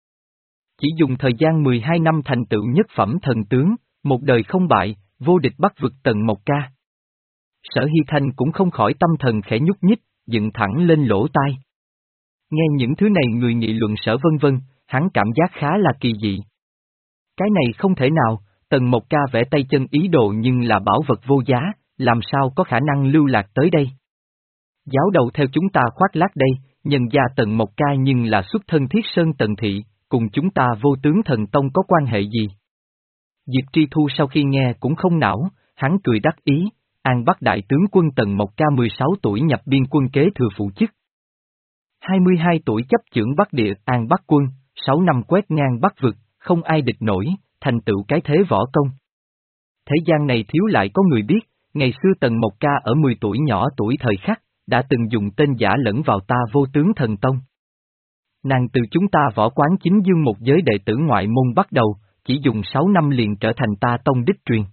Chỉ dùng thời gian mười hai năm thành tựu nhất phẩm thần tướng, một đời không bại, vô địch Bắc vực Tần Mộc Ca. Sở Hy Thanh cũng không khỏi tâm thần khẽ nhúc nhích, dựng thẳng lên lỗ tai. Nghe những thứ này người nghị luận Sở Vân Vân, hắn cảm giác khá là kỳ dị. Cái này không thể nào, Tần Mộc Ca vẽ tay chân ý đồ nhưng là bảo vật vô giá, làm sao có khả năng lưu lạc tới đây? Giáo đầu theo chúng ta khoác lác đây, nhân gia Tần Mộc Ca nhưng là xuất thân Thiết Sơn Tần Thị, cùng chúng ta Vô Tướng Thần Tông có quan hệ gì? Diệp Tri Thu sau khi nghe cũng không não, hắn cười đắc ý, An Bắc đại tướng quân Tần Mộc Ca mười sáu tuổi nhập biên quân kế thừa phụ chức. hai mươi hai tuổi chấp chưởng Bắc địa An Bắc quân, sáu năm quét ngang Bắc vực, không ai địch nổi, thành tựu cái thế võ công. Thế gian này thiếu lại có người biết, ngày xưa Tần Mộc Ca ở mười tuổi nhỏ tuổi thời khắc, đã từng dùng tên giả lẫn vào ta Vô Tướng Thần Tông. Nàng từ chúng ta võ quán chính dương một giới đệ tử ngoại môn bắt đầu, chỉ dùng sáu năm liền trở thành ta tông đích truyền.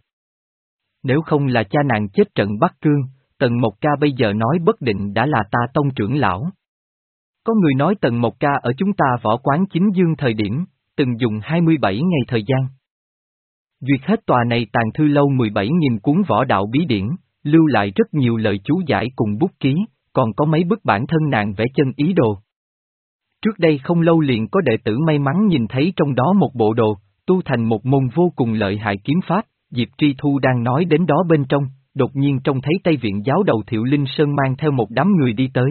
Nếu không là cha nàng chết trận Bắc Cương, Tần Mộc Ca bây giờ nói bất định đã là ta tông trưởng lão. Có người nói Tần Mộc Ca ở chúng ta võ quán chính dương thời điểm, từng dùng hai mươi bảy ngày thời gian. Duyệt hết tòa này tàng thư lâu mười bảy nghìn cuốn võ đạo bí điển, lưu lại rất nhiều lời chú giải cùng bút ký, còn có mấy bức bản thân nàng vẽ chân ý đồ. Trước đây không lâu liền có đệ tử may mắn nhìn thấy trong đó một bộ đồ, tu thành một môn vô cùng lợi hại kiếm pháp, Diệp Tri Thu đang nói đến đó bên trong, đột nhiên trông thấy Tây Viện giáo đầu Thiệu Linh Sơn mang theo một đám người đi tới.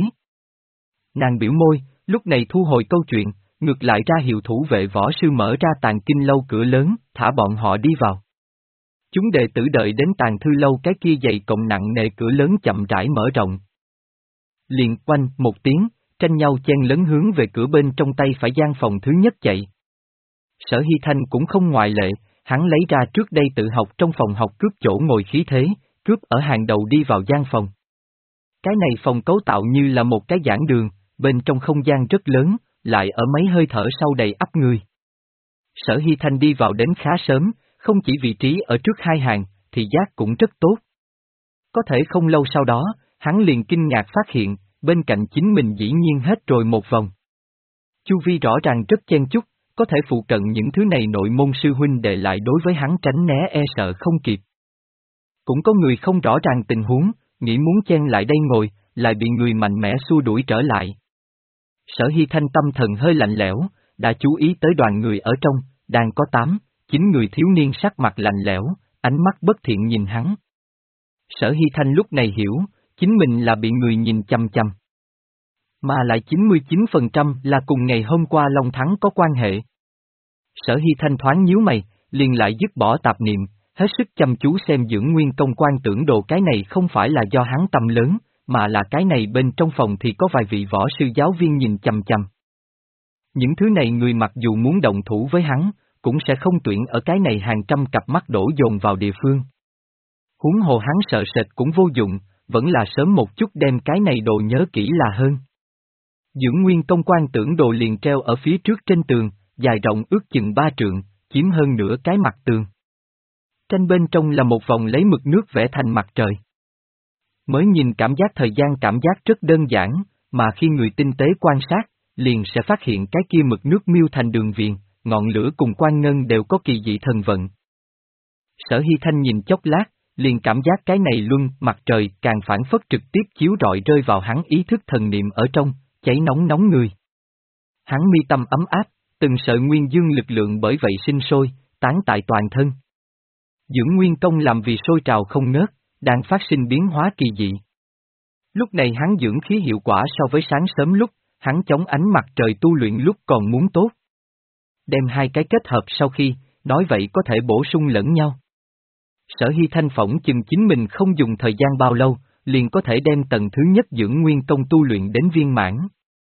Nàng biểu môi, lúc này thu hồi câu chuyện, ngược lại ra hiệu thủ vệ võ sư mở ra tàng kinh lâu cửa lớn, thả bọn họ đi vào. Chúng đệ tử đợi đến tàng thư lâu cái kia dày cộng nặng nề cửa lớn chậm rãi mở rộng. Liền quanh một tiếng, tranh nhau chen lấn hướng về cửa bên trong tay phải gian phòng thứ nhất chạy. Sở Hy Thanh cũng không ngoại lệ, hắn lấy ra trước đây tự học trong phòng học cướp chỗ ngồi khí thế, cướp ở hàng đầu đi vào gian phòng. Cái này phòng cấu tạo như là một cái giảng đường, bên trong không gian rất lớn, lại ở mấy hơi thở sau đầy ắp người. Sở Hy Thanh đi vào đến khá sớm, không chỉ vị trí ở trước hai hàng, thì giác cũng rất tốt. Có thể không lâu sau đó, hắn liền kinh ngạc phát hiện, bên cạnh chính mình dĩ nhiên hết rồi một vòng. Chu vi rõ ràng rất chen chúc, có thể phụ cận những thứ này nội môn sư huynh đệ lại đối với hắn tránh né e sợ không kịp. Cũng có người không rõ ràng tình huống, nghĩ muốn chen lại đây ngồi, lại bị người mạnh mẽ xua đuổi trở lại. Sở Hy Thanh tâm thần hơi lạnh lẽo, đã chú ý tới đoàn người ở trong, đang có tám, chín người thiếu niên sắc mặt lạnh lẽo, ánh mắt bất thiện nhìn hắn. Sở Hy Thanh lúc này hiểu, chính mình là bị người nhìn chăm chăm. Mà lại chín mươi chín phần trăm là cùng ngày hôm qua Long Thắng có quan hệ. Sở Hy Thanh thoáng nhíu mày, liền lại dứt bỏ tạp niệm, hết sức chăm chú xem dưỡng nguyên công quan tưởng đồ cái này không phải là do hắn tâm lớn, mà là cái này bên trong phòng thì có vài vị võ sư giáo viên nhìn chăm chăm. Những thứ này người mặc dù muốn động thủ với hắn, cũng sẽ không tuyển ở cái này hàng trăm cặp mắt đổ dồn vào địa phương. Huống hồ hắn sợ sệt cũng vô dụng, vẫn là sớm một chút đem cái này đồ nhớ kỹ là hơn. Dưỡng nguyên công quan tưởng đồ liền treo ở phía trước trên tường, dài rộng ước chừng ba trượng, chiếm hơn nửa cái mặt tường. Tranh bên trong là một vòng lấy mực nước vẽ thành mặt trời. Mới nhìn cảm giác thời gian cảm giác rất đơn giản, mà khi người tinh tế quan sát, liền sẽ phát hiện cái kia mực nước miêu thành đường viền, ngọn lửa cùng quan ngân đều có kỳ dị thần vận. Sở Hy Thanh nhìn chốc lát, liền cảm giác cái này luân mặt trời càng phản phất trực tiếp chiếu rọi rơi vào hắn ý thức thần niệm ở trong, cháy nóng nóng người. Hắn mi tâm ấm áp, từng sợi nguyên dương lực lượng bởi vậy sinh sôi, tán tại toàn thân. Dưỡng nguyên công làm vì sôi trào không ngớt, đang phát sinh biến hóa kỳ dị. Lúc này hắn dưỡng khí hiệu quả so với sáng sớm lúc, hắn chống ánh mặt trời tu luyện lúc còn muốn tốt. Đem hai cái kết hợp sau khi, nói vậy có thể bổ sung lẫn nhau. Sở Hy Thanh phỏng chừng chính mình không dùng thời gian bao lâu, liền có thể đem tầng thứ nhất dưỡng nguyên công tu luyện đến viên mãn.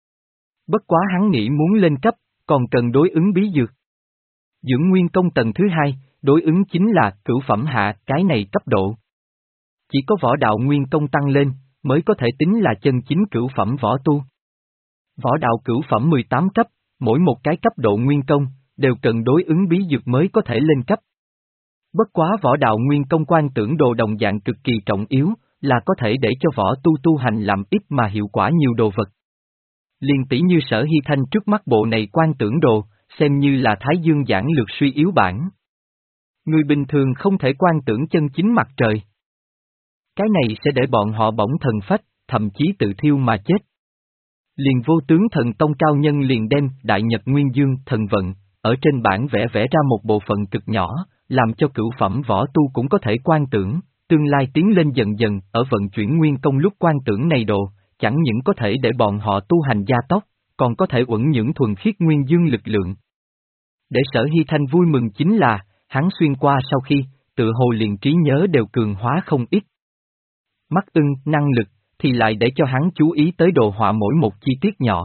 Bất quá hắn nghĩ muốn lên cấp, còn cần đối ứng bí dược. Dưỡng nguyên công tầng thứ hai, đối ứng chính là cửu phẩm hạ cái này cấp độ. Chỉ có võ đạo nguyên công tăng lên, mới có thể tính là chân chính cửu phẩm võ tu. Võ đạo cửu phẩm mười tám cấp, mỗi một cái cấp độ nguyên công, đều cần đối ứng bí dược mới có thể lên cấp. Bất quá võ đạo nguyên công quan tưởng đồ đồng dạng cực kỳ trọng yếu, là có thể để cho võ tu tu hành làm ít mà hiệu quả nhiều đồ vật. Liên tỷ như Sở Hy Thanh trước mắt bộ này quan tưởng đồ, xem như là Thái Dương giảng lược suy yếu bản. Người bình thường không thể quan tưởng chân chính mặt trời. Cái này sẽ để bọn họ bỗng thần phách, thậm chí tự thiêu mà chết. Liền vô tướng thần tông cao nhân liền đem Đại Nhật Nguyên Dương thần vận, ở trên bản vẽ vẽ ra một bộ phận cực nhỏ, làm cho cửu phẩm võ tu cũng có thể quan tưởng, tương lai tiến lên dần dần, ở vận chuyển nguyên công lúc quan tưởng này đồ, chẳng những có thể để bọn họ tu hành gia tốc, còn có thể uẩn những thuần khiết nguyên dương lực lượng. Để Sở Hy Thanh vui mừng chính là, hắn xuyên qua sau khi, tự hồ liền trí nhớ đều cường hóa không ít. Mắt ưng, năng lực, thì lại để cho hắn chú ý tới đồ họa mỗi một chi tiết nhỏ.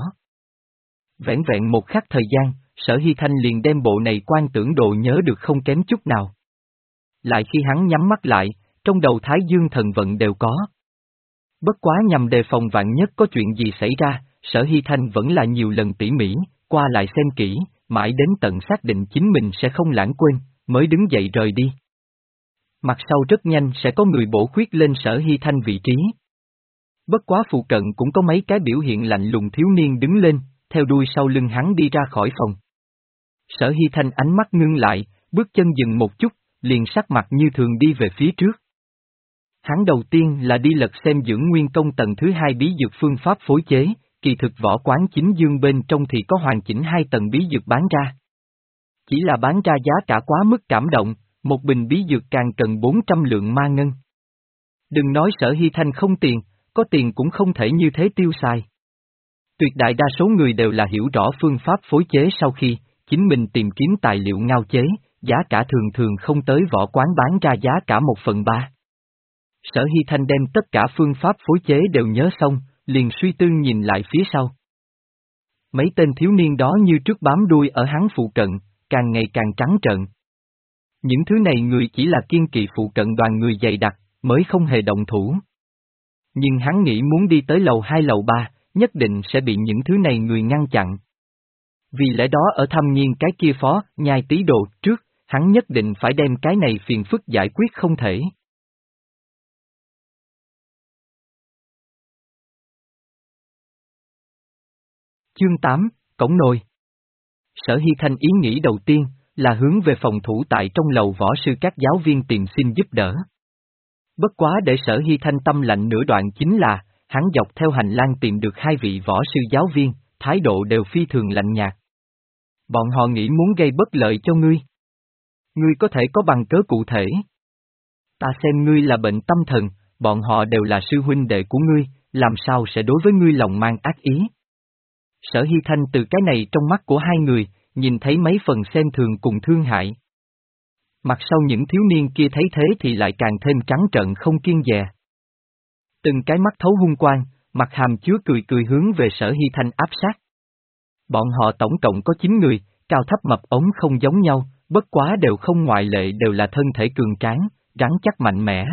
Vẻn vẹn một khắc thời gian, Sở Hy Thanh liền đem bộ này quan tưởng đồ nhớ được không kém chút nào. Lại khi hắn nhắm mắt lại, trong đầu Thái Dương thần vận đều có. Bất quá nhằm đề phòng vạn nhất có chuyện gì xảy ra, Sở Hy Thanh vẫn là nhiều lần tỉ mỉ, qua lại xem kỹ, mãi đến tận xác định chính mình sẽ không lãng quên, mới đứng dậy rời đi. Mặt sau rất nhanh sẽ có người bổ khuyết lên Sở Hy Thanh vị trí. Bất quá phụ cận cũng có mấy cái biểu hiện lạnh lùng thiếu niên đứng lên, theo đuôi sau lưng hắn đi ra khỏi phòng. Sở Hy Thanh ánh mắt ngưng lại, bước chân dừng một chút, liền sắc mặt như thường đi về phía trước. Hắn đầu tiên là đi lật xem dưỡng nguyên công tầng thứ hai bí dược phương pháp phối chế, kỳ thực võ quán chính dương bên trong thì có hoàn chỉnh hai tầng bí dược bán ra. Chỉ là bán ra giá cả quá mức cảm động, một bình bí dược càng cần bốn trăm lượng ma ngân. Đừng nói Sở Hy Thanh không tiền, có tiền cũng không thể như thế tiêu xài. Tuyệt đại đa số người đều là hiểu rõ phương pháp phối chế sau khi, chính mình tìm kiếm tài liệu ngao chế, giá cả thường thường không tới võ quán bán ra giá cả một phần ba. Sở Hy Thanh đem tất cả phương pháp phối chế đều nhớ xong, liền suy tư nhìn lại phía sau. mấy tên thiếu niên đó như trước bám đuôi ở hắn phụ cận, càng ngày càng trắng trợn. Những thứ này người chỉ là kiên kỵ phụ cận đoàn người dày đặc, mới không hề động thủ. Nhưng hắn nghĩ muốn đi tới lầu hai lầu ba, nhất định sẽ bị những thứ này người ngăn chặn. Vì lẽ đó ở thâm nhiên cái kia phó, nhai tí đồ, trước, hắn nhất định phải đem cái này phiền phức giải quyết không thể. Chương tám, Cổng Nồi. Sở Hy Thanh ý nghĩ đầu tiên, là hướng về phòng thủ tại trong lầu võ sư các giáo viên tìm xin giúp đỡ. Bất quá để Sở Hy Thanh tâm lạnh nửa đoạn chính là, hắn dọc theo hành lang tìm được hai vị võ sư giáo viên, thái độ đều phi thường lạnh nhạt. Bọn họ nghĩ muốn gây bất lợi cho ngươi. Ngươi có thể có bằng cớ cụ thể. Ta xem ngươi là bệnh tâm thần, bọn họ đều là sư huynh đệ của ngươi, làm sao sẽ đối với ngươi lòng mang ác ý. Sở Hy Thanh từ cái này trong mắt của hai người, nhìn thấy mấy phần xem thường cùng thương hại. Mặt sau những thiếu niên kia thấy thế thì lại càng thêm trắng trợn không kiêng dè. Từng cái mắt thấu hung quang, mặt hàm chứa cười cười hướng về Sở Hy Thanh áp sát. Bọn họ tổng cộng có chín người, cao thấp mập ống không giống nhau, bất quá đều không ngoại lệ đều là thân thể cường tráng, rắn chắc mạnh mẽ.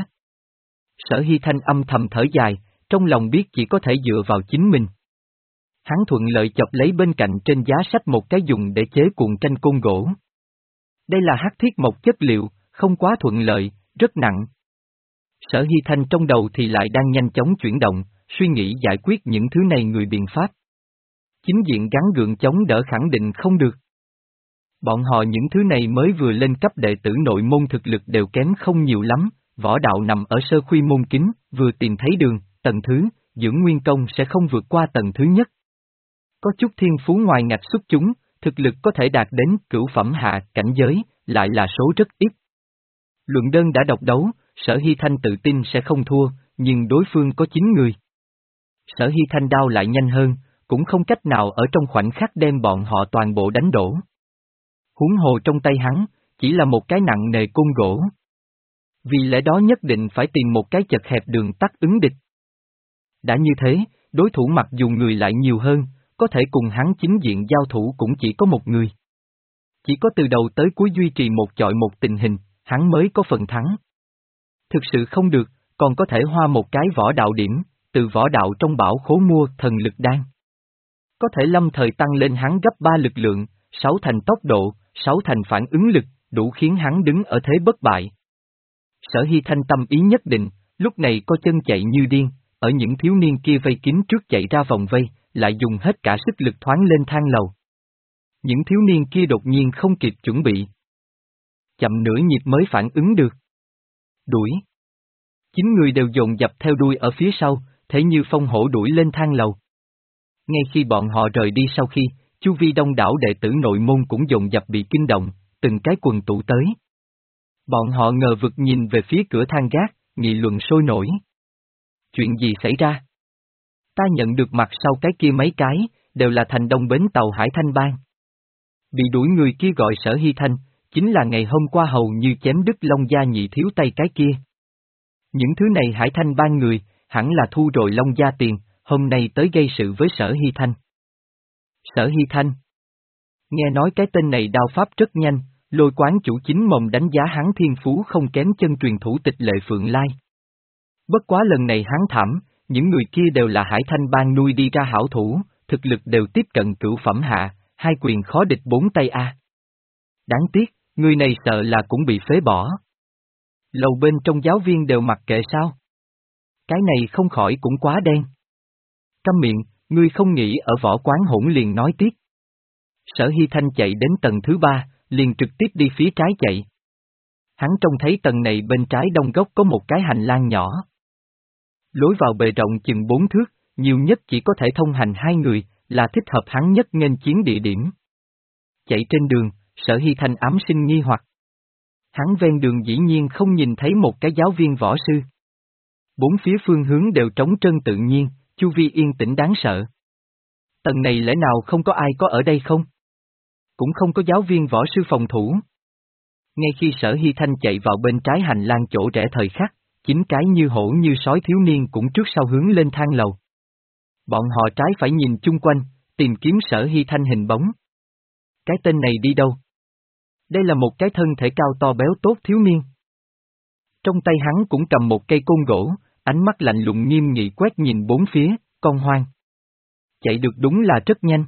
Sở Hy Thanh âm thầm thở dài, trong lòng biết chỉ có thể dựa vào chính mình. Hắn thuận lợi chọc lấy bên cạnh trên giá sách một cái dùng để chế cuộn tranh côn gỗ. Đây là hắc thiết mộc chất liệu, không quá thuận lợi, rất nặng. Sở Hy Thanh trong đầu thì lại đang nhanh chóng chuyển động, suy nghĩ giải quyết những thứ này người biện pháp. Chính diện gắn gượng chống đỡ khẳng định không được. Bọn họ những thứ này mới vừa lên cấp đệ tử nội môn thực lực đều kém không nhiều lắm, võ đạo nằm ở sơ khuy môn kính, vừa tìm thấy đường, tầng thứ, dưỡng nguyên công sẽ không vượt qua tầng thứ nhất. Có chút thiên phú ngoài ngạch xuất chúng, thực lực có thể đạt đến cửu phẩm hạ cảnh giới, lại là số rất ít. Luận đơn đã độc đấu, Sở Hy Thanh tự tin sẽ không thua, nhưng đối phương có chín người. Sở Hy Thanh đao lại nhanh hơn, cũng không cách nào ở trong khoảnh khắc đem bọn họ toàn bộ đánh đổ. Huống hồ trong tay hắn, chỉ là một cái nặng nề côn gỗ. Vì lẽ đó nhất định phải tìm một cái chật hẹp đường tắt ứng địch. Đã như thế, đối thủ mặc dù người lại nhiều hơn, có thể cùng hắn chính diện giao thủ cũng chỉ có một người. Chỉ có từ đầu tới cuối duy trì một chọi một tình hình, hắn mới có phần thắng. Thực sự không được, còn có thể hoa một cái võ đạo điểm, từ võ đạo trong bảo khố mua thần lực đan. Có thể lâm thời tăng lên hắn gấp ba lực lượng, sáu thành tốc độ, sáu thành phản ứng lực, đủ khiến hắn đứng ở thế bất bại. Sở Hy Thanh tâm ý nhất định, lúc này có chân chạy như điên, ở những thiếu niên kia vây kín trước chạy ra vòng vây, lại dùng hết cả sức lực thoáng lên thang lầu. Những thiếu niên kia đột nhiên không kịp chuẩn bị. Chậm nửa nhịp mới phản ứng được. Đuổi. Chín người đều dồn dập theo đuôi ở phía sau, thế như phong hổ đuổi lên thang lầu. Ngay khi bọn họ rời đi sau khi, chu vi đông đảo đệ tử nội môn cũng dồn dập bị kinh động, từng cái quần tụ tới. Bọn họ ngờ vực nhìn về phía cửa thang gác, nghị luận sôi nổi. Chuyện gì xảy ra? Ta nhận được mặt sau cái kia mấy cái, đều là thành đông bến tàu Hải Thanh Bang. Bị đuổi người kia gọi Sở Hy Thanh, chính là ngày hôm qua hầu như chém đứt Long Gia nhị thiếu tay cái kia. Những thứ này Hải Thanh Bang người, hẳn là thu rồi Long Gia tiền, hôm nay tới gây sự với Sở Hy Thanh. Sở Hy Thanh. Nghe nói cái tên này đao pháp rất nhanh, Lôi quán chủ chính mồm đánh giá hắn thiên phú không kém chân truyền thủ tịch Lệ Phượng Lai. Bất quá lần này hắn thảm, những người kia đều là Hải Thanh Bang nuôi đi ra hảo thủ, thực lực đều tiếp cận cửu phẩm hạ, hai quyền khó địch bốn tay a. Đáng tiếc, người này sợ là cũng bị phế bỏ. Lầu bên trong giáo viên đều mặc kệ sao? Cái này không khỏi cũng quá đen. Câm miệng, ngươi không nghĩ ở võ quán hỗn liền nói tiếp. Sở Hy Thanh chạy đến tầng thứ ba, liền trực tiếp đi phía trái chạy. Hắn trông thấy tầng này bên trái đông góc có một cái hành lang nhỏ. Lối vào bề rộng chừng bốn thước, nhiều nhất chỉ có thể thông hành hai người, là thích hợp hắn nhất nghênh chiến địa điểm. Chạy trên đường, Sở Hy Thanh ám sinh nghi hoặc. Hắn ven đường dĩ nhiên không nhìn thấy một cái giáo viên võ sư. Bốn phía phương hướng đều trống trơn tự nhiên, chu vi yên tĩnh đáng sợ. Tầng này lẽ nào không có ai có ở đây không? Cũng không có giáo viên võ sư phòng thủ. Ngay khi Sở Hy Thanh chạy vào bên trái hành lang chỗ rẽ thời khắc, chín cái như hổ như sói thiếu niên cũng trước sau hướng lên thang lầu. Bọn họ trái phải nhìn chung quanh, tìm kiếm Sở Hy Thanh hình bóng. Cái tên này đi đâu? Đây là một cái thân thể cao to béo tốt thiếu niên. Trong tay hắn cũng cầm một cây côn gỗ, ánh mắt lạnh lùng nghiêm nghị quét nhìn bốn phía, con hoang. Chạy được đúng là rất nhanh.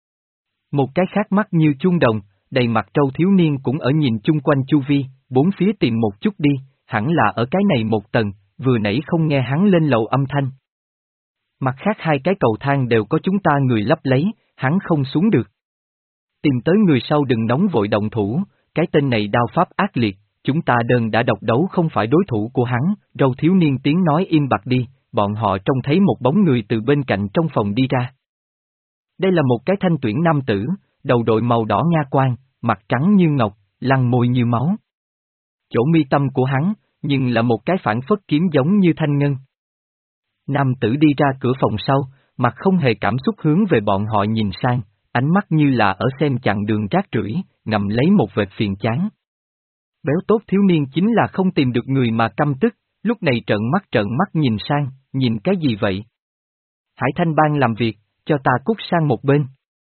Một cái khác mắt như chuông đồng, đầy mặt trâu thiếu niên cũng ở nhìn chung quanh chu vi, bốn phía tìm một chút đi, hẳn là ở cái này một tầng, vừa nãy không nghe hắn lên lầu âm thanh. Mặt khác hai cái cầu thang đều có chúng ta người lấp lấy, hắn không xuống được. Tìm tới người sau đừng nóng vội động thủ, cái tên này đao pháp ác liệt, chúng ta đơn đã độc đấu không phải đối thủ của hắn, râu thiếu niên tiếng nói im bặt đi, bọn họ trông thấy một bóng người từ bên cạnh trong phòng đi ra. Đây là một cái thanh tuyển nam tử, đầu đội màu đỏ nha quan, mặt trắng như ngọc, lằn môi như máu. Chỗ mi tâm của hắn, nhưng là một cái phản phất kiếm giống như thanh ngân. Nam tử đi ra cửa phòng sau, mặt không hề cảm xúc hướng về bọn họ nhìn sang, ánh mắt như là ở xem chặng đường rác rưởi, ngậm lấy một vệt phiền chán. Béo tốt thiếu niên chính là không tìm được người mà căm tức, lúc này trợn mắt trợn mắt nhìn sang, nhìn cái gì vậy? Hải Thanh Bang làm việc, cho ta cút sang một bên.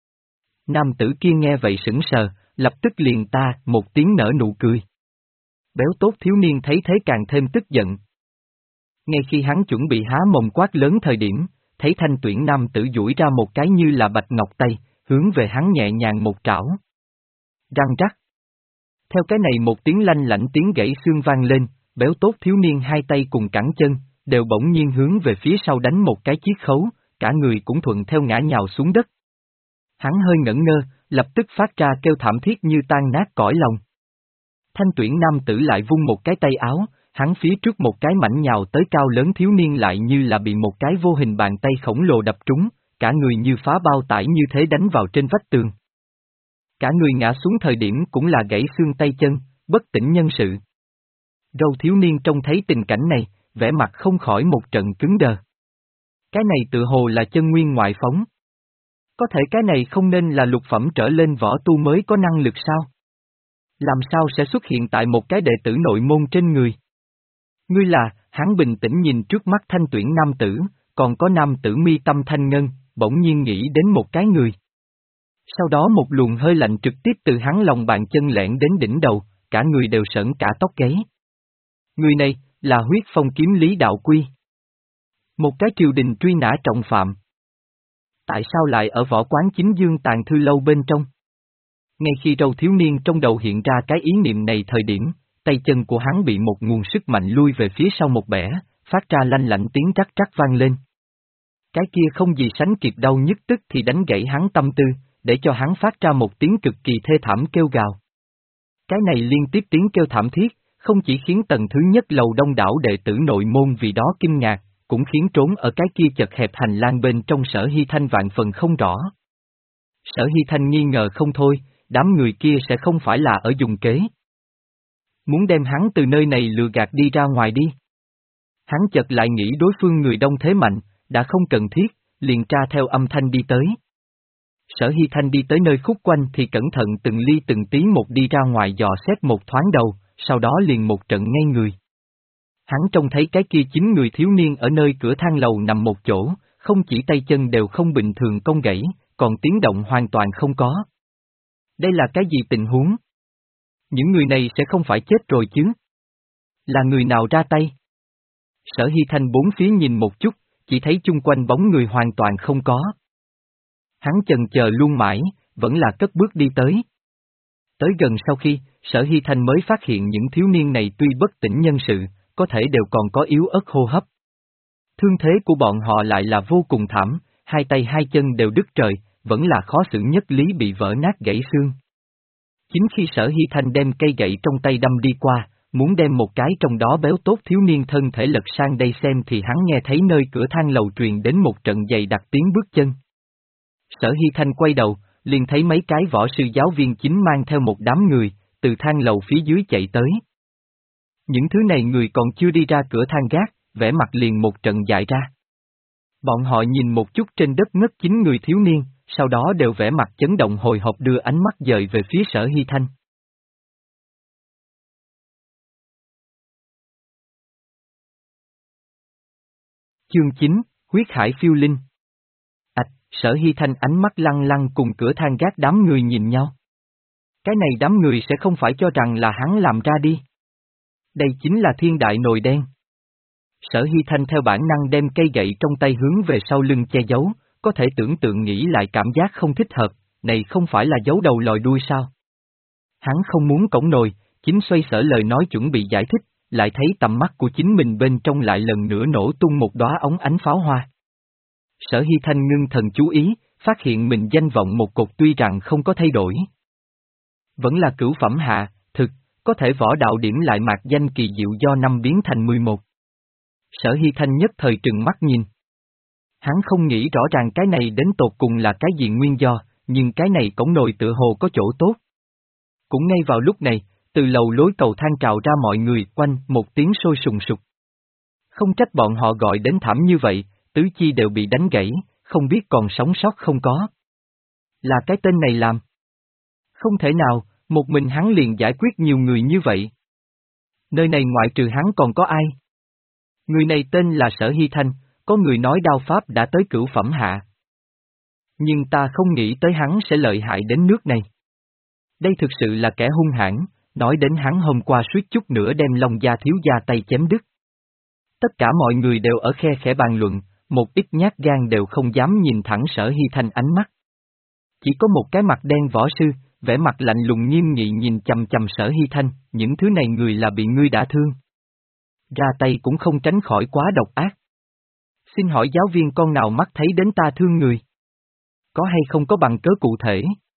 Nam tử kia nghe vậy sững sờ, lập tức liền ta, một tiếng nở nụ cười. Béo tốt thiếu niên thấy thế càng thêm tức giận. Ngay khi hắn chuẩn bị há mồm quát lớn thời điểm, thấy thanh tuyển nam tử duỗi ra một cái như là bạch ngọc tay, hướng về hắn nhẹ nhàng một trảo. Răng rắc. Theo cái này một tiếng lanh lảnh tiếng gãy xương vang lên, béo tốt thiếu niên hai tay cùng cẳng chân, đều bỗng nhiên hướng về phía sau đánh một cái chiết khấu, cả người cũng thuận theo ngã nhào xuống đất. Hắn hơi ngẩn ngơ, lập tức phát ra kêu thảm thiết như tan nát cõi lòng. Thanh tuyển nam tử lại vung một cái tay áo, hắn phía trước một cái mảnh nhào tới cao lớn thiếu niên lại như là bị một cái vô hình bàn tay khổng lồ đập trúng, cả người như phá bao tải như thế đánh vào trên vách tường. Cả người ngã xuống thời điểm cũng là gãy xương tay chân, bất tỉnh nhân sự. Râu thiếu niên trông thấy tình cảnh này, vẻ mặt không khỏi một trận cứng đờ. Cái này tự hồ là chân nguyên ngoại phóng. Có thể cái này không nên là lục phẩm trở lên võ tu mới có năng lực sao? Làm sao sẽ xuất hiện tại một cái đệ tử nội môn trên người? Ngươi là, hắn bình tĩnh nhìn trước mắt thanh tuyển nam tử, còn có nam tử mi tâm thanh ngân, bỗng nhiên nghĩ đến một cái người. Sau đó một luồng hơi lạnh trực tiếp từ hắn lòng bàn chân lẻn đến đỉnh đầu, cả người đều sởn cả tóc gáy. Người này, là huyết phong kiếm Lý Đạo Quy. Một cái triều đình truy nã trọng phạm. Tại sao lại ở võ quán chính dương tàng thư lâu bên trong? Ngay khi râu thiếu niên trong đầu hiện ra cái ý niệm này thời điểm, tay chân của hắn bị một nguồn sức mạnh lui về phía sau một bẻ, phát ra lanh lảnh tiếng rắc rắc vang lên. Cái kia không gì sánh kịp đau nhức tức thì đánh gãy hắn tâm tư, để cho hắn phát ra một tiếng cực kỳ thê thảm kêu gào. Cái này liên tiếp tiếng kêu thảm thiết, không chỉ khiến tầng thứ nhất lầu đông đảo đệ tử nội môn vì đó kinh ngạc, cũng khiến trốn ở cái kia chật hẹp hành lang bên trong Sở Hy Thanh vạn phần không rõ. Sở Hy Thanh nghi ngờ không thôi, đám người kia sẽ không phải là ở dùng kế. Muốn đem hắn từ nơi này lừa gạt đi ra ngoài đi. Hắn chợt lại nghĩ đối phương người đông thế mạnh, đã không cần thiết, liền tra theo âm thanh đi tới. Sở Hy Thanh đi tới nơi khúc quanh thì cẩn thận từng ly từng tí một đi ra ngoài dò xét một thoáng đầu, sau đó liền một trận ngay người. Hắn trông thấy cái kia chín người thiếu niên ở nơi cửa thang lầu nằm một chỗ, không chỉ tay chân đều không bình thường cong gãy, còn tiếng động hoàn toàn không có. Đây là cái gì tình huống? Những người này sẽ không phải chết rồi chứ? Là người nào ra tay? Sở Hy Thanh bốn phía nhìn một chút, chỉ thấy chung quanh bóng người hoàn toàn không có. Hắn chần chờ luôn mãi, vẫn là cất bước đi tới. Tới gần sau khi, Sở Hy Thanh mới phát hiện những thiếu niên này tuy bất tỉnh nhân sự, có thể đều còn có yếu ớt hô hấp. Thương thế của bọn họ lại là vô cùng thảm, hai tay hai chân đều đứt trời, vẫn là khó xử nhất lý bị vỡ nát gãy xương. Chính khi Sở Hy Thanh đem cây gậy trong tay đâm đi qua, muốn đem một cái trong đó béo tốt thiếu niên thân thể lật sang đây xem thì hắn nghe thấy nơi cửa thang lầu truyền đến một trận dày đặc tiếng bước chân. Sở Hy Thanh quay đầu, liền thấy mấy cái võ sư giáo viên chính mang theo một đám người, từ thang lầu phía dưới chạy tới. Những thứ này người còn chưa đi ra cửa thang gác, vẻ mặt liền một trận dại ra. Bọn họ nhìn một chút trên đất ngất chín người thiếu niên, sau đó đều vẻ mặt chấn động hồi hộp đưa ánh mắt dời về phía Sở Hy Thanh. Chương chín, Huyết Hải Phiêu Linh. Ảch, Sở Hy Thanh ánh mắt lăng lăng cùng cửa thang gác đám người nhìn nhau. Cái này đám người sẽ không phải cho rằng là hắn làm ra đi. Đây chính là thiên đại nồi đen. Sở Hy Thanh theo bản năng đem cây gậy trong tay hướng về sau lưng che giấu, có thể tưởng tượng nghĩ lại cảm giác không thích hợp, này không phải là giấu đầu lòi đuôi sao. Hắn không muốn cổng nồi, chính xoay sở lời nói chuẩn bị giải thích, lại thấy tầm mắt của chính mình bên trong lại lần nữa nổ tung một đóa ống ánh pháo hoa. Sở Hy Thanh ngưng thần chú ý, phát hiện mình danh vọng một cột tuy rằng không có thay đổi. Vẫn là cửu phẩm hạ, thực, có thể võ đạo điểm lại mạc danh kỳ diệu do năm biến thành mười một. Sở Hy Thanh nhất thời trừng mắt nhìn. Hắn không nghĩ rõ ràng cái này đến tột cùng là cái gì nguyên do, nhưng cái này cổng nồi tựa hồ có chỗ tốt. Cũng ngay vào lúc này, từ lầu lối cầu thang trào ra mọi người quanh một tiếng sôi sùng sục. Không trách bọn họ gọi đến thảm như vậy, tứ chi đều bị đánh gãy, không biết còn sống sót không có. Là cái tên này làm. Không thể nào, một mình hắn liền giải quyết nhiều người như vậy. Nơi này ngoại trừ hắn còn có ai? Người này tên là Sở Hy Thanh, có người nói đao pháp đã tới cửu phẩm hạ. Nhưng ta không nghĩ tới hắn sẽ lợi hại đến nước này. Đây thực sự là kẻ hung hãn, nói đến hắn hôm qua suýt chút nữa đem Long Gia thiếu gia tay chém đứt. Tất cả mọi người đều ở khe khẽ bàn luận, một ít nhát gan đều không dám nhìn thẳng Sở Hy Thanh ánh mắt. Chỉ có một cái mặt đen võ sư, vẻ mặt lạnh lùng nghiêm nghị nhìn chằm chằm Sở Hy Thanh, những thứ này người là bị ngươi đã thương. Ra tay cũng không tránh khỏi quá độc ác. Xin hỏi giáo viên con nào mắt thấy đến ta thương người? Có hay không có bằng cớ cụ thể?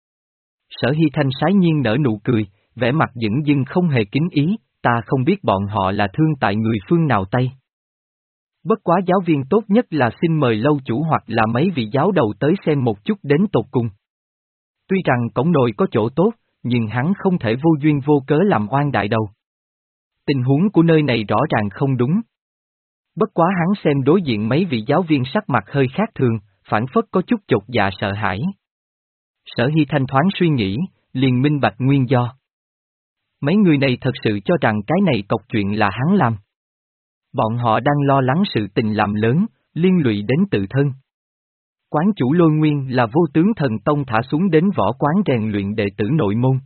Sở Hy Thanh sái nhiên nở nụ cười, vẻ mặt dửng dưng không hề kín ý, ta không biết bọn họ là thương tại người phương nào tay. Bất quá giáo viên tốt nhất là xin mời lâu chủ hoặc là mấy vị giáo đầu tới xem một chút đến tột cùng. Tuy rằng cổng nồi có chỗ tốt, nhưng hắn không thể vô duyên vô cớ làm oan đại đầu. Tình huống của nơi này rõ ràng không đúng. Bất quá hắn xem đối diện mấy vị giáo viên sắc mặt hơi khác thường, phản phất có chút chột dạ sợ hãi. Sở Hy Thanh thoáng suy nghĩ, liền minh bạch nguyên do. Mấy người này thật sự cho rằng cái này cọc chuyện là hắn làm. Bọn họ đang lo lắng sự tình làm lớn, liên lụy đến tự thân. Quán chủ Lôi Nguyên là vô tướng thần tông thả xuống đến võ quán rèn luyện đệ tử nội môn.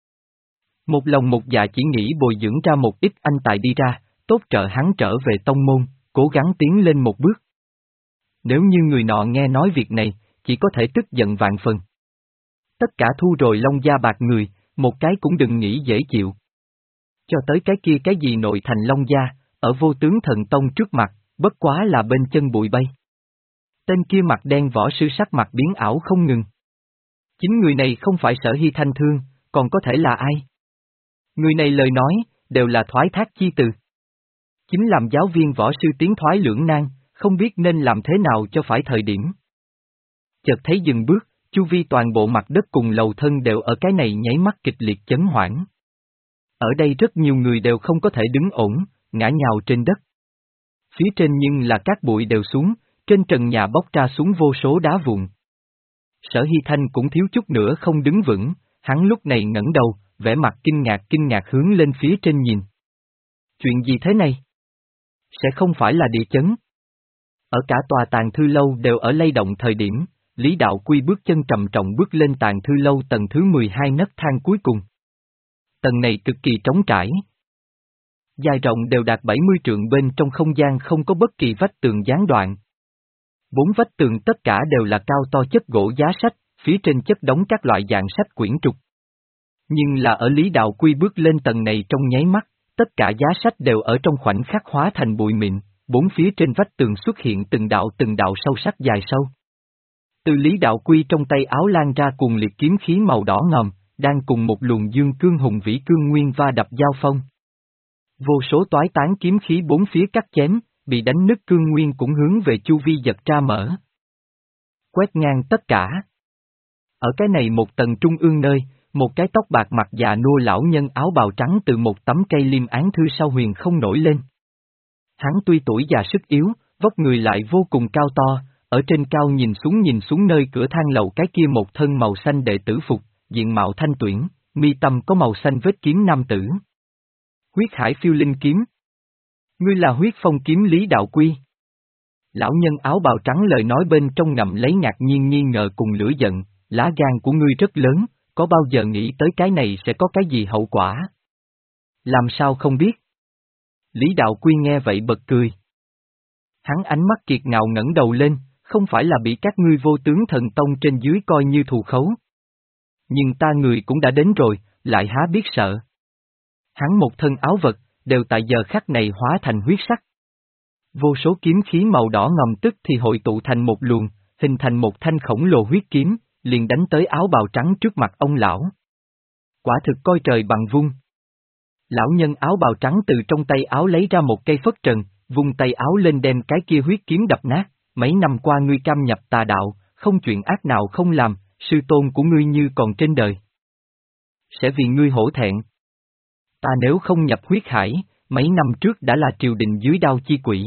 Một lòng một dạ chỉ nghĩ bồi dưỡng ra một ít anh tài đi ra, tốt trợ hắn trở về tông môn, cố gắng tiến lên một bước. Nếu như người nọ nghe nói việc này, chỉ có thể tức giận vạn phần. Tất cả thu rồi Long Gia bạc người, một cái cũng đừng nghĩ dễ chịu. Cho tới cái kia cái gì nội thành Long Gia, ở vô tướng thần tông trước mặt, bất quá là bên chân bụi bay. Tên kia mặt đen võ sư sắc mặt biến ảo không ngừng. Chính người này không phải Sở Hy Thanh thương, còn có thể là ai? Người này lời nói, đều là thoái thác chi từ. Chính làm giáo viên võ sư tiến thoái lưỡng nan, không biết nên làm thế nào cho phải thời điểm. Chợt thấy dừng bước, chu vi toàn bộ mặt đất cùng lầu thân đều ở cái này nháy mắt kịch liệt chấn hoảng. Ở đây rất nhiều người đều không có thể đứng ổn, ngã nhào trên đất. Phía trên nhưng là các bụi đều xuống, trên trần nhà bốc ra xuống vô số đá vụn. Sở Hy Thanh cũng thiếu chút nữa không đứng vững, hắn lúc này ngẩng đầu, vẻ mặt kinh ngạc kinh ngạc hướng lên phía trên nhìn. Chuyện gì thế này? Sẽ không phải là địa chấn. Ở cả tòa tàng thư lâu đều ở lay động thời điểm, Lý Đạo Quy bước chân trầm trọng bước lên tàng thư lâu tầng thứ mười hai nấc thang cuối cùng. Tầng này cực kỳ trống trải. Dài rộng đều đạt bảy mươi trượng, bên trong không gian không có bất kỳ vách tường gián đoạn. Bốn vách tường tất cả đều là cao to chất gỗ giá sách, phía trên chất đống các loại dạng sách quyển trục. Nhưng là ở Lý Đạo Quy bước lên tầng này trong nháy mắt, tất cả giá sách đều ở trong khoảnh khắc hóa thành bụi mịn, bốn phía trên vách tường xuất hiện từng đạo từng đạo sâu sắc dài sâu. Từ Lý Đạo Quy trong tay áo lan ra cuồng liệt kiếm khí màu đỏ ngòm, đang cùng một luồng dương cương hùng vĩ cương nguyên va đập giao phong. Vô số toái tán kiếm khí bốn phía cắt chém, bị đánh nứt cương nguyên cũng hướng về chu vi giật ra mở. Quét ngang tất cả. Ở cái này một tầng trung ương nơi, một cái tóc bạc mặt già nua lão nhân áo bào trắng từ một tấm cây liêm án thư sau huyền không nổi lên. Hắn tuy tuổi già sức yếu, vóc người lại vô cùng cao to, ở trên cao nhìn xuống nhìn xuống nơi cửa thang lầu cái kia một thân màu xanh đệ tử phục, diện mạo thanh tuyển, mi tâm có màu xanh vết kiếm nam tử. Huyết hải phiêu linh kiếm. Ngươi là huyết phong kiếm Lý Đạo Quy. Lão nhân áo bào trắng lời nói bên trong ngậm lấy ngạc nhiên nghi ngờ cùng lửa giận, lá gan của ngươi rất lớn, có bao giờ nghĩ tới cái này sẽ có cái gì hậu quả? Làm sao không biết? Lý Đạo Quy nghe vậy bật cười. Hắn ánh mắt kiệt ngạo ngẩng đầu lên, không phải là bị các ngươi vô tướng thần tông trên dưới coi như thù khấu. Nhưng ta người cũng đã đến rồi, lại há biết sợ. Hắn một thân áo vật, đều tại giờ khắc này hóa thành huyết sắc. Vô số kiếm khí màu đỏ ngầm tức thì hội tụ thành một luồng, hình thành một thanh khổng lồ huyết kiếm, liền đánh tới áo bào trắng trước mặt ông lão. Quả thực coi trời bằng vung. Lão nhân áo bào trắng từ trong tay áo lấy ra một cây phất trần, vung tay áo lên đem cái kia huyết kiếm đập nát, mấy năm qua ngươi cam nhập tà đạo, không chuyện ác nào không làm, sư tôn của ngươi như còn trên đời. Sẽ vì ngươi hổ thẹn. Ta nếu không nhập huyết hải, mấy năm trước đã là triều đình dưới đao chi quỷ.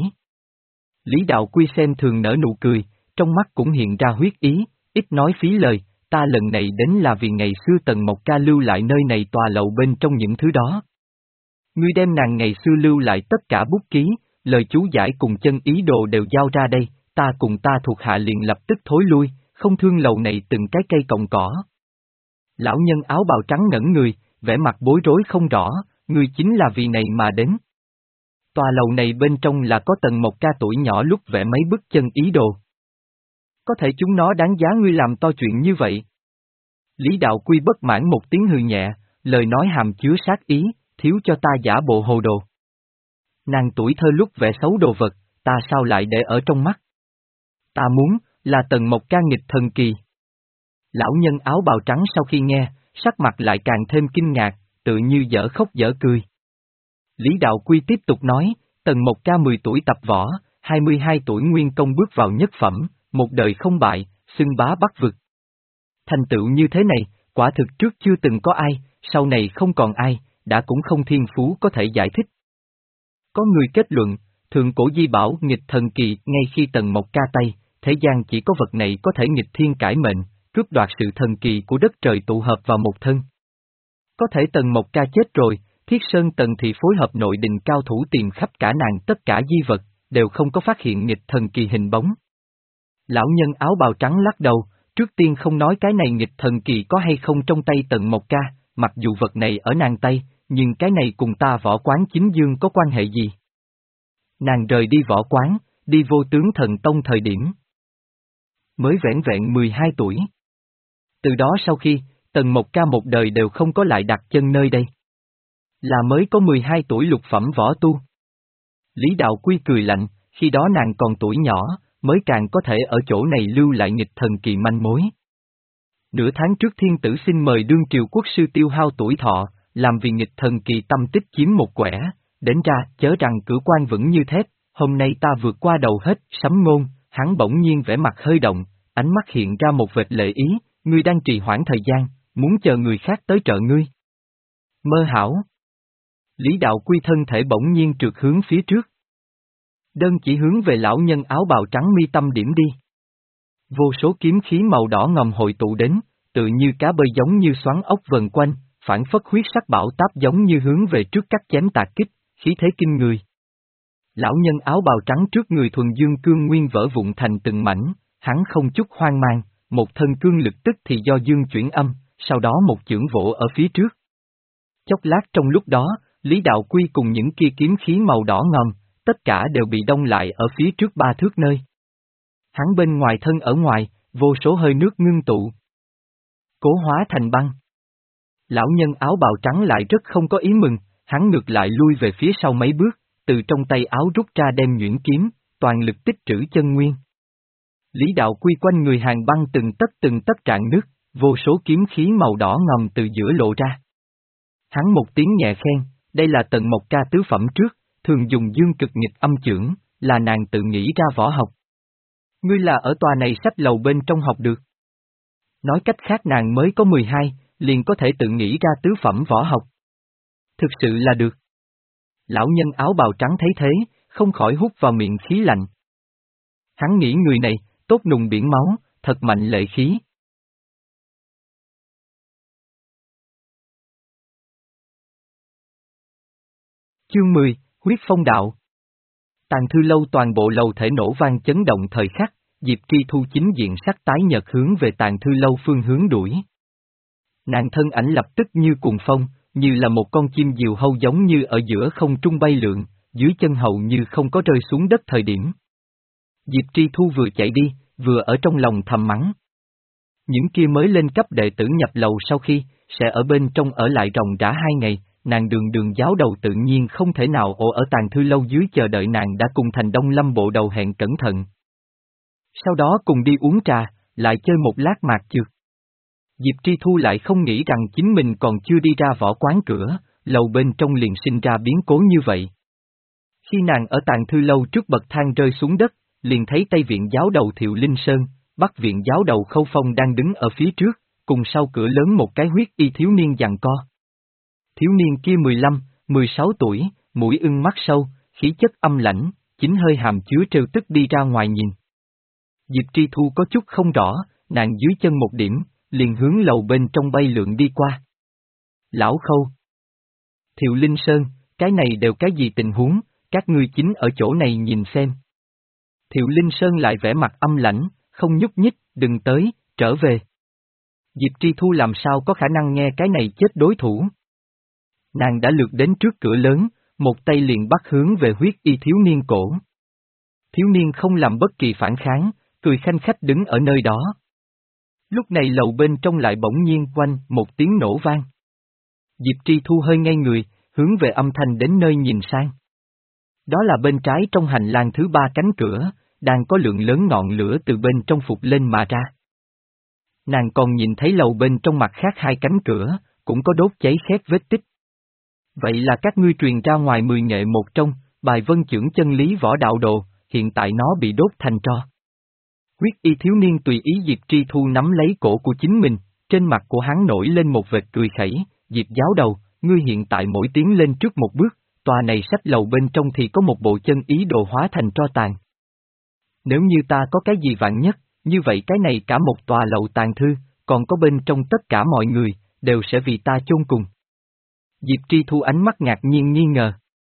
Lý Đạo Quy xem thường nở nụ cười, trong mắt cũng hiện ra huyết ý, ít nói phí lời, ta lần này đến là vì ngày xưa Tần Mộc Ca lưu lại nơi này tòa lầu bên trong những thứ đó. Ngươi đem nàng ngày xưa lưu lại tất cả bút ký, lời chú giải cùng chân ý đồ đều giao ra đây, ta cùng ta thuộc hạ liền lập tức thối lui, không thương lầu này từng cái cây cọng cỏ. Lão nhân áo bào trắng ngẩn người, vẻ mặt bối rối không rõ, ngươi chính là vì này mà đến. Tòa lầu này bên trong là có Tần Mộc Ca tuổi nhỏ lúc vẽ mấy bức chân ý đồ. Có thể chúng nó đáng giá ngươi làm to chuyện như vậy. Lý Đạo Quy bất mãn một tiếng hừ nhẹ, lời nói hàm chứa sát ý, thiếu cho ta giả bộ hồ đồ. Nàng tuổi thơ lúc vẽ xấu đồ vật, ta sao lại để ở trong mắt? Ta muốn, là Tần Mộc Ca nghịch thần kỳ. Lão nhân áo bào trắng sau khi nghe, sắc mặt lại càng thêm kinh ngạc, tự như dở khóc dở cười. Lý Đạo Quy tiếp tục nói, Tần Mộc Ca mười tuổi tập võ, hai mươi hai tuổi nguyên công bước vào nhất phẩm, một đời không bại, xưng bá bắc vực. Thành tựu như thế này, quả thực trước chưa từng có ai, sau này không còn ai, đã cũng không thiên phú có thể giải thích. Có người kết luận, thượng cổ di bảo nghịch thần kỳ ngay khi Tần Mộc Ca tay, thế gian chỉ có vật này có thể nghịch thiên cải mệnh, cướp đoạt sự thần kỳ của đất trời tụ hợp vào một thân. Có thể Tần Mộc Ca chết rồi, Thiết Sơn Tần thì phối hợp nội đình cao thủ tìm khắp cả nàng tất cả di vật, đều không có phát hiện nghịch thần kỳ hình bóng. Lão nhân áo bào trắng lắc đầu, trước tiên không nói cái này nghịch thần kỳ có hay không trong tay Tần Mộc Ca, mặc dù vật này ở nàng tay, nhưng cái này cùng ta võ quán chính dương có quan hệ gì? Nàng rời đi võ quán, đi vô tướng thần tông thời điểm. Mới vẻn vẹn mười hai tuổi. Từ đó sau khi, Tần Mộc Ca một đời đều không có lại đặt chân nơi đây. Là mới có mười hai tuổi lục phẩm võ tu. Lý Đạo Quy cười lạnh, khi đó nàng còn tuổi nhỏ, mới càng có thể ở chỗ này lưu lại nghịch thần kỳ manh mối. Nửa tháng trước thiên tử xin mời đương triều quốc sư tiêu hao tuổi thọ, làm vì nghịch thần kỳ tâm tích chiếm một quẻ, đến ra chớ rằng cử quan vững như thép, hôm nay ta vượt qua đầu hết, sấm ngôn, hắn bỗng nhiên vẻ mặt hơi động, ánh mắt hiện ra một vệt lệ ý, ngươi đang trì hoãn thời gian, muốn chờ người khác tới trợ ngươi. Mơ hảo. Lý Đạo Quy thân thể bỗng nhiên trượt hướng phía trước. Đơn chỉ hướng về lão nhân áo bào trắng mi tâm điểm đi. Vô số kiếm khí màu đỏ ngầm hội tụ đến, tự như cá bơi giống như xoắn ốc vần quanh, phản phất huyết sắc bão táp giống như hướng về trước cắt chém tạc kích, khí thế kinh người. Lão nhân áo bào trắng trước người thuần dương cương nguyên vỡ vụn thành từng mảnh, hắn không chút hoang mang, một thân cương lực tức thì do dương chuyển âm, sau đó một chưởng vỗ ở phía trước. Chốc lát trong lúc đó, Lý Đạo Quy cùng những kia kiếm khí màu đỏ ngòm, tất cả đều bị đông lại ở phía trước ba thước nơi. Hắn bên ngoài thân ở ngoài, vô số hơi nước ngưng tụ. Cố hóa thành băng. Lão nhân áo bào trắng lại rất không có ý mừng, hắn ngược lại lui về phía sau mấy bước, từ trong tay áo rút ra đem nhuyễn kiếm, toàn lực tích trữ chân nguyên. Lý Đạo Quy quanh người hàng băng từng tấc từng tấc rạn nước, vô số kiếm khí màu đỏ ngầm từ giữa lộ ra. Hắn một tiếng nhẹ khen, đây là Tần Mộc Ca tứ phẩm trước, thường dùng dương cực nghịch âm chưởng, là nàng tự nghĩ ra võ học. Ngươi là ở tòa này sách lầu bên trong học được. Nói cách khác nàng mới có mười hai, liền có thể tự nghĩ ra tứ phẩm võ học. Thực sự là được. Lão nhân áo bào trắng thấy thế, không khỏi hút vào miệng khí lạnh. Hắn nghĩ người này, tốt nùng biển máu, thật mạnh lệ khí. Chương mười, huyết phong đạo. Tàn Thư Lâu toàn bộ lầu thể nổ vang chấn động thời khắc, Diệp Tri Thu chính diện sắc tái nhợt hướng về Tàn Thư Lâu phương hướng đuổi. Nàng thân ảnh lập tức như cuồng phong, như là một con chim diều hâu giống như ở giữa không trung bay lượn, dưới chân hầu như không có rơi xuống đất thời điểm. Diệp Tri Thu vừa chạy đi, vừa ở trong lòng thầm mắng. Những kia mới lên cấp đệ tử nhập lầu sau khi, sẽ ở bên trong ở lại ròng rã hai ngày, nàng đường đường giáo đầu tự nhiên không thể nào ổ ở Tàn Thư Lâu dưới chờ đợi nàng đã cùng Thành Đông Lâm bộ đầu hẹn cẩn thận. Sau đó cùng đi uống trà, lại chơi một lát mạc trượt. Diệp Tri Thu lại không nghĩ rằng chính mình còn chưa đi ra võ quán cửa, lầu bên trong liền sinh ra biến cố như vậy. Khi nàng ở Tàn Thư Lâu trước bậc thang rơi xuống đất, liền thấy Tây viện giáo đầu Thiệu Linh Sơn, Bắc viện giáo đầu Khâu Phong đang đứng ở phía trước, cùng sau cửa lớn một cái huyết y thiếu niên giằng co. Thiếu niên kia mười lăm, mười sáu tuổi, mũi ưng mắt sâu, khí chất âm lãnh, chính hơi hàm chứa trêu tức đi ra ngoài nhìn. Diệp Tri Thu có chút không rõ, nàng dưới chân một điểm, liền hướng lầu bên trong bay lượn đi qua. Lão Khâu, Thiệu Linh Sơn, cái này đều cái gì tình huống, các ngươi chính ở chỗ này nhìn xem. Thiệu Linh Sơn lại vẻ mặt âm lãnh, không nhúc nhích, đừng tới, trở về. Diệp Tri Thu làm sao có khả năng nghe cái này chết đối thủ. Nàng đã lượt đến trước cửa lớn, một tay liền bắt hướng về huyết y thiếu niên cổ. Thiếu niên không làm bất kỳ phản kháng, cười khanh khách đứng ở nơi đó. Lúc này lầu bên trong lại bỗng nhiên quanh một tiếng nổ vang. Diệp Tri Thu hơi ngây người, hướng về âm thanh đến nơi nhìn sang. Đó là bên trái trong hành lang thứ ba cánh cửa, đang có lượng lớn ngọn lửa từ bên trong phục lên mà ra. Nàng còn nhìn thấy lầu bên trong mặt khác hai cánh cửa, cũng có đốt cháy khét vết tích. Vậy là các ngươi truyền ra ngoài mười nghệ một trong, bài vân chưởng chân lý võ đạo đồ, hiện tại nó bị đốt thành tro. Huyết y thiếu niên tùy ý Diệp Tri Thu nắm lấy cổ của chính mình, trên mặt của hắn nổi lên một vệt cười khẩy, Diệp giáo đầu, ngươi hiện tại mỗi tiến lên trước một bước, tòa này sách lầu bên trong thì có một bộ chân ý đồ hóa thành tro tàn. Nếu như ta có cái gì vạn nhất, như vậy cái này cả một tòa lầu tàn thư, còn có bên trong tất cả mọi người, đều sẽ vì ta chôn cùng. Diệp Tri Thu ánh mắt ngạc nhiên nghi ngờ.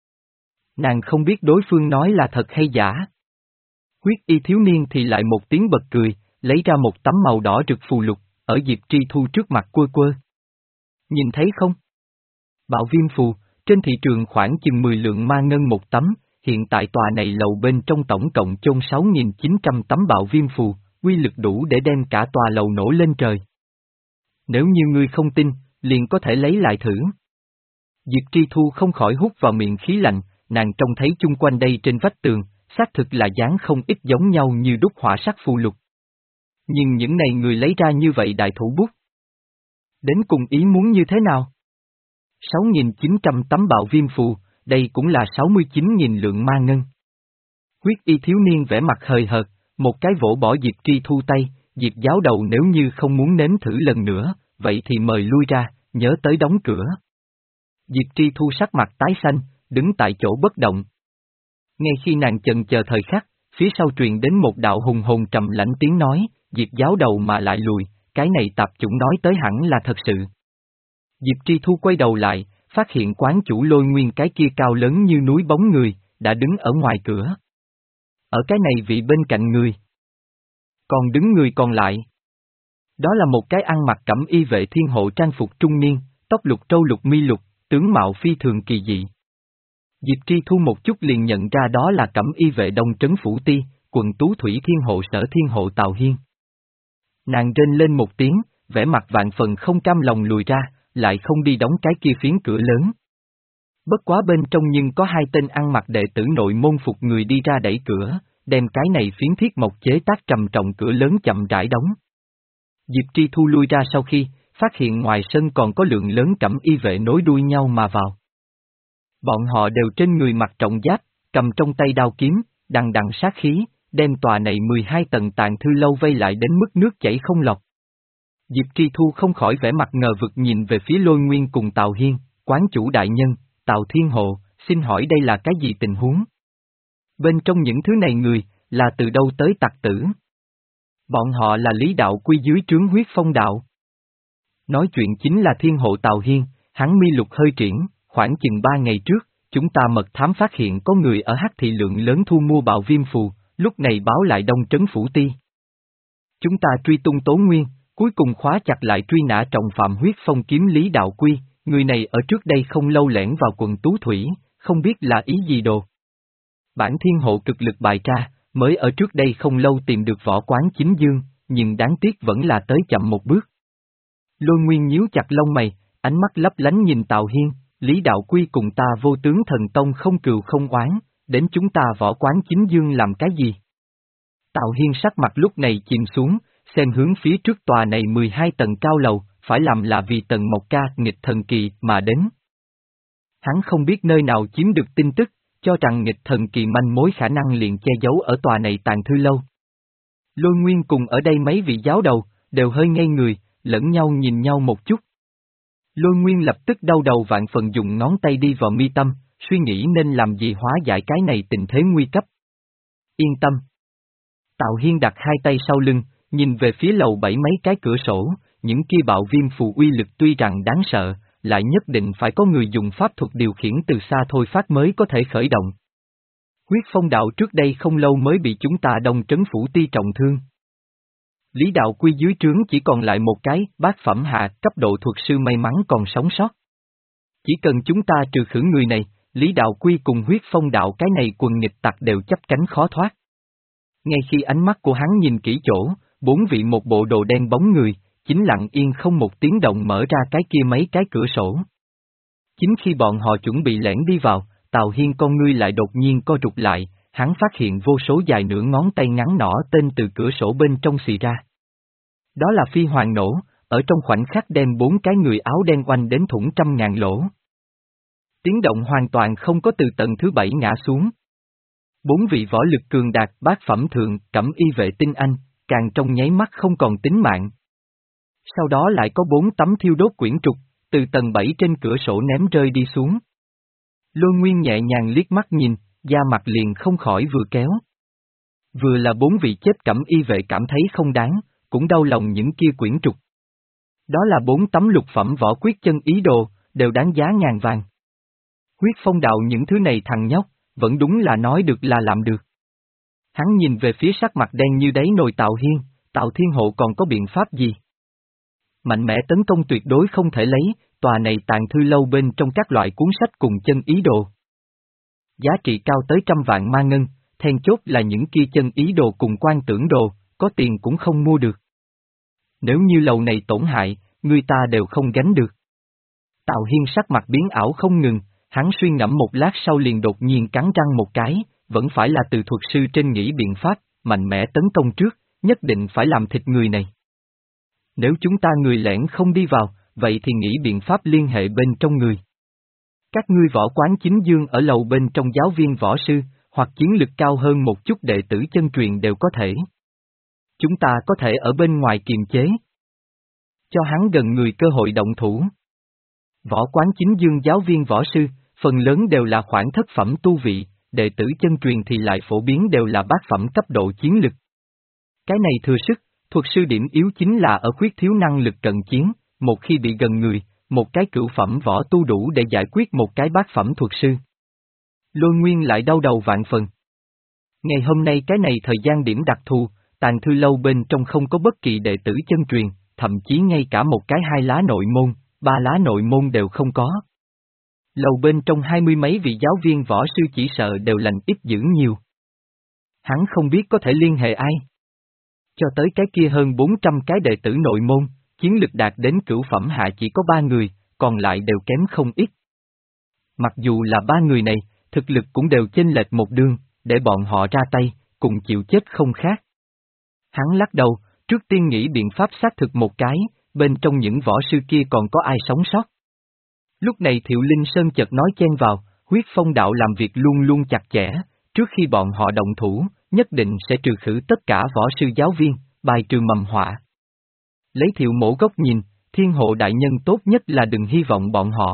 Nàng không biết đối phương nói là thật hay giả. Huyết y thiếu niên thì lại một tiếng bật cười, lấy ra một tấm màu đỏ rực phù lục, ở Diệp Tri Thu trước mặt quơ quơ. Nhìn thấy không? Bạo viêm phù, trên thị trường khoảng chừng mười lượng ma ngân một tấm, hiện tại tòa này lầu bên trong tổng cộng chôn sáu nghìn chín trăm tấm bạo viêm phù, quy lực đủ để đem cả tòa lầu nổ lên trời. Nếu như ngươi không tin, liền có thể lấy lại thử. Diệp Tri Thu không khỏi hút vào miệng khí lạnh, nàng trông thấy chung quanh đây trên vách tường, xác thực là dáng không ít giống nhau như đúc hỏa sắc phù lục. Nhưng những này người lấy ra như vậy đại thủ bút. Đến cùng ý muốn như thế nào? sáu nghìn chín trăm tấm bạo viêm phù, đây cũng là sáu mươi chín nghìn lượng ma ngân. Huyết y thiếu niên vẻ mặt hời hợt, một cái vỗ bỏ Diệp Tri Thu tay, Diệp giáo đầu nếu như không muốn nếm thử lần nữa, vậy thì mời lui ra, nhớ tới đóng cửa. Diệp Tri Thu sắc mặt tái xanh, đứng tại chỗ bất động. Ngay khi nàng chần chờ thời khắc, phía sau truyền đến một đạo hùng hồn trầm lãnh tiếng nói, Diệp giáo đầu mà lại lùi, cái này tạp chủng nói tới hẳn là thật sự. Diệp Tri Thu quay đầu lại, phát hiện quán chủ Lôi Nguyên cái kia cao lớn như núi bóng người, đã đứng ở ngoài cửa. Ở cái này vị bên cạnh người. Còn đứng người còn lại. Đó là một cái ăn mặc cẩm y vệ thiên hộ trang phục trung niên, tóc lục trâu lục mi lục, tướng mạo phi thường kỳ dị. Diệp Tri Thu một chút liền nhận ra đó là cẩm y vệ Đông Trấn Phủ Ti, quận Tú Thủy Thiên Hộ Sở Thiên Hộ Tào Hiên. Nàng rên lên một tiếng, vẻ mặt vạn phần không cam lòng lùi ra, lại không đi đóng cái kia phiến cửa lớn. Bất quá bên trong nhưng có hai tên ăn mặc đệ tử nội môn phục người đi ra đẩy cửa, đem cái này phiến thiết mộc chế tác trầm trọng cửa lớn chậm rãi đóng. Diệp Tri Thu lui ra sau khi, phát hiện ngoài sân còn có lượng lớn cẩm y vệ nối đuôi nhau mà vào. Bọn họ đều trên người mặc trọng giáp, cầm trong tay đao kiếm, đằng đằng sát khí, đem tòa này mười hai tầng Tàn Thư Lâu vây lại đến mức nước chảy không lọt. Diệp Tri Thu không khỏi vẻ mặt ngờ vực nhìn về phía Lôi Nguyên cùng Tào Hiên, quán chủ đại nhân, Tào Thiên Hộ, xin hỏi đây là cái gì tình huống? Bên trong những thứ này người, là từ đâu tới tặc tử? Bọn họ là Lý Đạo Quy dưới trướng Huyết Phong Đạo. Nói chuyện chính là Thiên Hộ Tào Hiên, hắn mi lục hơi triển, khoảng chừng ba ngày trước, chúng ta mật thám phát hiện có người ở Hắc Thị lượng lớn thu mua bạo viêm phù, lúc này báo lại Đông Trấn Phủ Ti. Chúng ta truy tung Tố Nguyên, cuối cùng khóa chặt lại truy nã trọng phạm huyết phong kiếm Lý Đạo Quy, người này ở trước đây không lâu lẻn vào quận Tú Thủy, không biết là ý gì đồ. Bản thiên hộ cực lực bài tra, mới ở trước đây không lâu tìm được võ quán chính dương, nhưng đáng tiếc vẫn là tới chậm một bước. Lôi Nguyên nhíu chặt lông mày, ánh mắt lấp lánh nhìn Tào Hiên, Lý Đạo Quy cùng ta Vô Tướng Thần Tông không cừu không oán, đến chúng ta võ quán chính dương làm cái gì? Tào Hiên sắc mặt lúc này chìm xuống, xem hướng phía trước tòa này mười hai tầng cao lầu, phải làm là vì tầng Mộc Ca nghịch thần kỳ mà đến. Hắn không biết nơi nào chiếm được tin tức, cho rằng nghịch thần kỳ manh mối khả năng liền che giấu ở tòa này tàng thư lâu. Lôi Nguyên cùng ở đây mấy vị giáo đầu, đều hơi ngây người, lẫn nhau nhìn nhau một chút. Lôi Nguyên lập tức đau đầu vạn phần dùng ngón tay đi vào mi tâm, suy nghĩ nên làm gì hóa giải cái này tình thế nguy cấp. Yên tâm. Tào Hiên đặt hai tay sau lưng, nhìn về phía lầu bảy mấy cái cửa sổ, những kia bạo viêm phù uy lực tuy rằng đáng sợ, lại nhất định phải có người dùng pháp thuật điều khiển từ xa thôi phát mới có thể khởi động. Huyết Phong đạo trước đây không lâu mới bị chúng ta Đông Trấn Phủ Ti trọng thương. Lý Đạo Quy dưới trướng chỉ còn lại một cái bát phẩm hạ cấp độ thuật sư may mắn còn sống sót. Chỉ cần chúng ta trừ khử người này, Lý Đạo Quy cùng Huyết Phong đạo cái này quần nghịch tặc đều chấp cánh khó thoát. Ngay khi ánh mắt của hắn nhìn kỹ chỗ, bốn vị một bộ đồ đen bóng người, chính lặng yên không một tiếng động mở ra cái kia mấy cái cửa sổ. Chính khi bọn họ chuẩn bị lẻn đi vào, Tào Hiên con ngươi lại đột nhiên co rụt lại, hắn phát hiện vô số dài nửa ngón tay ngắn nỏ tên từ cửa sổ bên trong xì ra. Đó là phi hoàng nổ, ở trong khoảnh khắc đem bốn cái người áo đen oanh đến thủng trăm ngàn lỗ. Tiếng động hoàn toàn không có từ tầng thứ bảy ngã xuống. Bốn vị võ lực cường đạt bát phẩm thượng, cẩm y vệ tinh anh, càng trong nháy mắt không còn tính mạng. Sau đó lại có bốn tấm thiêu đốt quyển trục, từ tầng bảy trên cửa sổ ném rơi đi xuống. Lôi Nguyên nhẹ nhàng liếc mắt nhìn, da mặt liền không khỏi vừa kéo. Vừa là bốn vị chết cẩm y vệ cảm thấy không đáng, cũng đau lòng những kia quyển trục. Đó là bốn tấm lục phẩm võ quyết chân ý đồ, đều đáng giá ngàn vàng. Huyết Phong đạo những thứ này thằng nhóc, vẫn đúng là nói được là làm được. Hắn nhìn về phía sắc mặt đen như đáy nồi Tào Hiên, Tào Thiên Hộ còn có biện pháp gì? Mạnh mẽ tấn công tuyệt đối không thể lấy, tòa này tàng thư lâu bên trong các loại cuốn sách cùng chân ý đồ. Giá trị cao tới trăm vạn ma ngân, then chốt là những kia chân ý đồ cùng quan tưởng đồ, có tiền cũng không mua được. Nếu như lầu này tổn hại, người ta đều không gánh được. Tào Hiên sắc mặt biến ảo không ngừng, hắn suy ngẫm một lát sau liền đột nhiên cắn răng một cái, vẫn phải là từ thuật sư trên nghĩ biện pháp, mạnh mẽ tấn công trước, nhất định phải làm thịt người này. Nếu chúng ta người lẻn không đi vào, vậy thì nghĩ biện pháp liên hệ bên trong người. Các ngươi võ quán chính dương ở lầu bên trong giáo viên võ sư, hoặc chiến lực cao hơn một chút đệ tử chân truyền đều có thể. Chúng ta có thể ở bên ngoài kiềm chế. Cho hắn gần người cơ hội động thủ. Võ quán chính dương giáo viên võ sư, phần lớn đều là khoảng thất phẩm tu vị, đệ tử chân truyền thì lại phổ biến đều là bát phẩm cấp độ chiến lực. Cái này thừa sức, thuật sư điểm yếu chính là ở khuyết thiếu năng lực cận chiến, một khi bị gần người, một cái cửu phẩm võ tu đủ để giải quyết một cái bát phẩm thuật sư. Lôi Nguyên lại đau đầu vạn phần. Ngày hôm nay cái này thời gian điểm đặc thù, tàng thư lâu bên trong không có bất kỳ đệ tử chân truyền, thậm chí ngay cả một cái hai lá nội môn, ba lá nội môn đều không có. Lầu bên trong hai mươi mấy vị giáo viên võ sư chỉ sợ đều lành ít dữ nhiều. Hắn không biết có thể liên hệ ai. Cho tới cái kia hơn bốn trăm cái đệ tử nội môn, chiến lực đạt đến cửu phẩm hạ chỉ có ba người, còn lại đều kém không ít. Mặc dù là ba người này, thực lực cũng đều chênh lệch một đường, để bọn họ ra tay, cùng chịu chết không khác. Hắn lắc đầu, trước tiên nghĩ biện pháp xác thực một cái, bên trong những võ sư kia còn có ai sống sót. Lúc này Thiệu Linh Sơn chợt nói chen vào, Huyết Phong đạo làm việc luôn luôn chặt chẽ, trước khi bọn họ động thủ, nhất định sẽ trừ khử tất cả võ sư giáo viên, bài trừ mầm họa. Lấy Thiệu mổ gốc nhìn, Thiên Hộ đại nhân tốt nhất là đừng hy vọng bọn họ.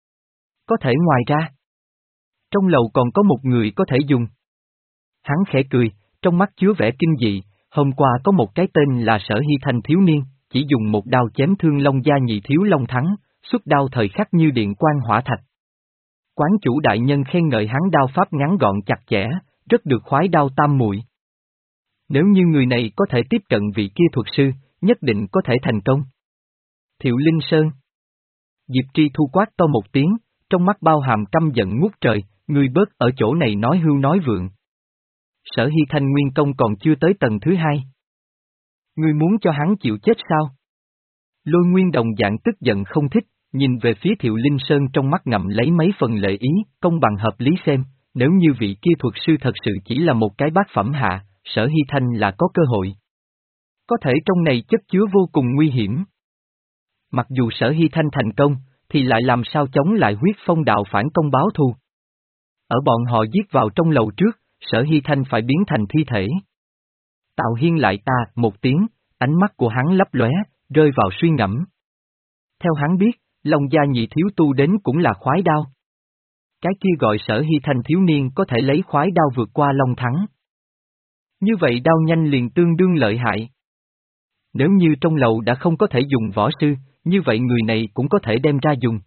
Có thể ngoài ra, trong lầu còn có một người có thể dùng. Hắn khẽ cười, trong mắt chứa vẻ kinh dị, hôm qua có một cái tên là Sở Hy Thanh thiếu niên, chỉ dùng một đao chém thương Long gia nhị thiếu Long Thắng, xuất đao thời khắc như điện quang hỏa thạch. Quán chủ đại nhân khen ngợi hắn đao pháp ngắn gọn chặt chẽ, rất được khoái đao tam muội. Nếu như người này có thể tiếp cận vị kia thuật sư, nhất định có thể thành công. Thiệu Linh Sơn. Diệp Tri Thu quát to một tiếng, trong mắt bao hàm căm giận ngút trời, ngươi bớt ở chỗ này nói hưu nói vượng. Sở Hy Thanh nguyên công còn chưa tới tầng thứ hai. Ngươi muốn cho hắn chịu chết sao? Lôi Nguyên đồng dạng tức giận không thích, nhìn về phía Thiệu Linh Sơn trong mắt ngậm lấy mấy phần lệ ý, công bằng hợp lý xem, nếu như vị kia thuật sư thật sự chỉ là một cái bát phẩm hạ, Sở Hy Thanh là có cơ hội. Có thể trong này chất chứa vô cùng nguy hiểm. Mặc dù Sở Hy Thanh thành công, thì lại làm sao chống lại huyết phong đạo phản công báo thù. Ở bọn họ giết vào trong lầu trước, Sở Hy Thanh phải biến thành thi thể. Tạo Hiên lại ta một tiếng, ánh mắt của hắn lấp lóe, rơi vào suy ngẫm. Theo hắn biết, Long gia nhị thiếu tu đến cũng là khoái đao. Cái kia gọi Sở Hy Thanh thiếu niên có thể lấy khoái đao vượt qua Long thắng. Như vậy đao nhanh liền tương đương lợi hại. Nếu như trong lầu đã không có thể dùng võ sư, như vậy người này cũng có thể đem ra dùng.